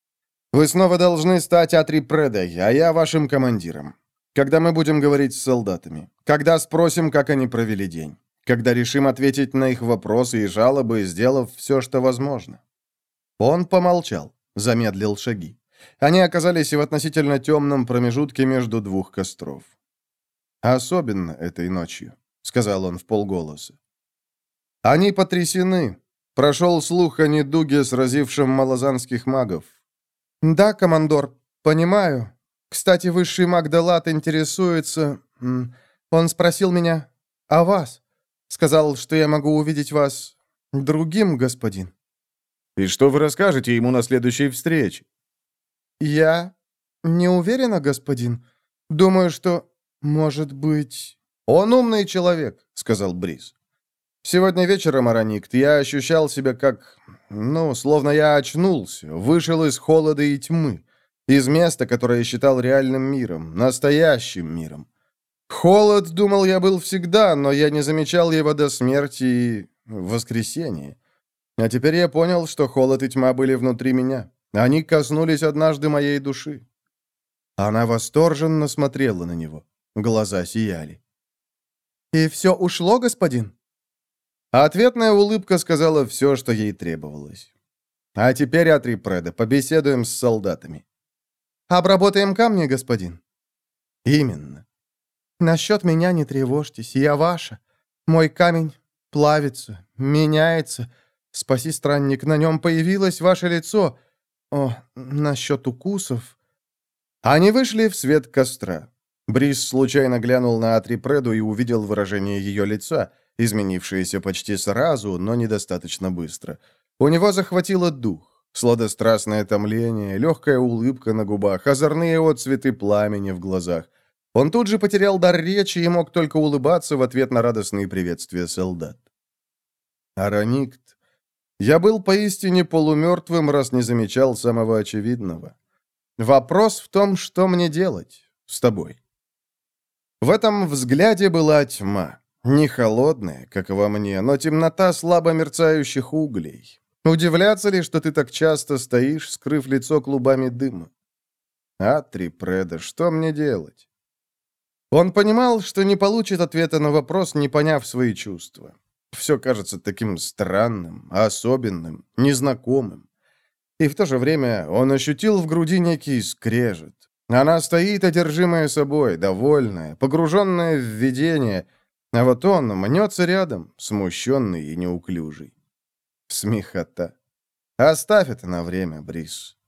Вы снова должны стать Атрипредой, а я вашим командиром. Когда мы будем говорить с солдатами, когда спросим, как они провели день, когда решим ответить на их вопросы и жалобы, сделав все, что возможно». Он помолчал, замедлил шаги. Они оказались в относительно темном промежутке между двух костров. «Особенно этой ночью», — сказал он вполголоса. «Они потрясены. Прошел слух о недуге, сразившем малозанских магов». «Да, командор, понимаю. Кстати, высший маг Делат интересуется... Он спросил меня о вас. Сказал, что я могу увидеть вас другим, господин». «И что вы расскажете ему на следующей встрече?» «Я не уверена, господин. Думаю, что, может быть...» «Он умный человек», — сказал Брис. «Сегодня вечером, Араникт, я ощущал себя как... Ну, словно я очнулся, вышел из холода и тьмы, из места, которое считал реальным миром, настоящим миром. Холод, думал, я был всегда, но я не замечал его до смерти и воскресения. А теперь я понял, что холод и тьма были внутри меня. Они коснулись однажды моей души». Она восторженно смотрела на него. Глаза сияли. «И все ушло, господин?» Ответная улыбка сказала все, что ей требовалось. «А теперь, Атрипреда, побеседуем с солдатами». «Обработаем камни, господин». «Именно». «Насчет меня не тревожьтесь, я ваша. Мой камень плавится, меняется. Спаси, странник, на нем появилось ваше лицо. О, насчет укусов...» Они вышли в свет костра. Брис случайно глянул на Атрипреду и увидел выражение ее лица, изменившееся почти сразу, но недостаточно быстро. У него захватило дух. Сладострастное томление, легкая улыбка на губах, озорные отцветы пламени в глазах. Он тут же потерял дар речи и мог только улыбаться в ответ на радостные приветствия солдат. «Араникт, я был поистине полумертвым, раз не замечал самого очевидного. Вопрос в том, что мне делать с тобой». В этом взгляде была тьма. Не холодная, как во мне, но темнота слабо мерцающих углей. Удивляться ли, что ты так часто стоишь, скрыв лицо клубами дыма? Атрипреда, что мне делать? Он понимал, что не получит ответа на вопрос, не поняв свои чувства. Все кажется таким странным, особенным, незнакомым. И в то же время он ощутил в груди некий скрежет. Она стоит, одержимая собой, довольная, погруженная в видение, а вот он мнется рядом, смущенный и неуклюжий. Смехота. Оставь это на время, Брис.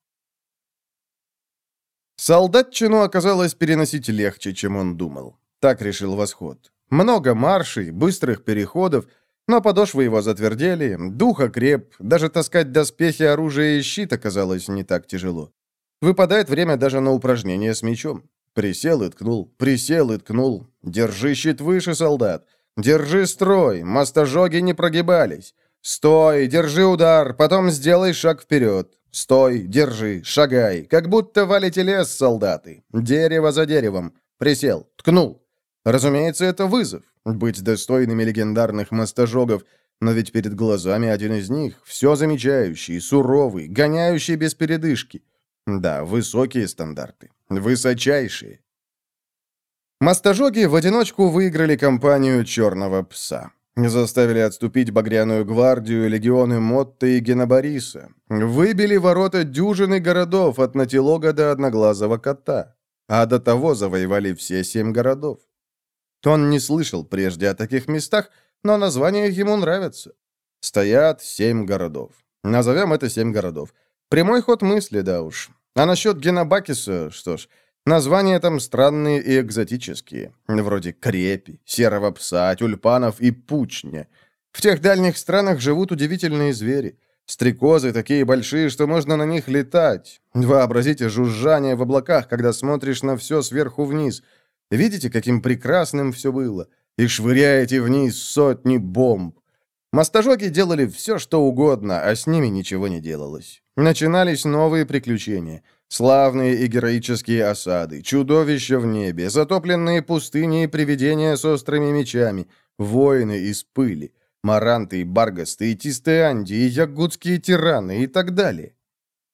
Солдатчину оказалось переносить легче, чем он думал. Так решил Восход. Много маршей, быстрых переходов, но подошвы его затвердели, дух окреп, даже таскать доспехи, оружие и щит оказалось не так тяжело. Выпадает время даже на упражнения с мечом. Присел и ткнул, присел и ткнул. Держи щит выше, солдат. Держи строй, мастожоги не прогибались. Стой, держи удар, потом сделай шаг вперед. Стой, держи, шагай, как будто валите лес, солдаты. Дерево за деревом. Присел, ткнул. Разумеется, это вызов. Быть достойными легендарных мастожогов, но ведь перед глазами один из них, все замечающий, суровый, гоняющий без передышки. Да, высокие стандарты. Высочайшие. Мастожоги в одиночку выиграли кампанию «Черного пса». Заставили отступить Багряную гвардию, легионы Мотта и Генобариса. Выбили ворота дюжины городов от Натилога до Одноглазого кота. А до того завоевали все семь городов. Он не слышал прежде о таких местах, но названия ему нравятся. Стоят семь городов. Назовем это семь городов. Прямой ход мысли, да уж. А насчет Генобакиса, что ж, названия там странные и экзотические. Вроде Крепи, Серого пса, Тюльпанов и Пучня. В тех дальних странах живут удивительные звери. Стрекозы такие большие, что можно на них летать. Вообразите жужжание в облаках, когда смотришь на все сверху вниз. Видите, каким прекрасным все было? И швыряете вниз сотни бомб. Мастожоги делали все, что угодно, а с ними ничего не делалось. Начинались новые приключения. Славные и героические осады, чудовища в небе, затопленные пустыни и привидения с острыми мечами, воины из пыли, маранты и баргасты, и тистеанди, и ягудские тираны и так далее.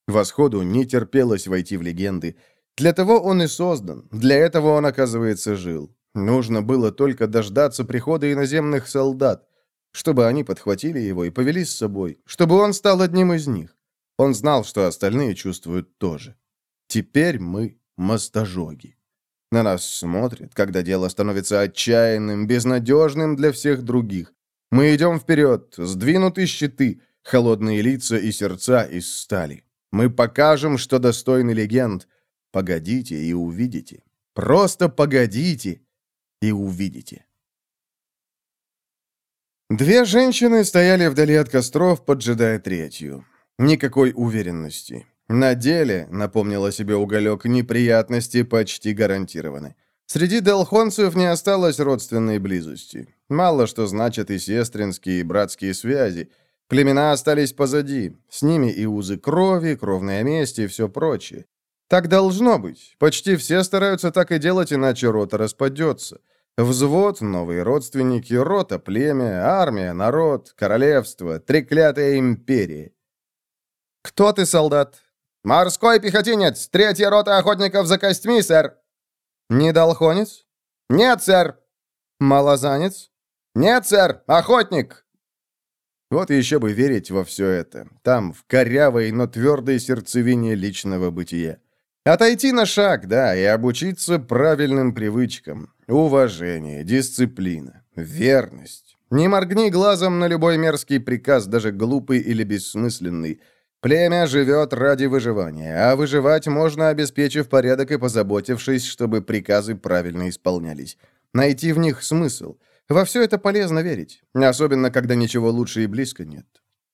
Восходу не терпелось войти в легенды. Для того он и создан, для этого он, оказывается, жил. Нужно было только дождаться прихода иноземных солдат, чтобы они подхватили его и повели с собой, чтобы он стал одним из них. Он знал, что остальные чувствуют тоже. Теперь мы мостожоги. На нас смотрят, когда дело становится отчаянным, безнадежным для всех других. Мы идем вперед, сдвинуты щиты, холодные лица и сердца из стали. Мы покажем, что достойны легенд. Погодите и увидите. Просто погодите и увидите. Две женщины стояли вдали от костров, поджидая третью. Никакой уверенности. На деле, напомнил о себе Уголек, неприятности почти гарантированы. Среди делхонцев не осталось родственной близости. Мало что значат и сестринские, и братские связи. Племена остались позади. С ними и узы крови, кровная месть и все прочее. Так должно быть. Почти все стараются так и делать, иначе рота распадется. Взвод, новые родственники, рота, племя, армия, народ, королевство, треклятая империя. «Кто ты, солдат?» «Морской пехотинец! Третья рота охотников за костьми, сэр!» «Недолхонец?» «Нет, сэр!» «Малозанец?» «Нет, сэр! Охотник!» Вот еще бы верить во все это. Там, в корявой, но твердой сердцевине личного бытия. Отойти на шаг, да, и обучиться правильным привычкам. Уважение, дисциплина, верность. Не моргни глазом на любой мерзкий приказ, даже глупый или бессмысленный. Племя живет ради выживания, а выживать можно, обеспечив порядок и позаботившись, чтобы приказы правильно исполнялись. Найти в них смысл. Во все это полезно верить, особенно когда ничего лучше и близко нет.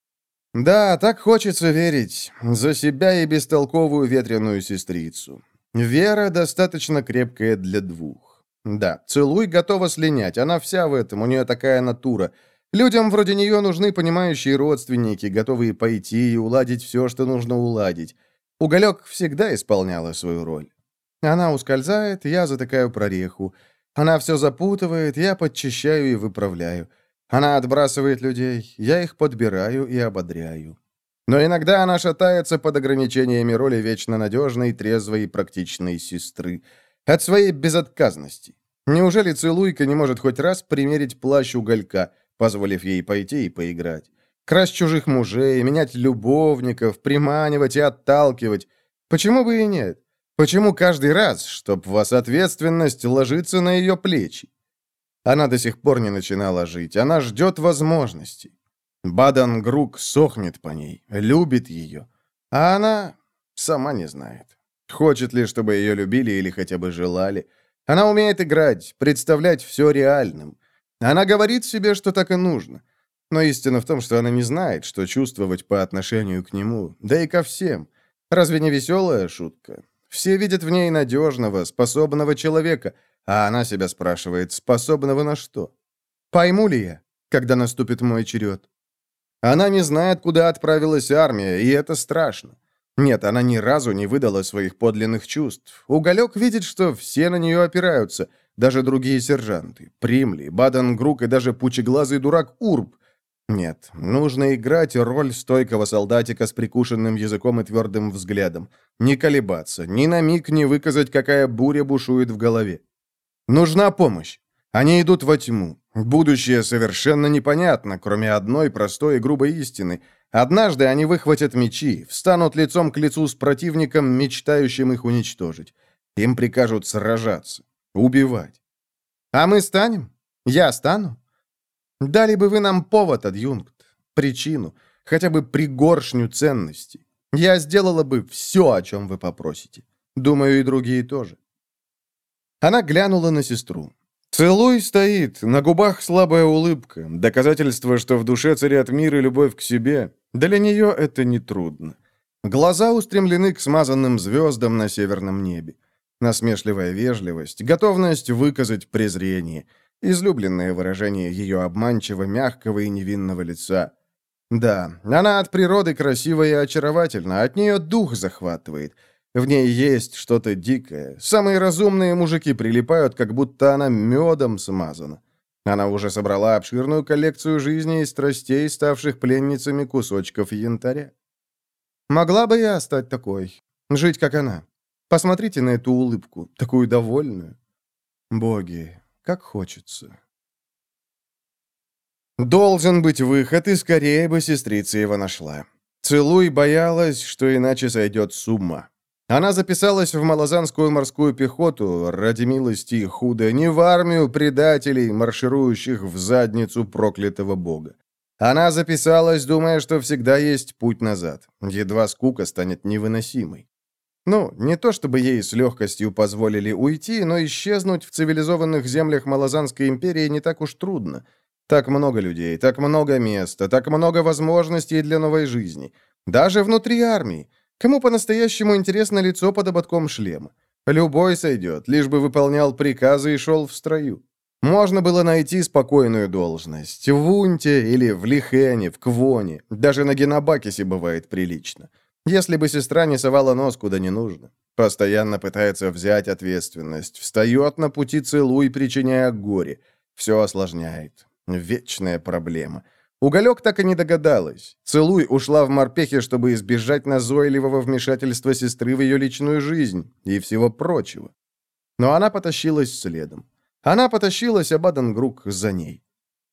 Да, так хочется верить. За себя и бестолковую ветреную сестрицу. Вера достаточно крепкая для двух. Да, Целуй готова слинять, она вся в этом, у нее такая натура. Людям вроде нее нужны понимающие родственники, готовые пойти и уладить все, что нужно уладить. Уголек всегда исполняла свою роль. Она ускользает, я затыкаю прореху. Она все запутывает, я подчищаю и выправляю. Она отбрасывает людей, я их подбираю и ободряю. Но иногда она шатается под ограничениями роли вечно надежной, трезвой и практичной сестры. От своей безотказности. Неужели Целуйка не может хоть раз примерить плащ Уголька, позволив ей пойти и поиграть? Красть чужих мужей, менять любовников, приманивать и отталкивать. Почему бы и нет? Почему каждый раз, чтоб вас ответственность ложится на ее плечи? Она до сих пор не начинала жить, она ждет возможностей. Бадангрук сохнет по ней, любит ее. А она сама не знает. Хочет ли, чтобы ее любили или хотя бы желали. Она умеет играть, представлять все реальным. Она говорит себе, что так и нужно. Но истина в том, что она не знает, что чувствовать по отношению к нему, да и ко всем. Разве не веселая шутка? Все видят в ней надежного, способного человека, а она себя спрашивает, способного на что? Пойму ли я, когда наступит мой черед? Она не знает, куда отправилась армия, и это страшно. Нет, она ни разу не выдала своих подлинных чувств. Уголек видит, что все на нее опираются, даже другие сержанты. Примли, Бадангрук и даже пучеглазый дурак Урб. Нет, нужно играть роль стойкого солдатика с прикушенным языком и твердым взглядом. Не колебаться, ни на миг не выказать, какая буря бушует в голове. Нужна помощь. Они идут во тьму. Будущее совершенно непонятно, кроме одной простой и грубой истины. Однажды они выхватят мечи, встанут лицом к лицу с противником, мечтающим их уничтожить. Им прикажут сражаться, убивать. А мы станем? Я стану? Дали бы вы нам повод, адъюнкт, причину, хотя бы пригоршню ценностей. Я сделала бы все, о чем вы попросите. Думаю, и другие тоже. Она глянула на сестру. Целуй стоит, на губах слабая улыбка, доказательство, что в душе царят мир и любовь к себе. Для нее это нетрудно. Глаза устремлены к смазанным звездам на северном небе. Насмешливая вежливость, готовность выказать презрение, излюбленное выражение ее обманчиво мягкого и невинного лица. Да, она от природы красива и очаровательна, от нее дух захватывает. В ней есть что-то дикое. Самые разумные мужики прилипают, как будто она медом смазана. Она уже собрала обширную коллекцию жизни и страстей, ставших пленницами кусочков янтаря. Могла бы я стать такой, жить как она. Посмотрите на эту улыбку, такую довольную. Боги, как хочется. Должен быть выход, и скорее бы сестрица его нашла. Целуй боялась, что иначе сойдет с ума. Она записалась в малозанскую морскую пехоту, ради милости и худа, не в армию предателей, марширующих в задницу проклятого бога. Она записалась, думая, что всегда есть путь назад. Едва скука станет невыносимой. Ну, не то чтобы ей с легкостью позволили уйти, но исчезнуть в цивилизованных землях Малозанской империи не так уж трудно. Так много людей, так много места, так много возможностей для новой жизни. Даже внутри армии. Кому по-настоящему интересно лицо под ободком шлема? Любой сойдет, лишь бы выполнял приказы и шел в строю. Можно было найти спокойную должность. В Унте или в Лихене, в Квоне. Даже на Генобакисе бывает прилично. Если бы сестра не совала нос куда не нужно. Постоянно пытается взять ответственность. Встает на пути Целуй, причиняя горе. Все осложняет. Вечная проблема. Уголек так и не догадалась. Целуй ушла в морпехи, чтобы избежать назойливого вмешательства сестры в ее личную жизнь и всего прочего. Но она потащилась следом. Она потащилась, а Баденгрук за ней.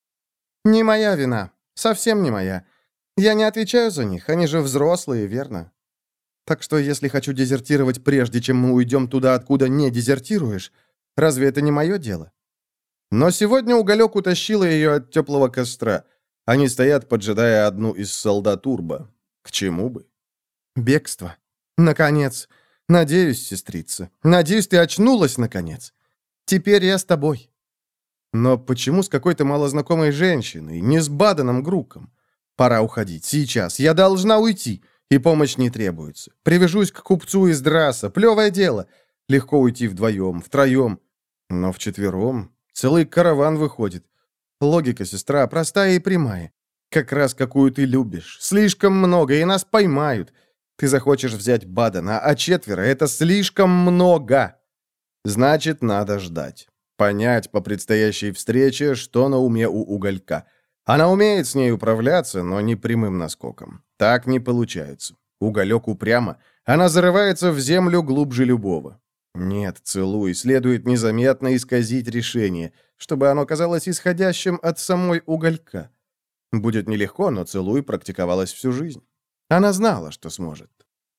«Не моя вина. Совсем не моя. Я не отвечаю за них. Они же взрослые, верно? Так что, если хочу дезертировать прежде, чем мы уйдем туда, откуда не дезертируешь, разве это не мое дело?» Но сегодня Уголек утащила ее от теплого костра. Они стоят, поджидая одну из солдат Урба. К чему бы? Бегство. Наконец. Надеюсь, сестрица. Надеюсь, ты очнулась, наконец. Теперь я с тобой. Но почему с какой-то малознакомой женщиной, не с Баденом Груком? Пора уходить. Сейчас. Я должна уйти. И помощь не требуется. Привяжусь к купцу из Драса. Плевое дело. Легко уйти вдвоем, втроем. Но вчетвером целый караван выходит. Логика, сестра, простая и прямая. Как раз какую ты любишь. Слишком много, и нас поймают. Ты захочешь взять Бадена, а четверо — это слишком много. Значит, надо ждать. Понять по предстоящей встрече, что на уме у Уголька. Она умеет с ней управляться, но не прямым наскоком. Так не получается. Уголек упрямо. Она зарывается в землю глубже любого. Нет, Целуй, следует незаметно исказить решение, чтобы оно казалось исходящим от самой Уголька. Будет нелегко, но Целуй практиковалась всю жизнь. Она знала, что сможет.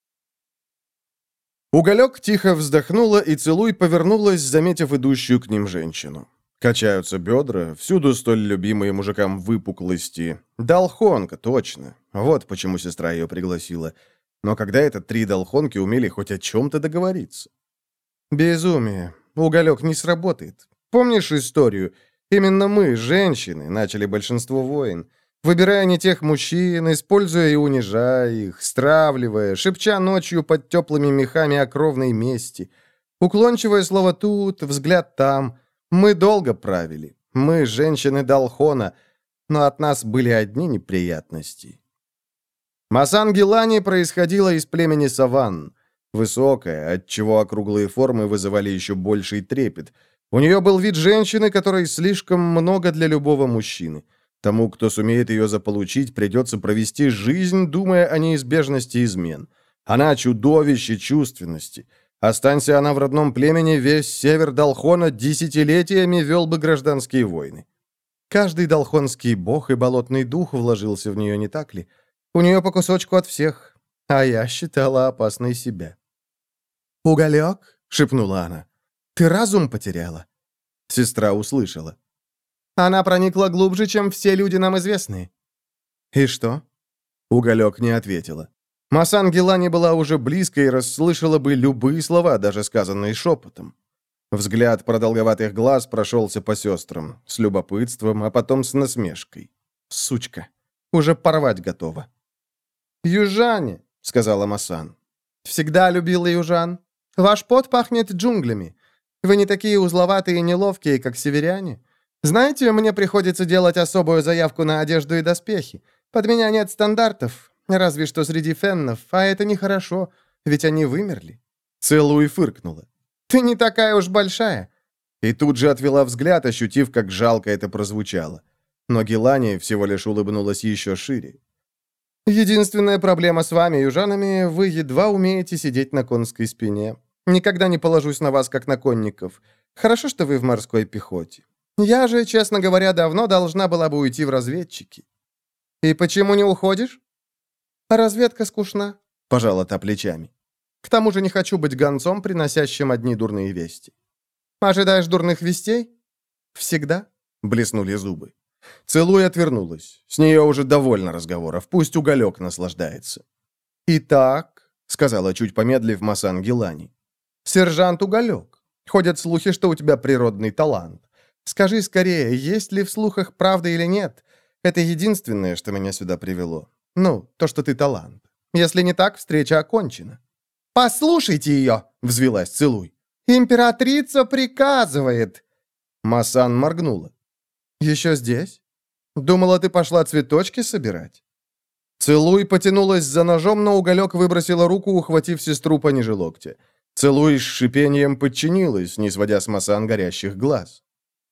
Уголек тихо вздохнула, и Целуй повернулась, заметив идущую к ним женщину. Качаются бедра, всюду столь любимые мужикам выпуклости. Долхонка, точно. Вот почему сестра ее пригласила. Но когда это три долхонки умели хоть о чем-то договориться? Безумие. Уголек не сработает. Помнишь историю? Именно мы, женщины, начали большинство войн. Выбирая не тех мужчин, используя и унижая их, стравливая, шепча ночью под теплыми мехами о кровной мести. Уклончивое слово тут, взгляд там. Мы долго правили. Мы, женщины Далхона, но от нас были одни неприятности. Масан Гилани происходила из племени Саванн. Высокая, отчего округлые формы вызывали еще больший трепет. У нее был вид женщины, которой слишком много для любого мужчины. Тому, кто сумеет ее заполучить, придется провести жизнь, думая о неизбежности измен. Она чудовище чувственности. Останься она в родном племени, весь север Далхона десятилетиями вел бы гражданские войны. Каждый далхонский бог и болотный дух вложился в нее, не так ли? У нее по кусочку от всех, а я считала опасной себя. «Уголек?» — шепнула она. «Ты разум потеряла?» Сестра услышала. «Она проникла глубже, чем все люди нам известные». «И что?» Уголек не ответила. Масан Гилани была уже близко и расслышала бы любые слова, даже сказанные шепотом. Взгляд продолговатых глаз прошелся по сестрам, с любопытством, а потом с насмешкой. «Сучка, уже порвать готова». «Южане», — сказала Масан. «Всегда любила южан. Ваш пот пахнет джунглями. Вы не такие узловатые и неловкие, как северяне. Знаете, мне приходится делать особую заявку на одежду и доспехи. Под меня нет стандартов, разве что среди феннов, а это нехорошо, ведь они вымерли». Целуй фыркнула. «Ты не такая уж большая». И тут же отвела взгляд, ощутив, как жалко это прозвучало. Но Гилани всего лишь улыбнулась еще шире. Единственная проблема с вами, южанами, вы едва умеете сидеть на конской спине. Никогда не положусь на вас, как на конников. Хорошо, что вы в морской пехоте. Я же, честно говоря, давно должна была бы уйти в разведчики. И почему не уходишь? Разведка скучна, пожала та плечами. К тому же не хочу быть гонцом, приносящим одни дурные вести. Ожидаешь дурных вестей? Всегда? Блеснули зубы. Целуя отвернулась. С нее уже довольно разговоров. Пусть уголек наслаждается. «Итак», — сказала, чуть помедлив, Масан Гилани, — «сержант Уголек, ходят слухи, что у тебя природный талант. Скажи скорее, есть ли в слухах правда или нет? Это единственное, что меня сюда привело. Ну, то, что ты талант. Если не так, встреча окончена». «Послушайте ее!» — взвилась Целуй. «Императрица приказывает!» Масан моргнула. «Еще здесь? Думала, ты пошла цветочки собирать?» Целуй потянулась за ножом, но Уголек выбросила руку, ухватив сестру пониже локтя. Целуй с шипением подчинилась, не сводя с Масан горящих глаз.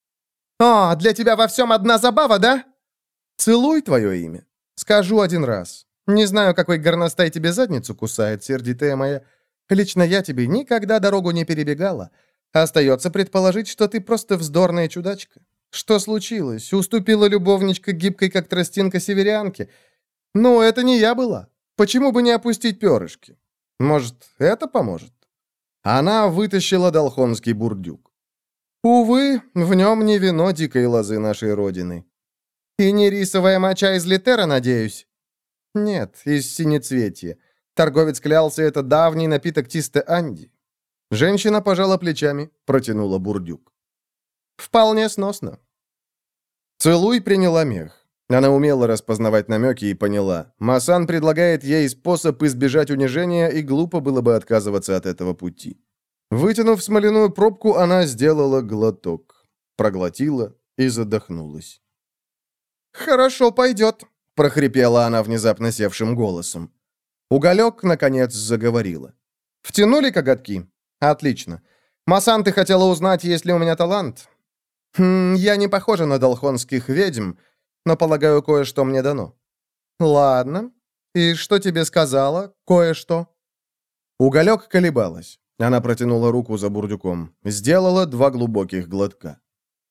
«О, для тебя во всем одна забава, да?» «Целуй твое имя. Скажу один раз. Не знаю, какой горностай тебе задницу кусает, сердитая моя. Лично я тебе никогда дорогу не перебегала. Остается предположить, что ты просто вздорная чудачка. Что случилось? Уступила любовничка гибкой, как тростинка, северянке? Ну, это не я была. Почему бы не опустить перышки? Может, это поможет?» Она вытащила долхонский бурдюк. «Увы, в нем не вино дикой лозы нашей родины. И не рисовая моча из Литера, надеюсь?» «Нет, из синецветья. Торговец клялся, это давний напиток Тисте Анди». Женщина пожала плечами, протянула бурдюк. «Вполне сносно». Целуй приняла мех. Она умела распознавать намеки и поняла. Масан предлагает ей способ избежать унижения, и глупо было бы отказываться от этого пути. Вытянув смоляную пробку, она сделала глоток. Проглотила и задохнулась. «Хорошо, пойдет», — прохрипела она внезапно севшим голосом. Уголек, наконец, заговорила. «Втянули коготки? Отлично. Масан, ты хотела узнать, есть ли у меня талант? Хм, я не похожа на долхонских ведьм, но, полагаю, кое-что мне дано». «Ладно. И что тебе сказала? Кое-что?» Уголек колебалась. Она протянула руку за бурдюком. Сделала два глубоких глотка.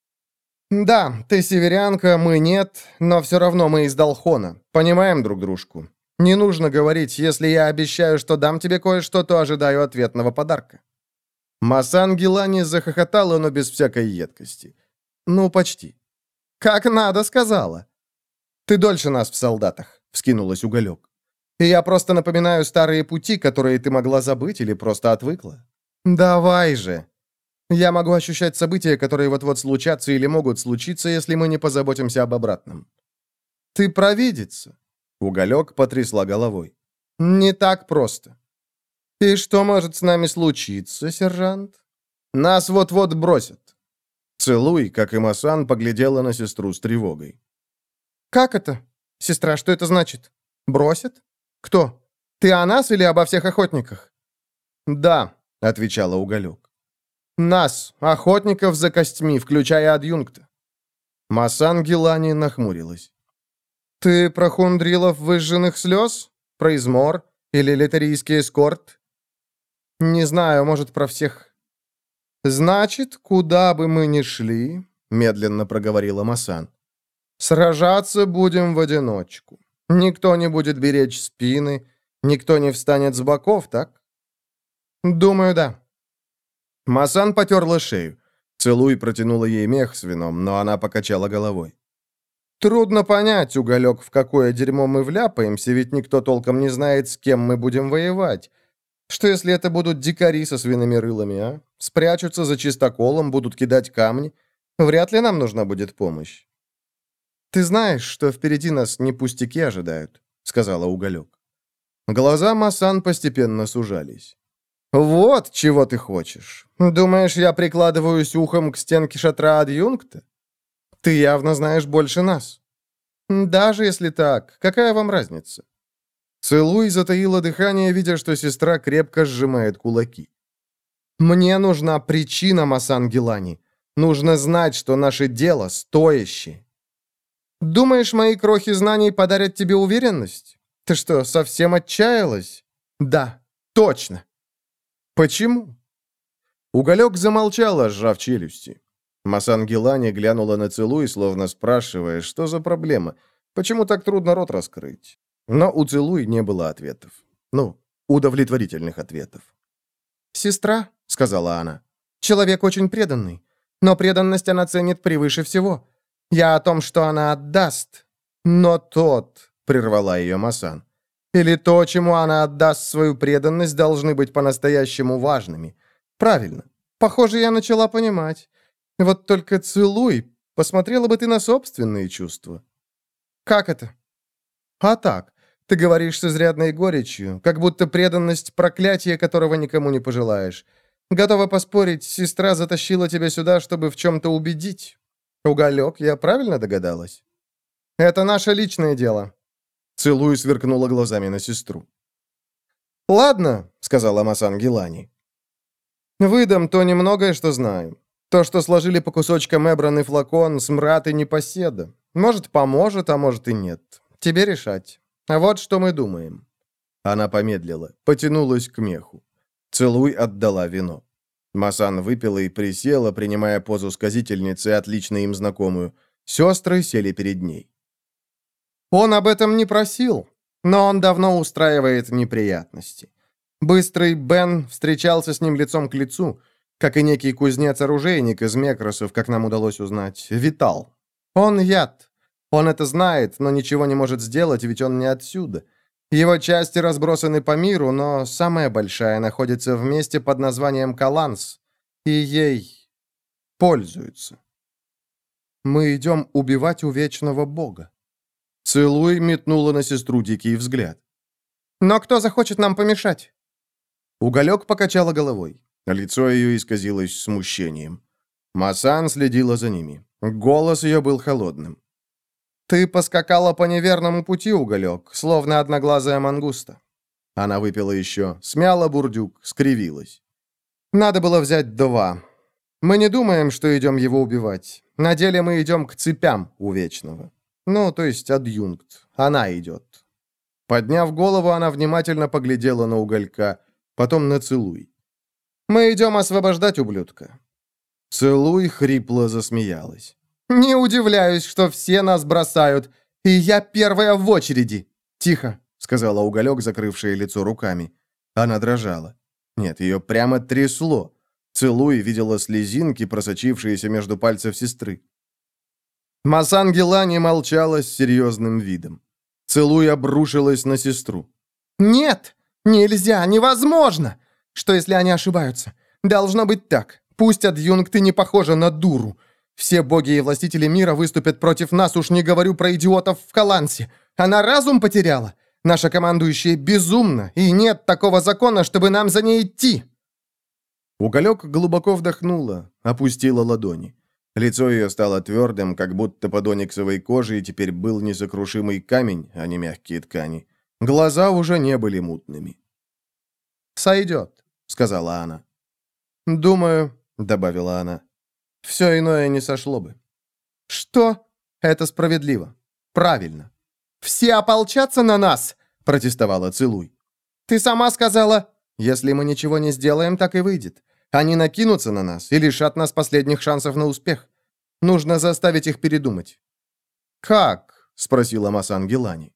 «Да, ты северянка, мы нет, но все равно мы из Долхона. Понимаем друг дружку. Не нужно говорить, если я обещаю, что дам тебе кое-что, то ожидаю ответного подарка». Масан Гилани захохотала, но без всякой едкости. «Ну, почти». «Как надо», — сказала. «Ты дольше нас в солдатах», — вскинулась Уголек. «И я просто напоминаю старые пути, которые ты могла забыть или просто отвыкла. Давай же. Я могу ощущать события, которые вот-вот случатся или могут случиться, если мы не позаботимся об обратном». «Ты провидица», — Уголек потрясла головой. «Не так просто». «И что может с нами случиться, сержант?» «Нас вот-вот бросят». Целуй, как и Масан, поглядела на сестру с тревогой. «Как это? Сестра, что это значит? Бросят? Кто? Ты о нас или обо всех охотниках?» «Да», — отвечала Уголек. «Нас, охотников за костьми, включая адъюнкта». Масан Гилани нахмурилась. «Ты про хундрилов выжженных слез? Про измор? Или литарийский эскорт?» «Не знаю, может, про всех». «Значит, куда бы мы ни шли, — медленно проговорила Масан, — сражаться будем в одиночку. Никто не будет беречь спины, никто не встанет с боков, так?» «Думаю, да». Масан потерла шею. Целуй протянула ей мех с вином, но она покачала головой. «Трудно понять, Уголек, в какое дерьмо мы вляпаемся, ведь никто толком не знает, с кем мы будем воевать. Что, если это будут дикари со свиными рылами, а? Спрячутся за чистоколом, будут кидать камни. Вряд ли нам нужна будет помощь». «Ты знаешь, что впереди нас не пустяки ожидают», — сказала Уголек. Глаза Масан постепенно сужались. «Вот чего ты хочешь. Думаешь, я прикладываюсь ухом к стенке шатра адъюнкта? Ты явно знаешь больше нас. Даже если так, какая вам разница?» Целуй затаила дыхание, видя, что сестра крепко сжимает кулаки. «Мне нужна причина, Масан Гилани. Нужно знать, что наше дело стоящее. Думаешь, мои крохи знаний подарят тебе уверенность? Ты что, совсем отчаялась? Да, точно. Почему? Уголек замолчала, сжав челюсти. Масан Гилани глянула на Целуй, словно спрашивая, что за проблема, почему так трудно рот раскрыть. Но у Целуй не было ответов. Ну, удовлетворительных ответов. «Сестра», — сказала она, — «человек очень преданный, но преданность она ценит превыше всего. Я о том, что она отдаст. Но тот, — прервала ее Масан, — или то, чему она отдаст свою преданность, должны быть по-настоящему важными. Правильно. Похоже, я начала понимать. Вот только Целуй, посмотрела бы ты на собственные чувства». «Как это?» «А так. Ты говоришь с изрядной горечью, как будто преданность — проклятие, которого никому не пожелаешь. Готова поспорить, сестра затащила тебя сюда, чтобы в чем-то убедить. Уголек, я правильно догадалась?» «Это наше личное дело». Целуй сверкнула глазами на сестру. «Ладно», — сказала Масан Гилани. «Выдам то немногое, что знаю. То, что сложили по кусочкам Эбран и флакон, смрад и непоседа. Может, поможет, а может и нет. Тебе решать. А вот что мы думаем». Она помедлила, потянулась к меху. Целуй отдала вино. Масан выпила и присела, принимая позу сказительницы, отлично им знакомую. Сестры сели перед ней. «Он об этом не просил, но он давно устраивает неприятности. Быстрый Бен встречался с ним лицом к лицу, как и некий кузнец-оружейник из Мекросов, как нам удалось узнать, Витал. Он яд. Он это знает, но ничего не может сделать, ведь он не отсюда. Его части разбросаны по миру, но самая большая находится в месте под названием Каланс, и ей пользуются. Мы идем убивать у вечного бога». Целуй метнула на сестру дикий взгляд. «Но кто захочет нам помешать?» Уголек покачала головой. Лицо ее исказилось смущением. Масан следила за ними. Голос ее был холодным. «Ты поскакала по неверному пути, Уголек, словно одноглазая мангуста». Она выпила еще, смяла бурдюк, скривилась. «Надо было взять два. Мы не думаем, что идем его убивать. На деле мы идем к цепям у Вечного. Ну, то есть адъюнкт. Она идет». Подняв голову, она внимательно поглядела на Уголька, потом на Целуй. «Мы идем освобождать ублюдка». Целуй хрипло засмеялась. «Не удивляюсь, что все нас бросают, и я первая в очереди». «Тихо», — сказала Уголек, закрывшая лицо руками. Она дрожала. Нет, ее прямо трясло. Целуй видела слезинки, просочившиеся между пальцев сестры. Масан Гилани молчала с серьезным видом. Целуй обрушилась на сестру. «Нет, нельзя, невозможно! Что, если они ошибаются? Должно быть так. Пусть адъюнкты не похожи на дуру. Все боги и властители мира выступят против нас, уж не говорю про идиотов в Калансе. Она разум потеряла. Наша командующая безумна, и нет такого закона, чтобы нам за ней идти». Уголек глубоко вдохнула, опустила ладони. Лицо ее стало твердым, как будто под ониксовой кожей теперь был несокрушимый камень, а не мягкие ткани. Глаза уже не были мутными. «Сойдет», — сказала она. «Думаю», — добавила она, — «все иное не сошло бы». «Что? Это справедливо. Правильно». «Все ополчатся на нас!» — протестовала Целуй. «Ты сама сказала...» «Если мы ничего не сделаем, так и выйдет. Они накинутся на нас и лишат нас последних шансов на успех. Нужно заставить их передумать». «Как?» — спросила Масан Гилани.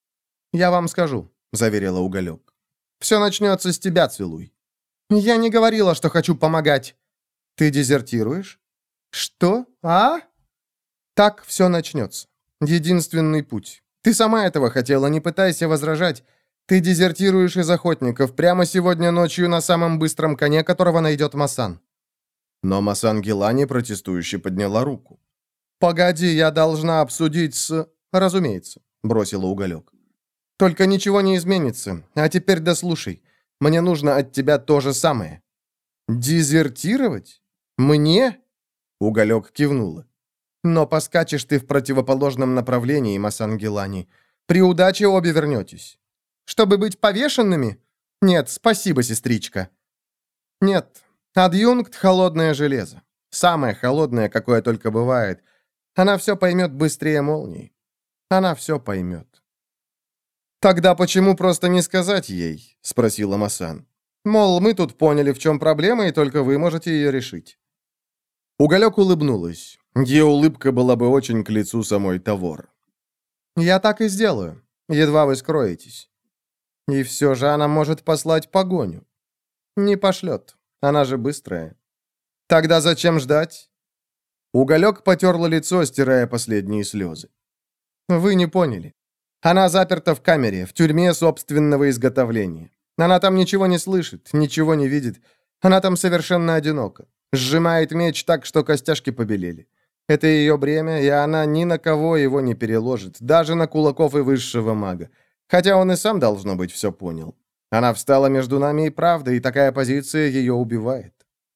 «Я вам скажу», — заверила Уголек. «Все начнется с тебя, Целуй». «Я не говорила, что хочу помогать». «Ты дезертируешь?» «Что? А?» «Так все начнется. Единственный путь. Ты сама этого хотела, не пытайся возражать. Ты дезертируешь из охотников прямо сегодня ночью на самом быстром коне, которого найдет Масан». Но Масан Гилани протестующе подняла руку. «Погоди, я должна обсудить с...» «Разумеется», — бросила Уголек. «Только ничего не изменится. А теперь дослушай. Мне нужно от тебя то же самое». «Дезертировать? Мне?» Уголек кивнула. «Но поскачешь ты в противоположном направлении, Масан Гилани. При удаче обе вернетесь». «Чтобы быть повешенными? Нет, спасибо, сестричка». «Нет, адъюнкт — холодное железо. Самое холодное, какое только бывает. Она все поймет быстрее молнии. Она все поймет». «Тогда почему просто не сказать ей?» — спросила Масан. «Мол, мы тут поняли, в чем проблема, и только вы можете ее решить». Уголек улыбнулась. Ее улыбка была бы очень к лицу самой Тавор. «Я так и сделаю. Едва вы скроетесь». И все же она может послать погоню. Не пошлет. Она же быстрая. Тогда зачем ждать? Уголек потерла лицо, стирая последние слезы. Вы не поняли. Она заперта в камере, в тюрьме собственного изготовления. Она там ничего не слышит, ничего не видит. Она там совершенно одинока. Сжимает меч так, что костяшки побелели. Это ее бремя, и она ни на кого его не переложит, даже на кулаков и высшего мага. Хотя он и сам, должно быть, все понял. Она встала между нами и правдой, и такая позиция ее убивает.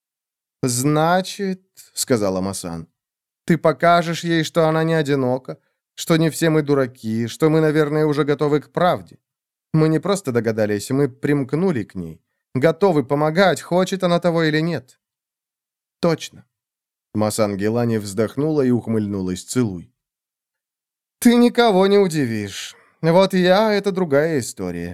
«Значит, — сказала Масан, — ты покажешь ей, что она не одинока, что не все мы дураки, что мы, наверное, уже готовы к правде. Мы не просто догадались, мы примкнули к ней. Готовы помогать, хочет она того или нет». «Точно». Масан Гелани вздохнула и ухмыльнулась, целуй. «Ты никого не удивишь. Вот я — это другая история.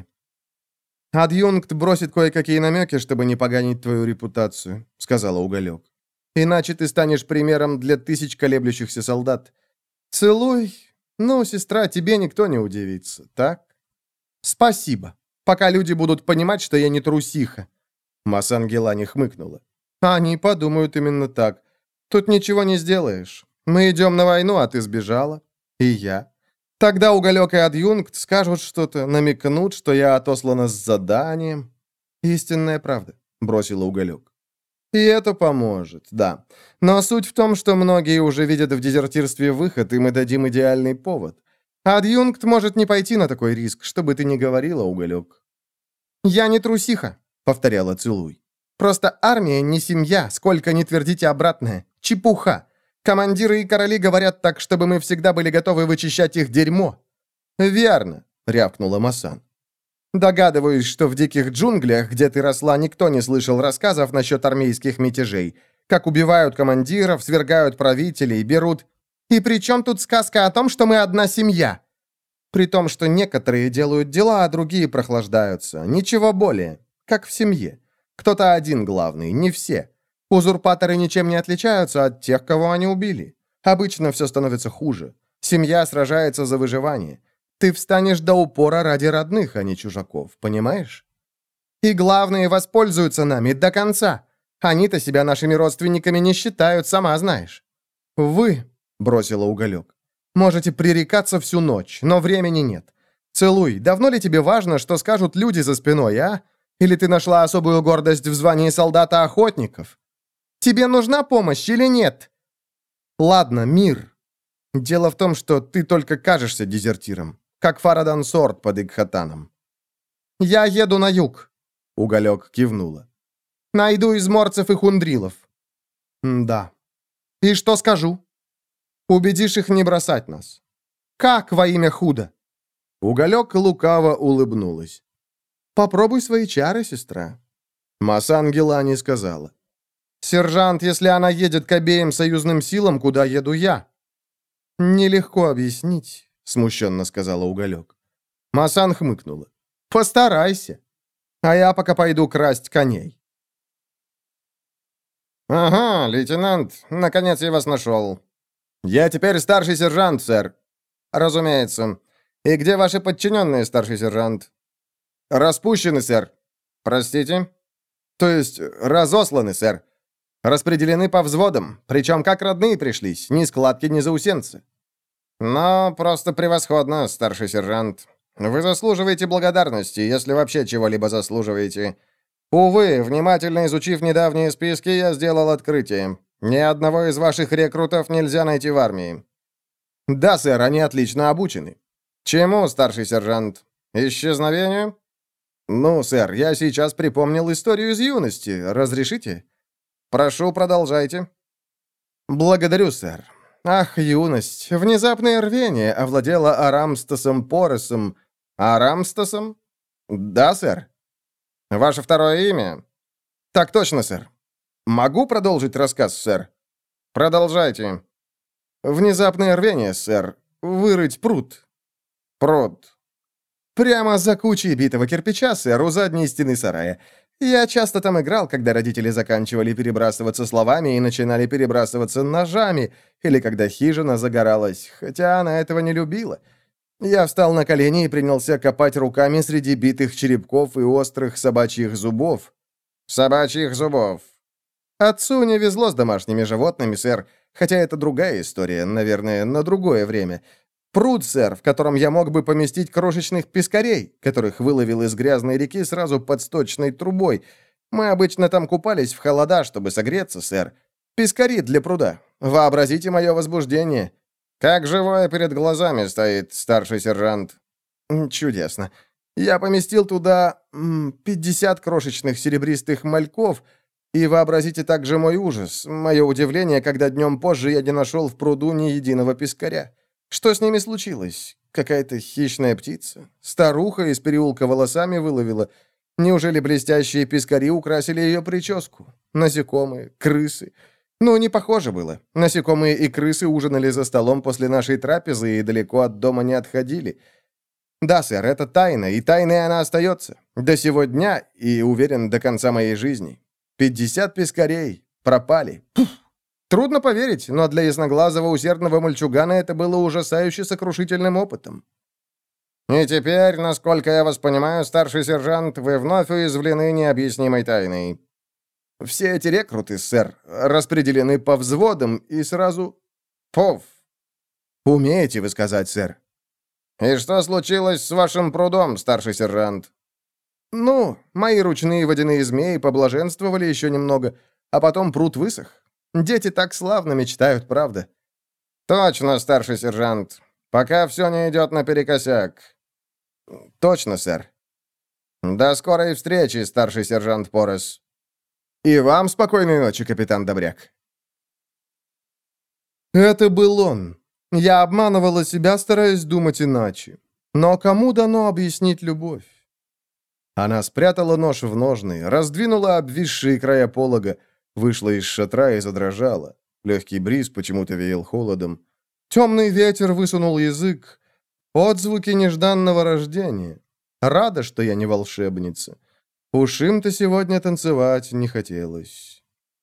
Адъюнкт бросит кое-какие намеки, чтобы не поганить твою репутацию», — сказала Уголек. «Иначе ты станешь примером для тысяч колеблющихся солдат. Целуй. Ну, сестра, тебе никто не удивится, так? Спасибо. Пока люди будут понимать, что я не трусиха». Масан Гелани хмыкнула. «Они подумают именно так. Тут ничего не сделаешь. Мы идем на войну, а ты сбежала. И я. Тогда Уголек и Адъюнкт скажут что-то, намекнут, что я отослана с заданием». «Истинная правда», — бросила Уголек. «И это поможет, да. Но суть в том, что многие уже видят в дезертирстве выход, и мы дадим идеальный повод. Адъюнкт может не пойти на такой риск, что бы ты ни говорила, Уголек». «Я не трусиха», — повторяла Целуй. «Просто армия не семья, сколько ни твердите обратное. Чепуха. Командиры и короли говорят так, чтобы мы всегда были готовы вычищать их дерьмо». «Верно», — рявкнула Масан. «Догадываюсь, что в диких джунглях, где ты росла, никто не слышал рассказов насчет армейских мятежей. Как убивают командиров, свергают правителей, берут... И при чем тут сказка о том, что мы одна семья? При том, что некоторые делают дела, а другие прохлаждаются. Ничего более. Как в семье. Кто-то один главный, не все. Узурпаторы ничем не отличаются от тех, кого они убили. Обычно все становится хуже. Семья сражается за выживание. Ты встанешь до упора ради родных, а не чужаков, понимаешь? И главные воспользуются нами до конца. Они-то себя нашими родственниками не считают, сама знаешь. Вы, — бросила Уголек, — можете пререкаться всю ночь, но времени нет. Целуй, давно ли тебе важно, что скажут люди за спиной, а? Или ты нашла особую гордость в звании солдата-охотников? Тебе нужна помощь или нет? Ладно, мир. Дело в том, что ты только кажешься дезертиром, как Фарадан Сорд под Игхатаном. Я еду на юг. Уголек кивнула. Найду изморцев и хундрилов. Да. И что скажу? Убедишь их не бросать нас. Как во имя худа? Уголек лукаво улыбнулась. Попробуй свои чары, сестра. Масан Гелани сказала. «Сержант, если она едет к обеим союзным силам, куда еду я?» «Нелегко объяснить», — смущенно сказала Уголек. Масан хмыкнула. «Постарайся. А я пока пойду красть коней». «Ага, лейтенант, наконец я вас нашел. Я теперь старший сержант, сэр». «Разумеется. И где ваши подчиненные, старший сержант?» «Распущены, сэр». «Простите?» «То есть разосланы, сэр. Распределены по взводам, причем как родные пришлись, ни складки, ни заусенцы». «Но просто превосходно, старший сержант. Вы заслуживаете благодарности, если вообще чего-либо заслуживаете. Увы, внимательно изучив недавние списки, я сделал открытие. Ни одного из ваших рекрутов нельзя найти в армии». «Да, сэр, они отлично обучены». «Чему, старший сержант? Исчезновению?» «Ну, сэр, я сейчас припомнил историю из юности. Разрешите?» «Прошу, продолжайте». «Благодарю, сэр. Ах, юность, внезапное рвение овладело Арамстасом Поросом». «Арамстасом?» «Да, сэр». «Ваше второе имя?» «Так точно, сэр». «Могу продолжить рассказ, сэр?» «Продолжайте». «Внезапное рвение, сэр. Вырыть пруд». «Пруд». Прямо за кучей битого кирпича, сэр, у задней стены сарая. Я часто там играл, когда родители заканчивали перебрасываться словами и начинали перебрасываться ножами, или когда хижина загоралась, хотя она этого не любила. Я встал на колени и принялся копать руками среди битых черепков и острых собачьих зубов. Собачьих зубов. Отцу не везло с домашними животными, сэр, хотя это другая история, наверное, на другое время. Пруд, сэр, в котором я мог бы поместить крошечных пескарей, которых выловил из грязной реки сразу под сточной трубой. Мы обычно там купались в холода, чтобы согреться, сэр. Пескари для пруда. Вообразите мое возбуждение. Как живое перед глазами стоит старший сержант. Чудесно. Я поместил туда м, пятьдесят крошечных серебристых мальков, и вообразите также мой ужас, мое удивление, когда днем позже я не нашел в пруду ни единого пескаря. Что с ними случилось? Какая-то хищная птица? Старуха из переулка волосами выловила? Неужели блестящие пескари украсили ее прическу? Насекомые? Крысы? Ну, не похоже было. Насекомые и крысы ужинали за столом после нашей трапезы и далеко от дома не отходили. Да, сэр, это тайна, и тайной она остается. До сего дня и, уверен, до конца моей жизни. Пятьдесят пескарей пропали. Пуф! Трудно поверить, но для ясноглазого усердного мальчугана это было ужасающе сокрушительным опытом. И теперь, насколько я вас понимаю, старший сержант, вы вновь уязвлены необъяснимой тайной. Все эти рекруты, сэр, распределены по взводам и сразу... Пуф! Умеете вы сказать, сэр? И что случилось с вашим прудом, старший сержант? Ну, мои ручные водяные змеи поблаженствовали еще немного, а потом пруд высох. Дети так славно мечтают, правда? Точно, старший сержант. Пока все не идет наперекосяк. Точно, сэр. До скорой встречи, старший сержант Порос. И вам спокойной ночи, капитан Добряк. Это был он. Я обманывала себя, стараясь думать иначе. Но кому дано объяснить любовь? Она спрятала нож в ножны, раздвинула обвисшие края полога, вышла из шатра и задрожала. Легкий бриз почему-то веял холодом. Темный ветер высунул язык. Отзвуки нежданного рождения. Рада, что я не волшебница. Уж им-то сегодня танцевать не хотелось.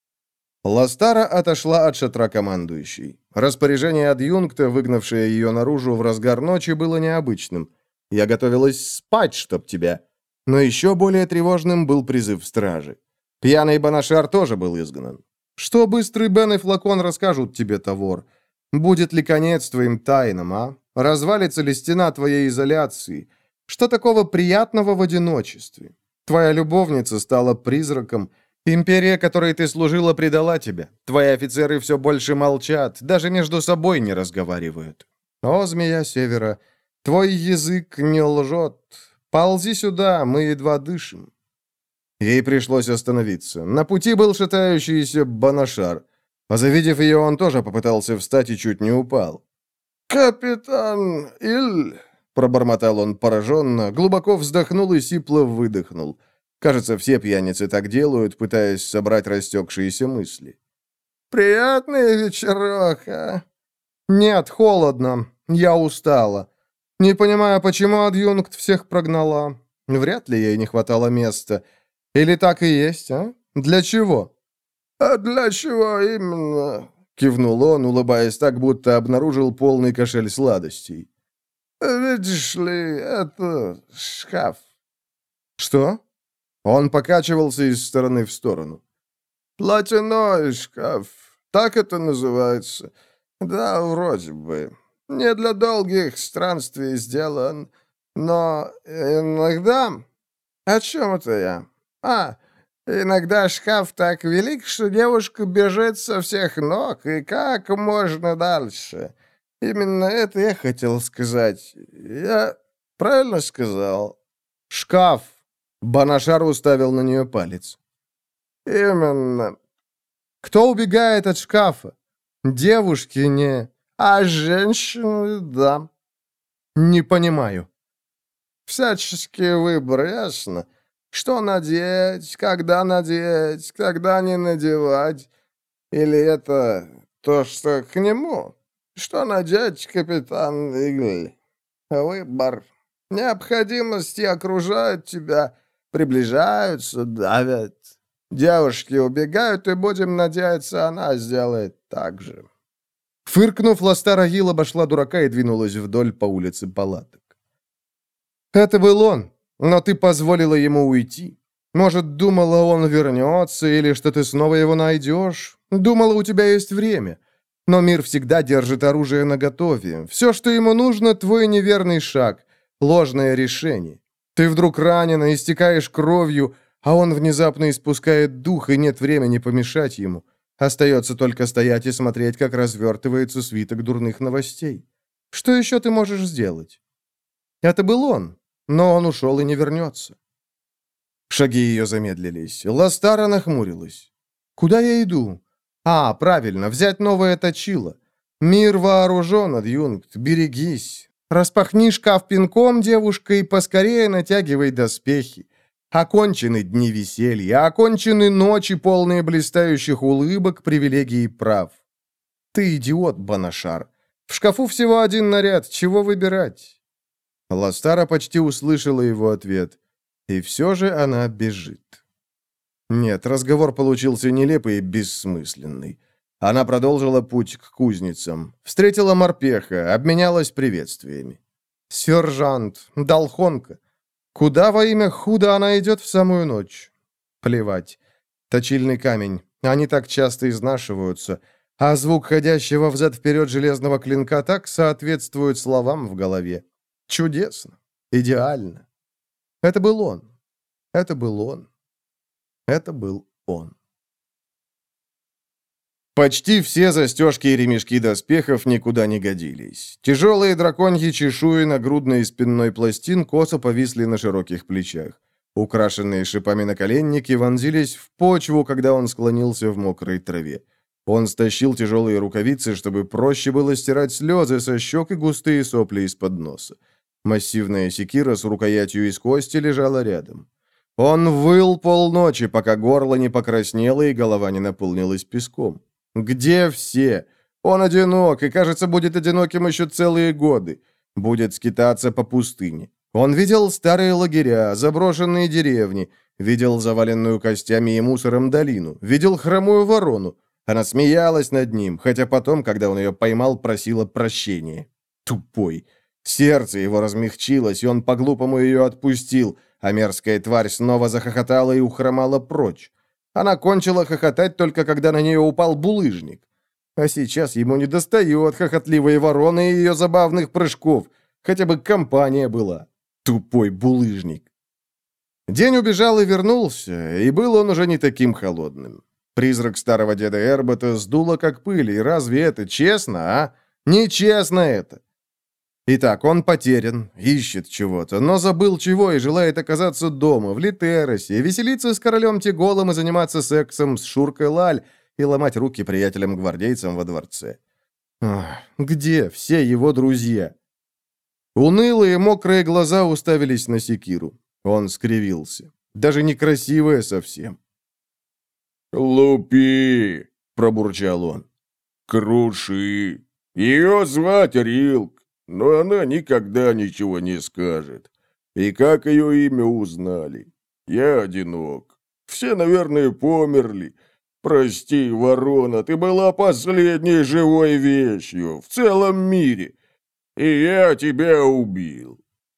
Ластара отошла от шатра командующей. Распоряжение адъюнкта, выгнавшее ее наружу в разгар ночи, было необычным. Я готовилась спать, чтоб тебя. Но еще более тревожным был призыв стражи. Пьяный Банашар тоже был изгнан. Что быстрый Бен и Флакон расскажут тебе, Тавор? Будет ли конец твоим тайнам, а? Развалится ли стена твоей изоляции? Что такого приятного в одиночестве? Твоя любовница стала призраком. Империя, которой ты служила, предала тебя. Твои офицеры все больше молчат, даже между собой не разговаривают. О, змея севера, твой язык не лжет. Ползи сюда, мы едва дышим. Ей пришлось остановиться. На пути был шатающийся Банашар. А завидев ее, он тоже попытался встать и чуть не упал. «Капитан Иль!» — пробормотал он пораженно, глубоко вздохнул и сипло выдохнул. Кажется, все пьяницы так делают, пытаясь собрать растекшиеся мысли. «Приятный вечерок, а?» «Нет, холодно. Я устала. Не понимаю, почему адъюнкт всех прогнала. Вряд ли ей не хватало места. Или так и есть, а? Для чего?» «А для чего именно?» — кивнул он, улыбаясь так, будто обнаружил полный кошель сладостей. «Видишь ли, это шкаф». «Что?» Он покачивался из стороны в сторону. «Платяной шкаф. Так это называется. Да, вроде бы. Не для долгих странствий сделан. Но иногда... О чем это я? А, иногда шкаф так велик, что девушка бежит со всех ног, и как можно дальше. Именно это я хотел сказать. Я правильно сказал? Шкаф. Банашар уставил на нее палец. Именно. Кто убегает от шкафа? Девушки не... А женщины, да. Не понимаю. Всяческий выбор, ясно? Что надеть, когда надеть, когда не надевать? Или это то, что к нему? Что надеть, капитан Игль? Выбор. Необходимости окружают тебя, приближаются, давят. Девушки убегают, и, будем надеяться, она сделает так же». Фыркнув, Ластара Гил обошла дурака и двинулась вдоль по улице палаток. «Это был он, но ты позволила ему уйти. Может, думала, он вернется, или что ты снова его найдешь. Думала, у тебя есть время. Но мир всегда держит оружие наготове. Все, что ему нужно, твой неверный шаг, ложное решение. Ты вдруг ранена, истекаешь кровью, а он внезапно испускает дух, и нет времени помешать ему. Остается только стоять и смотреть, как развертывается свиток дурных новостей. Что еще ты можешь сделать? Это был он, но он ушел и не вернется». Шаги ее замедлились. Ластара нахмурилась. «Куда я иду? А, правильно, взять новое точило. Мир вооружен, адъюнкт, берегись. Распахни шкаф пинком, девушка, и поскорее натягивай доспехи. Окончены дни веселья, окончены ночи, полные блистающих улыбок, привилегий и прав. Ты идиот, Банашар. В шкафу всего один наряд, чего выбирать?» Ластара почти услышала его ответ. И все же она бежит. Нет, разговор получился нелепый и бессмысленный. Она продолжила путь к кузницам. Встретила морпеха, обменялась приветствиями. «Сержант, Долхонка. Куда во имя худа она идет в самую ночь?» Плевать. Точильный камень. Они так часто изнашиваются. А звук ходящего взад-вперед железного клинка так соответствует словам в голове. Чудесно. Идеально. Это был он. Это был он. Это был он. Почти все застежки и ремешки доспехов никуда не годились. Тяжелые драконьи чешуи на грудной и спинной пластин косо повисли на широких плечах. Украшенные шипами наколенники вонзились в почву, когда он склонился в мокрой траве. Он стащил тяжелые рукавицы, чтобы проще было стирать слезы со щек и густые сопли из-под носа. Массивная секира с рукоятью из кости лежала рядом. Он выл полночи, пока горло не покраснело и голова не наполнилась песком. Где все? Он одинок, и, кажется, будет одиноким еще целые годы. Будет скитаться по пустыне. Он видел старые лагеря, заброшенные деревни, видел заваленную костями и мусором долину, видел хромую ворону. Она смеялась над ним, хотя потом, когда он ее поймал, просила прощения. Тупой. Сердце его размягчилось, и он по-глупому ее отпустил, а мерзкая тварь снова захохотала и ухромала прочь. Она кончила хохотать только когда на нее упал булыжник. А сейчас ему недостает хохотливой вороны и ее забавных прыжков. Хотя бы компания была. Тупой булыжник. День убежал и вернулся, и был он уже не таким холодным. Призрак старого деда Эрбота сдуло как пыль, и разве это честно, а? Нечестно это. Итак, он потерян, ищет чего-то, но забыл чего и желает оказаться дома, в Литеросе, веселиться с королем Тиголом и заниматься сексом с Шуркой Лаль и ломать руки приятелям-гвардейцам во дворце. Ах, где все его друзья? Унылые мокрые глаза уставились на секиру. Он скривился. Даже некрасивая совсем. «Лупи!» — пробурчал он. «Круши! Ее звать Рилк, но она никогда ничего не скажет. И как ее имя узнали? Я одинок. Все, наверное, померли. Прости, ворона, ты была последней живой вещью в целом мире. И я тебя убил».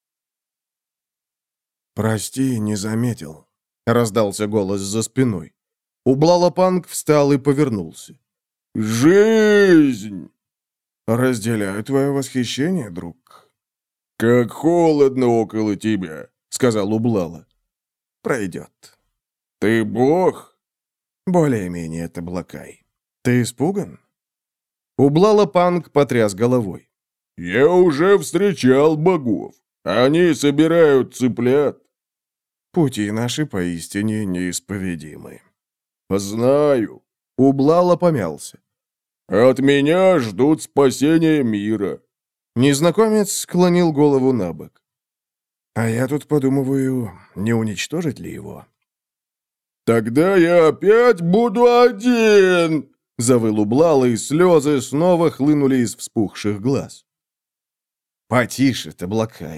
«Прости, не заметил», — раздался голос за спиной. Ублалапанг встал и повернулся. «Жизнь!» «Разделяю твое восхищение, друг». «Как холодно около тебя», — сказал Ублала. «Пройдет». «Ты бог?» «Более-менее это Блакай. Ты испуган?» Ублалапанг потряс головой. «Я уже встречал богов. Они собирают цыплят». «Пути наши поистине неисповедимы». «Знаю». Ублала помялся. «От меня ждут спасения мира». Незнакомец склонил голову на бок. «А я тут подумываю, не уничтожить ли его?» «Тогда я опять буду один!» — завыл Ублала, и слезы снова хлынули из вспухших глаз. «Потише ты, Блакай.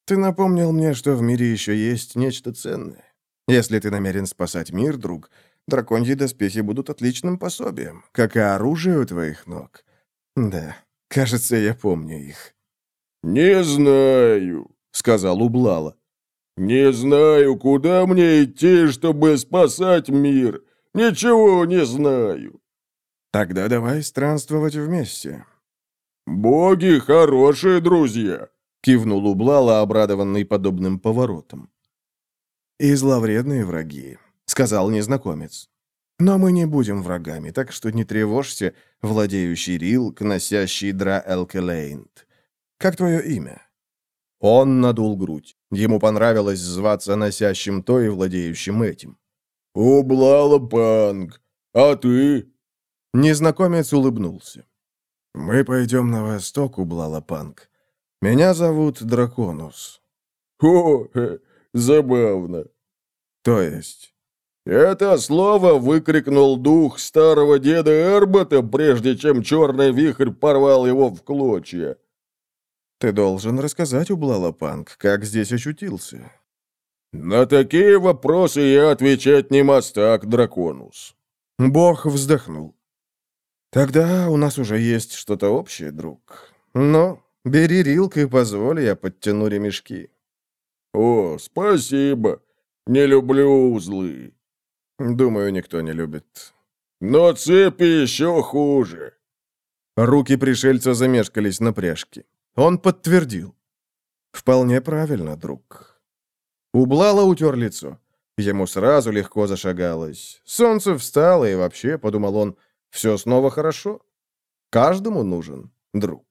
Ты напомнил мне, что в мире еще есть нечто ценное. Если ты намерен спасать мир, друг, драконьи доспехи будут отличным пособием, как и оружие у твоих ног. Да, кажется, я помню их». «Не знаю», — сказал Ублала. «Не знаю, куда мне идти, чтобы спасать мир. Ничего не знаю». «Тогда давай странствовать вместе». «Боги хорошие друзья», — кивнул Ублала, обрадованный подобным поворотом. «И зловредные враги», — сказал незнакомец. «Но мы не будем врагами, так что не тревожься, владеющий Рилк, носящий Дра Элкелейнт. Как твое имя?» Он надул грудь. Ему понравилось зваться носящим то и владеющим этим. «Ублала Панг. А ты?» Незнакомец улыбнулся. «Мы пойдем на восток, Ублала Панг. Меня зовут Драконус». «О, э, забавно». «То есть?» «Это слово выкрикнул дух старого деда Эрбота, прежде чем черный вихрь порвал его в клочья». «Ты должен рассказать, Ублала Панг, как здесь очутился». «На такие вопросы я отвечать не мастак, Драконус». Бог вздохнул. «Тогда у нас уже есть что-то общее, друг. Но бери Рилк и позволь, я подтяну ремешки». «О, спасибо. Не люблю узлы». «Думаю, никто не любит». «Но цепи еще хуже». Руки пришельца замешкались на пряжке. Он подтвердил. «Вполне правильно, друг». Ублала утер лицо. Ему сразу легко зашагалось. Солнце встало, и вообще, подумал он, все снова хорошо. Каждому нужен друг.